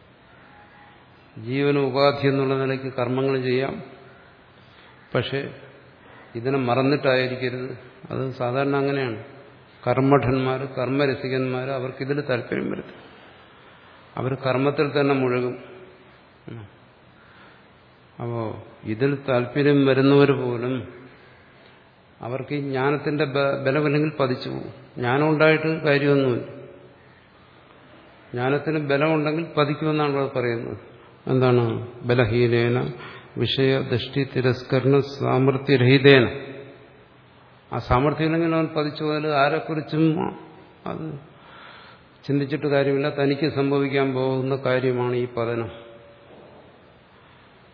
ജീവന ഉപാധി എന്നുള്ള നിലയ്ക്ക് കർമ്മങ്ങൾ ചെയ്യാം. പക്ഷെ ഇതിനെ മറന്നിട്ടായിരിക്കരുത്. അത് സാധാരണ അങ്ങനെയാണ്. കർമ്മഠന്മാർ, കർമ്മരസികന്മാർ, അവർക്കിതിൽ താല്പര്യം വരുത്തും. അവർ കർമ്മത്തിൽ തന്നെ മുഴുകും. അപ്പോൾ ഇതിൽ താല്പര്യം വരുന്നവർ പോലും അവർക്ക് ഈ ജ്ഞാനത്തിന്റെ ബലമില്ലെങ്കിൽ പതിച്ചു പോകും. ജ്ഞാനം ഉണ്ടായിട്ട് കാര്യമൊന്നുമില്ല. ജ്ഞാനത്തിന് ബലമുണ്ടെങ്കിൽ പതിക്കുമെന്നാണ് ഇവിടെ പറയുന്നത്. എന്താണ്? ബലഹീനേന വിഷയദൃഷ്ടി തിരസ്കരണ സാമർഥ്യരഹിതേന. ആ സാമർഥ്യമില്ലെങ്കിൽ അവൻ പതിച്ചു പോയാൽ ആരെക്കുറിച്ചും അത് ചിന്തിച്ചിട്ട് കാര്യമില്ല. തനിക്ക് സംഭവിക്കാൻ പോകുന്ന കാര്യമാണ് ഈ പതനം.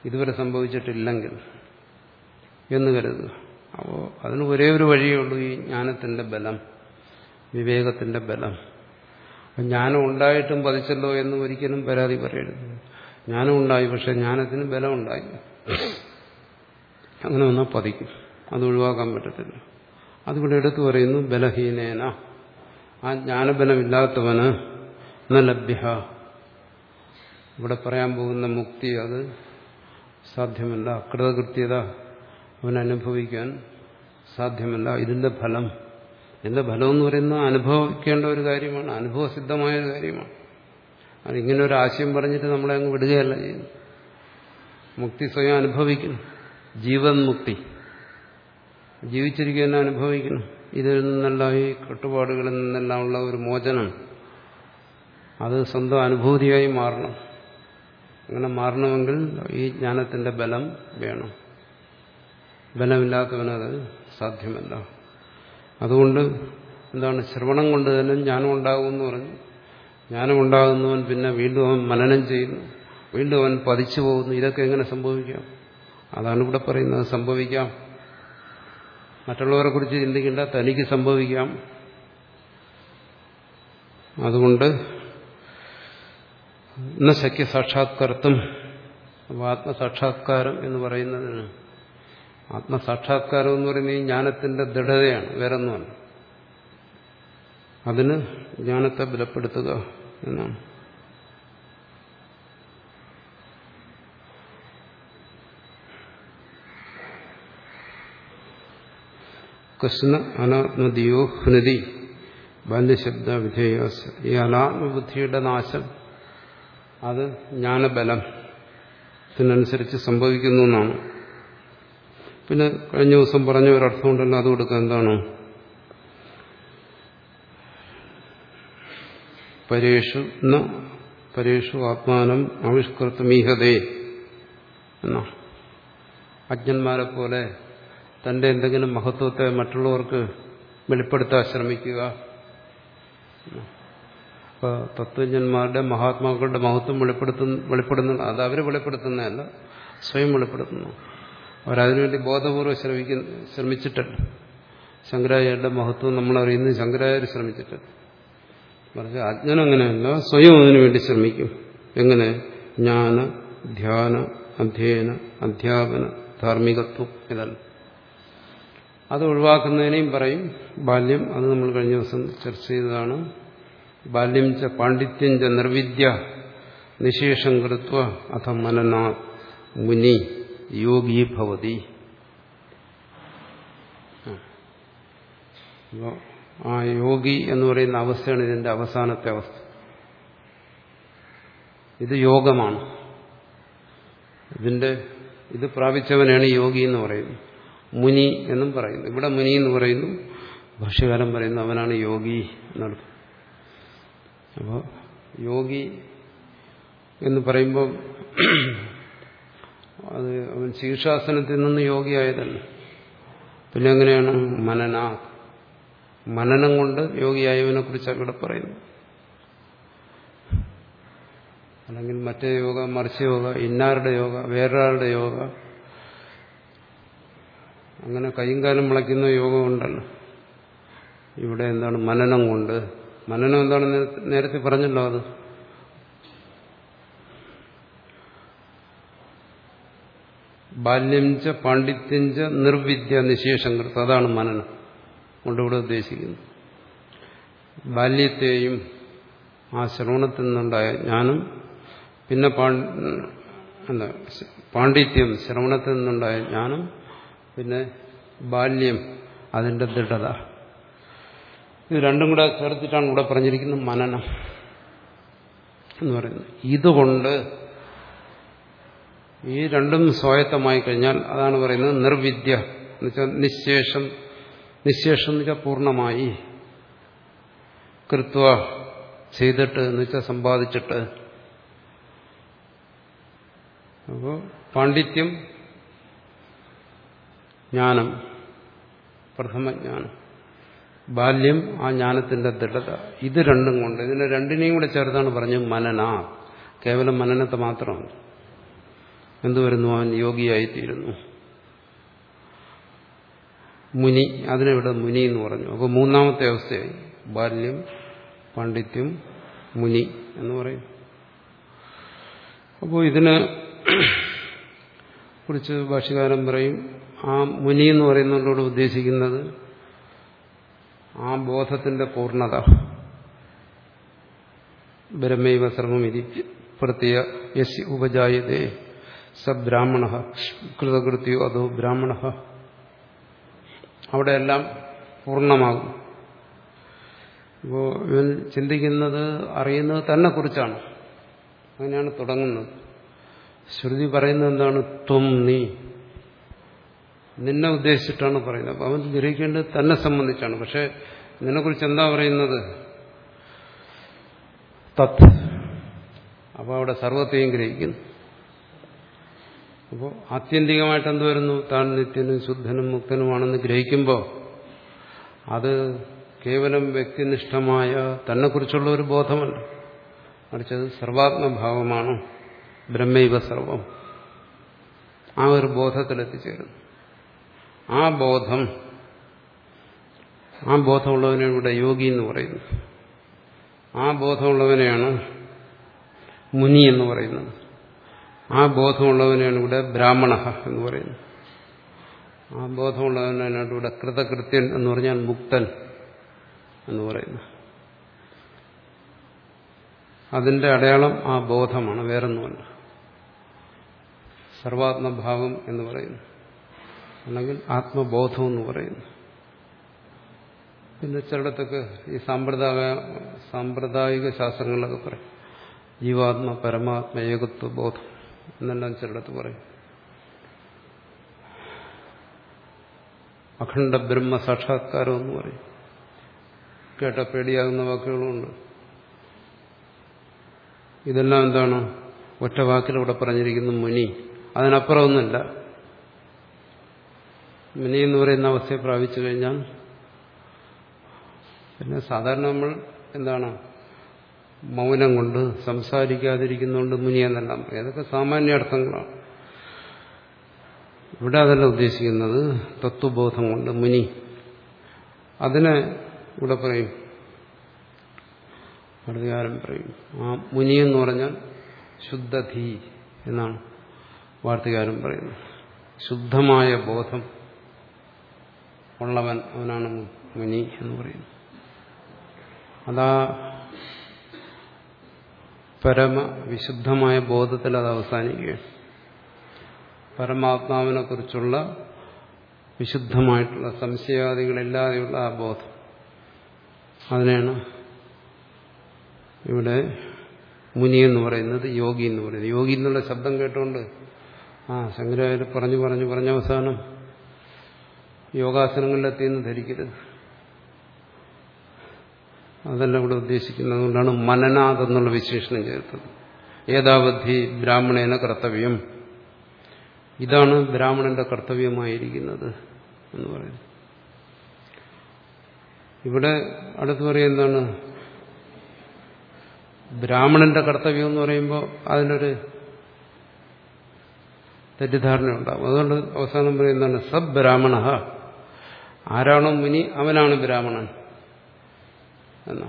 ഇതുവരെ സംഭവിച്ചിട്ടില്ലെങ്കിൽ എന്ന് കരുതുക. അപ്പോൾ അതിന് ഒരേ ഒരു വഴിയേ ഉള്ളൂ, ഈ ജ്ഞാനത്തിന്റെ ബലം, വിവേകത്തിന്റെ ബലം. അപ്പം ജ്ഞാനം ഉണ്ടായിട്ടും പതിച്ചല്ലോ എന്ന് ഒരിക്കലും പരാതി പറയരുത്. ജ്ഞാനം ഉണ്ടായി, പക്ഷെ ജ്ഞാനത്തിന് ബലം ഉണ്ടായി. അങ്ങനെ വന്നാൽ പതിക്കും, അത് ഒഴിവാക്കാൻ പറ്റത്തില്ല. അതുകൊണ്ട് എടുത്തു പറയുന്നു ബലഹീനേന, ആ ജ്ഞാനബലമില്ലാത്തവന് ന ലഭ്യ, ഇവിടെ പറയാൻ പോകുന്ന മുക്തി അത് സാധ്യമല്ല. കൃതകൃത്യത അവനനുഭവിക്കാൻ സാധ്യമല്ല. ഇതിന്റെ ഫലം, ഇതിന്റെ ഫലം എന്ന് പറയുന്നത് അനുഭവിക്കേണ്ട ഒരു കാര്യമാണ്, അനുഭവസിദ്ധമായ ഒരു കാര്യമാണ്. അതിങ്ങനെ ഒരു ആശയം പറഞ്ഞിട്ട് നമ്മളെ അങ്ങ് വിടുകയല്ല ചെയ്യുന്നു. മുക്തി സ്വയം അനുഭവിക്കണം. ജീവൻ മുക്തി, ജീവിച്ചിരിക്കുന്ന അനുഭവിക്കണം. ഇതിൽ നിന്നെല്ലാം, ഈ കെട്ടുപാടുകളിൽ നിന്നെല്ലാം ഉള്ള ഒരു മോചനം, അത് സ്വന്തം അനുഭൂതിയായി മാറണം. അങ്ങനെ മാറണമെങ്കിൽ ഈ ജ്ഞാനത്തിന്റെ ബലം വേണം. ബലമില്ലാത്തവനത് സാധ്യമല്ല. അതുകൊണ്ട് എന്താണ്, ശ്രവണം കൊണ്ട് തന്നെ ജ്ഞാനം ഉണ്ടാകുമെന്ന് പറഞ്ഞു. ജ്ഞാനം ഉണ്ടാകുന്നവൻ പിന്നെ വീണ്ടും അവൻ മനനം ചെയ്യുന്നു, വീണ്ടും അവൻ പതിച്ചു പോകുന്നു. ഇതൊക്കെ എങ്ങനെ സംഭവിക്കാം? അതാണ് ഇവിടെ പറയുന്നത്. സംഭവിക്കാം. മറ്റുള്ളവരെ കുറിച്ച് ചിന്തിക്കേണ്ട, തനിക്ക് സംഭവിക്കാം. അതുകൊണ്ട് ഇന്ന ശക്യ സാക്ഷാത്കാരത്തും, ആത്മസാക്ഷാത്കാരം എന്ന് പറയുന്നതിന്, ആത്മസാക്ഷാത്കാരം എന്ന് പറയുന്നത് ഈ ജ്ഞാനത്തിന്റെ ദൃഢതയാണ്, വേറൊന്നുമല്ല. അതിന് ജ്ഞാനത്തെ ബലപ്പെടുത്തുക എന്നാണ്. കൃഷ്ണ അനാത്മതിയോ ഹ്നതി ബാല്യശബ്ദ വിധേയാസ. ഈ അനാത്മബുദ്ധിയുടെ നാശം അത് ജ്ഞാനബലത്തിനനുസരിച്ച് സംഭവിക്കുന്നു എന്നാണ്. പിന്നെ കഴിഞ്ഞ ദിവസം പറഞ്ഞ ഒരർത്ഥം ഉണ്ടല്ലോ, അത് കൊടുക്കുക. എന്താണ്? പരേഷു ന പരേഷു ആത്മാനം ആവിഷ്കൃതമീഹതേ എന്നാ. അജ്ഞന്മാരെ പോലെ തന്റെ എന്തെങ്കിലും മഹത്വത്തെ മറ്റുള്ളവർക്ക് വെളിപ്പെടുത്താൻ ശ്രമിക്കുക. അപ്പോൾ തത്വജ്ഞന്മാരുടെ, മഹാത്മാക്കളുടെ മഹത്വം വെളിപ്പെടുത്തുന്ന വെളിപ്പെടുന്ന അത് അവർ വെളിപ്പെടുത്തുന്നതല്ല, സ്വയം വെളിപ്പെടുത്തുന്നു. അവരതിനുവേണ്ടി ബോധപൂർവ്വം ശ്രമിക്കുന്ന ശ്രമിച്ചിട്ടല്ല. ശങ്കരാചാര്യരുടെ മഹത്വം നമ്മളറിയുന്നത് ശങ്കരാചാര്യ ശ്രമിച്ചിട്ടല്ല. മറിച്ച് അജ്ഞൻ അങ്ങനെയല്ല, സ്വയം അതിനുവേണ്ടി ശ്രമിക്കും. എങ്ങനെ? ജ്ഞാന, ധ്യാന, അധ്യയന, അധ്യാപന, ധാർമ്മികത്വം, ഇതല്ല. അത് ഒഴിവാക്കുന്നതിനെയും പറയും ബാല്യം. അത് നമ്മൾ കഴിഞ്ഞ ദിവസം ചർച്ച ചെയ്തതാണ്. ബാല്യം ച പാണ്ഡിത്യം ച നിർവിദ്യ നിശേഷം കൃത്വ അഥ മനനാ മുനി യോഗീ ഭവതി. ആ യോഗി എന്ന് പറയുന്ന അവസ്ഥയാണ് ഇതിന്റെ അവസാനത്തെ അവസ്ഥ. ഇത് യോഗമാണ്. ഇതിന്റെ ഇത് പ്രാപിച്ചവനാണ് യോഗി എന്ന് പറയുന്നത്. മുനി എന്നും പറയുന്നു. ഇവിടെ മുനി എന്ന് പറയുന്നു, ഭാഷ്യകാരൻ പറയുന്നു അവനാണ് യോഗി എന്നർത്ഥം. അപ്പോൾ യോഗി എന്ന് പറയുമ്പോൾ അത് അവൻ ശീർഷാസനത്തിൽ നിന്ന് യോഗിയായതല്ല. പിന്നെ എങ്ങനെയാണ്? മനന, മനനം കൊണ്ട് യോഗിയായവനെ കുറിച്ചാണ് ഇവിടെ പറയുന്നത്. അല്ലെങ്കിൽ മറ്റേ യോഗ, മറിച്ച യോഗ, ഇന്നാരുടെ യോഗ, വേറൊരാളുടെ യോഗ, അങ്ങനെ കൈയും കാലം മുളയ്ക്കുന്ന യോഗം ഉണ്ടല്ലോ. ഇവിടെ എന്താണ്? മനനം കൊണ്ട്. മനനം എന്താണെന്ന് നേരത്തെ പറഞ്ഞല്ലോ. അത് ബാല്യം ച പാണ്ഡിത്യം ച നിർവിദ്യ നിശേഷം കൃത്വം. അതാണ് മനനം കൊണ്ടിവിടെ ഉദ്ദേശിക്കുന്നത്. ബാല്യത്തെയും ആ ശ്രവണത്തിൽ നിന്നുണ്ടായ ജ്ഞാനം, പിന്നെ എന്താ പാണ്ഡിത്യം, ശ്രവണത്തിൽ നിന്നുണ്ടായ ജ്ഞാനം, പിന്നെ ബാല്യം, അതിന്റെ ദൃഢത. ഇത് രണ്ടും കൂടെ ചേർത്തിട്ടാണ് ഇവിടെ പറഞ്ഞിരിക്കുന്നത് മനനം എന്ന് പറയുന്നത്. ഇതുകൊണ്ട് ഈ രണ്ടും സ്വായത്തമായി കഴിഞ്ഞാൽ അതാണ് പറയുന്നത് നിർവിദ്യ എന്ന് വെച്ചാൽ നിശേഷം. നിശേഷം എന്ന് വെച്ചാൽ പൂർണ്ണമായി, കൃത്വ ചെയ്തിട്ട് എന്ന് വെച്ചാൽ സമ്പാദിച്ചിട്ട്. അപ്പോൾ പാണ്ഡിത്യം, ജ്ഞാനം, പ്രഥമജ്ഞാനം, ബാല്യം, ആ ജ്ഞാനത്തിന്റെ ദൃഢത, ഇത് രണ്ടും കൊണ്ട്, ഇതിനെ രണ്ടിനെയും കൂടെ ചേർത്താണ് പറഞ്ഞത് മനന. കേവലം മനനത്തെ മാത്രമാണ്. എന്തു വരുന്നു? അവൻ യോഗിയായിത്തീരുന്നു. മുനി, അതിനിവിടെ മുനി എന്ന് പറഞ്ഞു. അപ്പോൾ മൂന്നാമത്തെ അവസ്ഥയായി. ബാല്യം, പാണ്ഡിത്യം, മുനി എന്ന് പറയും. അപ്പോൾ ഇതിന് കുറിച്ച് ഭാഷ്യകാരൻ പറയും, ആ മുനി എന്ന് പറയുന്നതോട് ഉദ്ദേശിക്കുന്നത് ആ ബോധത്തിന്റെ പൂർണ്ണത. ബ്രഹ്മൈവ സർവം ഇതി പ്രത്യ യസ് ഉപജായതേ സ ബ്രാഹ്മണ കൃതകൃത്യോ അതോ ബ്രാഹ്മണ, അവിടെയെല്ലാം പൂർണ്ണമാകും. അപ്പോൾ ഇവൻ ചിന്തിക്കുന്നത്, അറിയുന്നത് തന്നെ കുറിച്ചാണ്. അങ്ങനെയാണ് തുടങ്ങുന്നത്. ശ്രുതി പറയുന്നത് എന്താണ്? ത്വം, നീ, നിന്നെ ഉദ്ദേശിച്ചിട്ടാണ് പറയുന്നത്. അപ്പം അവൻ ഗ്രഹിക്കേണ്ടത് തന്നെ സംബന്ധിച്ചാണ്. പക്ഷെ നിന്നെക്കുറിച്ച് എന്താ പറയുന്നത്? തത്. അപ്പോൾ അവിടെ സർവത്തെയും ഗ്രഹിക്കുന്നു. അപ്പോൾ ആത്യന്തികമായിട്ട് എന്ത് വരുന്നു? താൻ നിത്യനും ശുദ്ധനും മുക്തനുമാണെന്ന് ഗ്രഹിക്കുമ്പോൾ അത് കേവലം വ്യക്തിനിഷ്ഠമായ തന്നെക്കുറിച്ചുള്ള ഒരു ബോധമല്ല, മറിച്ചത് സർവാത്മഭാവമാണ്. ബ്രഹ്മൈവ സർവം. ആ ഒരു ബോധത്തിലെത്തിച്ചേരുന്നു. ആ ബോധം ആ ബോധമുള്ളവനെ ഇവിടെ യോഗി എന്ന് പറയുന്നു. ആ ബോധമുള്ളവനെയാണ് മുനി എന്ന് പറയുന്നത്. ആ ബോധമുള്ളവനെയാണ് ഇവിടെ ബ്രാഹ്മണ എന്ന് പറയുന്നത്. ആ ബോധമുള്ളവനാണ് ഇവിടെ കൃതകൃത്യൻ എന്ന് പറഞ്ഞാൽ മുക്തൻ എന്ന് പറയുന്നു. അതിന്റെ അടയാളം ആ ബോധമാണ്, വേറൊന്നുമല്ല. സർവാത്മഭാവം എന്ന് പറയുന്നു, അല്ലെങ്കിൽ ആത്മബോധം എന്ന് പറയുന്നു. പിന്നെ ചിലയിടത്തൊക്കെ ഈ സാമ്പ്രദായ സാമ്പ്രദായിക ശാസ്ത്രങ്ങളിലൊക്കെ പറയും ജീവാത്മ പരമാത്മ ഏകത്വ ബോധം എന്നെല്ലാം ചിലയിടത്ത് പറയും. അഖണ്ഡ ബ്രഹ്മ സാക്ഷാത്കാരം എന്ന് പറയും. കേട്ട പേടിയാകുന്ന വാക്കുകളുമുണ്ട്. ഇതെല്ലാം എന്താണ്? ഒറ്റ വാക്കിലൂടെ പറഞ്ഞിരിക്കുന്ന മുനി. അതിനപ്പുറമൊന്നുമില്ല. മുനി എന്ന് പറയുന്ന അവസ്ഥയെ പ്രാപിച്ചു കഴിഞ്ഞാൽ പിന്നെ സാധാരണ നമ്മൾ എന്താണ്, മൗനം കൊണ്ട് സംസാരിക്കാതിരിക്കുന്നതുകൊണ്ട് മുനി എന്നെല്ലാം പറയും. അതൊക്കെ സാമാന്യ അർത്ഥങ്ങളാണ്. ഇവിടെ അതല്ല ഉദ്ദേശിക്കുന്നത്. തത്വബോധം കൊണ്ട് മുനി. അതിനെ ഇവിടെ പറയും, ഭാരതീകാരൻ പറയും, ആ മുനി എന്ന് പറഞ്ഞാൽ ശുദ്ധധീ എന്നാണ് വാർത്തകാരൻ പറയുന്നത്. ശുദ്ധമായ ബോധം ഉള്ളവൻ, അവനാണ് മുനി എന്ന് പറയുന്നത്. അതാ പരമ വിശുദ്ധമായ ബോധത്തിൽ അത് അവസാനിക്കുകയാണ്. പരമാത്മാവിനെ കുറിച്ചുള്ള വിശുദ്ധമായിട്ടുള്ള സംശയാദികളില്ലാതെയുള്ള ആ ബോധം, അതിനെയാണ് ഇവിടെ മുനി എന്ന് പറയുന്നത്, യോഗി എന്ന് പറയുന്നത്. യോഗി എന്നുള്ള ശബ്ദം കേട്ടുകൊണ്ട് ആ ശങ്കരാചാര്യർ പറഞ്ഞു പറഞ്ഞു പറഞ്ഞ അവസാനം യോഗാസനങ്ങളിലെത്തിയെന്ന് ധരിക്കരുത്. അതല്ല ഇവിടെ ഉദ്ദേശിക്കുന്നത്. അതുകൊണ്ടാണ് മനനാഥ് എന്നുള്ള വിശേഷണം ചേർത്തത്. ഏതാവധി ബ്രാഹ്മണേന കർത്തവ്യം, ഇതാണ് ബ്രാഹ്മണന്റെ കർത്തവ്യമായിരിക്കുന്നത് എന്ന് പറയുന്നു. ഇവിടെ അടുത്ത് പറയും എന്താണ്, ബ്രാഹ്മണന്റെ കർത്തവ്യം എന്ന് പറയുമ്പോൾ അതിനൊരു തെറ്റിദ്ധാരണ ഉണ്ടാകും. അതുകൊണ്ട് അവസാനം പറയുന്നതാണ് സബ് ബ്രാഹ്മണ, ആരാണോ മുനി അവനാണ് ബ്രാഹ്മണൻ എന്നാ.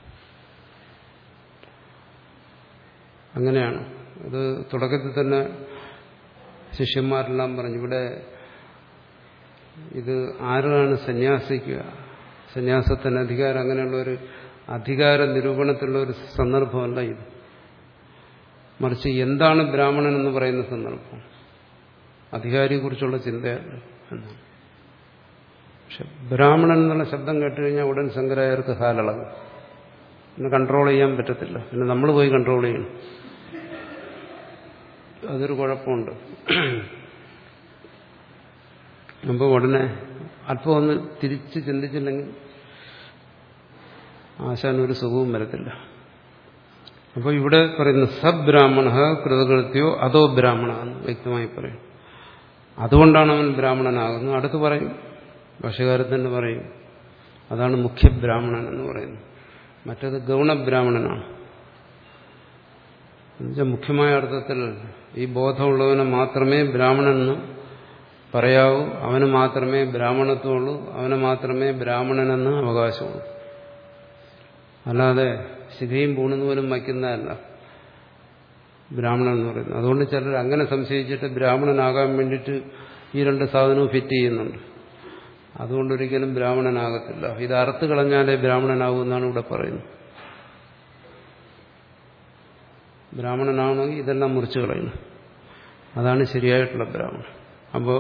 അങ്ങനെയാണ് ഇത്. തുടക്കത്തിൽ തന്നെ ശിഷ്യന്മാരെല്ലാം പറഞ്ഞു, ഇവിടെ ഇത് ആരാണ് സന്യാസിക്കുക, സന്യാസത്തിന് അധികാരം, അങ്ങനെയുള്ള ഒരു അധികാര നിരൂപണത്തിലുള്ള ഒരു സന്ദർഭമല്ല ഇത്. മറിച്ച് എന്താണ് ബ്രാഹ്മണൻ എന്ന് പറയുന്ന സന്ദർഭം, അധികാരിയെക്കുറിച്ചുള്ള ചിന്തയല്ല എന്നാണ്. പക്ഷെ ബ്രാഹ്മണൻ എന്നുള്ള ശബ്ദം കേട്ടുകഴിഞ്ഞാൽ ഉടൻ ശങ്കരാചാര്യർക്ക് ഹാലളകും. പിന്നെ കൺട്രോൾ ചെയ്യാൻ പറ്റത്തില്ല. പിന്നെ നമ്മൾ പോയി കൺട്രോൾ ചെയ്യണം. അതൊരു കുഴപ്പമുണ്ട്. അപ്പോൾ ഉടനെ അല്പം ഒന്ന് തിരിച്ച് ചിന്തിച്ചില്ലെങ്കിൽ ആശാൻ ഒരു സുഖവും വരത്തില്ല. അപ്പോൾ ഇവിടെ പറയുന്ന സബ്രാഹ്മണ കൃതകൃത്യോ അതോ ബ്രാഹ്മണ എന്ന് വ്യക്തമായി പറയും. അതുകൊണ്ടാണ് അവൻ ബ്രാഹ്മണനാകുന്നത്. അടുത്ത് പറയും, ഭാഷ്യകാരൻ തന്നെ പറയും, അതാണ് മുഖ്യ ബ്രാഹ്മണൻ എന്ന് പറയുന്നത്. മറ്റത് ഗൗണബ്രാഹ്മണനാണ്. എന്നുവെച്ചാൽ മുഖ്യമായ അർത്ഥത്തിൽ ഈ ബോധമുള്ളവനെ മാത്രമേ ബ്രാഹ്മണനെന്ന് പറയാവൂ, അവന് മാത്രമേ ബ്രാഹ്മണത്വമുള്ളൂ, അവന് മാത്രമേ ബ്രാഹ്മണനെന്ന് അവകാശമുള്ളൂ. അല്ലാതെ ശിഖയും പൂണെന്ന് പോലും വയ്ക്കുന്നതല്ല ബ്രാഹ്മണൻ എന്ന് പറയുന്നത്. അതുകൊണ്ട് ചിലർ അങ്ങനെ സംശയിച്ചിട്ട് ബ്രാഹ്മണനാകാൻ വേണ്ടിയിട്ട് ഈ രണ്ട് സാധനവും ഫിറ്റ് ചെയ്യുന്നുണ്ട്. അതുകൊണ്ടൊരിക്കലും ബ്രാഹ്മണനാകത്തില്ല. ഇത് അറുത്ത് കളഞ്ഞാലേ ബ്രാഹ്മണനാകൂ എന്നാണ് ഇവിടെ പറയുന്നത്. ബ്രാഹ്മണനാണെങ്കിൽ ഇതെല്ലാം മുറിച്ചു കളയണം. അതാണ് ശരിയായിട്ടുള്ള ബ്രാഹ്മണൻ. അപ്പോൾ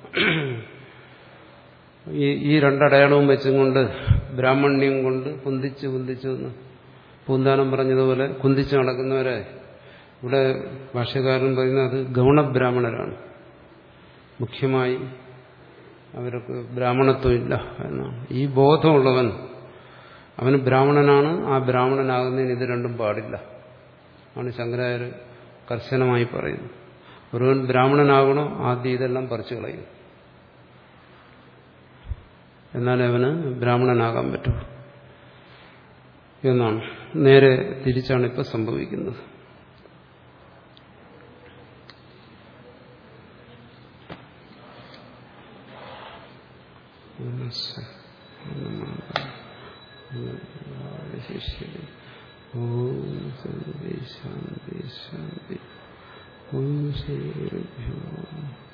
ഈ ഈ രണ്ടടയാളവും വെച്ചും കൊണ്ട് ബ്രാഹ്മണ്യം കൊണ്ട് കുന്തിച്ച് കുന്തിച്ചു എന്ന് പൂന്താനം പറഞ്ഞതുപോലെ കുന്തിച്ച് നടക്കുന്നവരെ ഇവിടെ ഭാഷ്യകാരൻ പറയുന്നത് അത് ഗൗണബ്രാഹ്മണരാണ്. മുഖ്യമായി അവർക്ക് ബ്രാഹ്മണത്വം ഇല്ല എന്നാണ്. ഈ ബോധമുള്ളവൻ അവന് ബ്രാഹ്മണനാണ്. ആ ബ്രാഹ്മണനാകുന്നതിന് ഇത് രണ്ടും പാടില്ല ആണ് ശങ്കരാചാര്യർ കർശനമായി പറയുന്നത്. ഒരുവൻ ബ്രാഹ്മണനാകണോ ആദ്യം ഇതെല്ലാം പറിച്ചു കളയും, എന്നാലേ അവന് ബ്രാഹ്മണനാകാൻ പറ്റൂ എന്നാണ്. നേരെ തിരിച്ചാണ് ഇപ്പം സംഭവിക്കുന്നത്. ഓം ശാന്തി ശാന്തി ശാന്തി. ഓം ശ്രീ ഗുരുഭ്യോ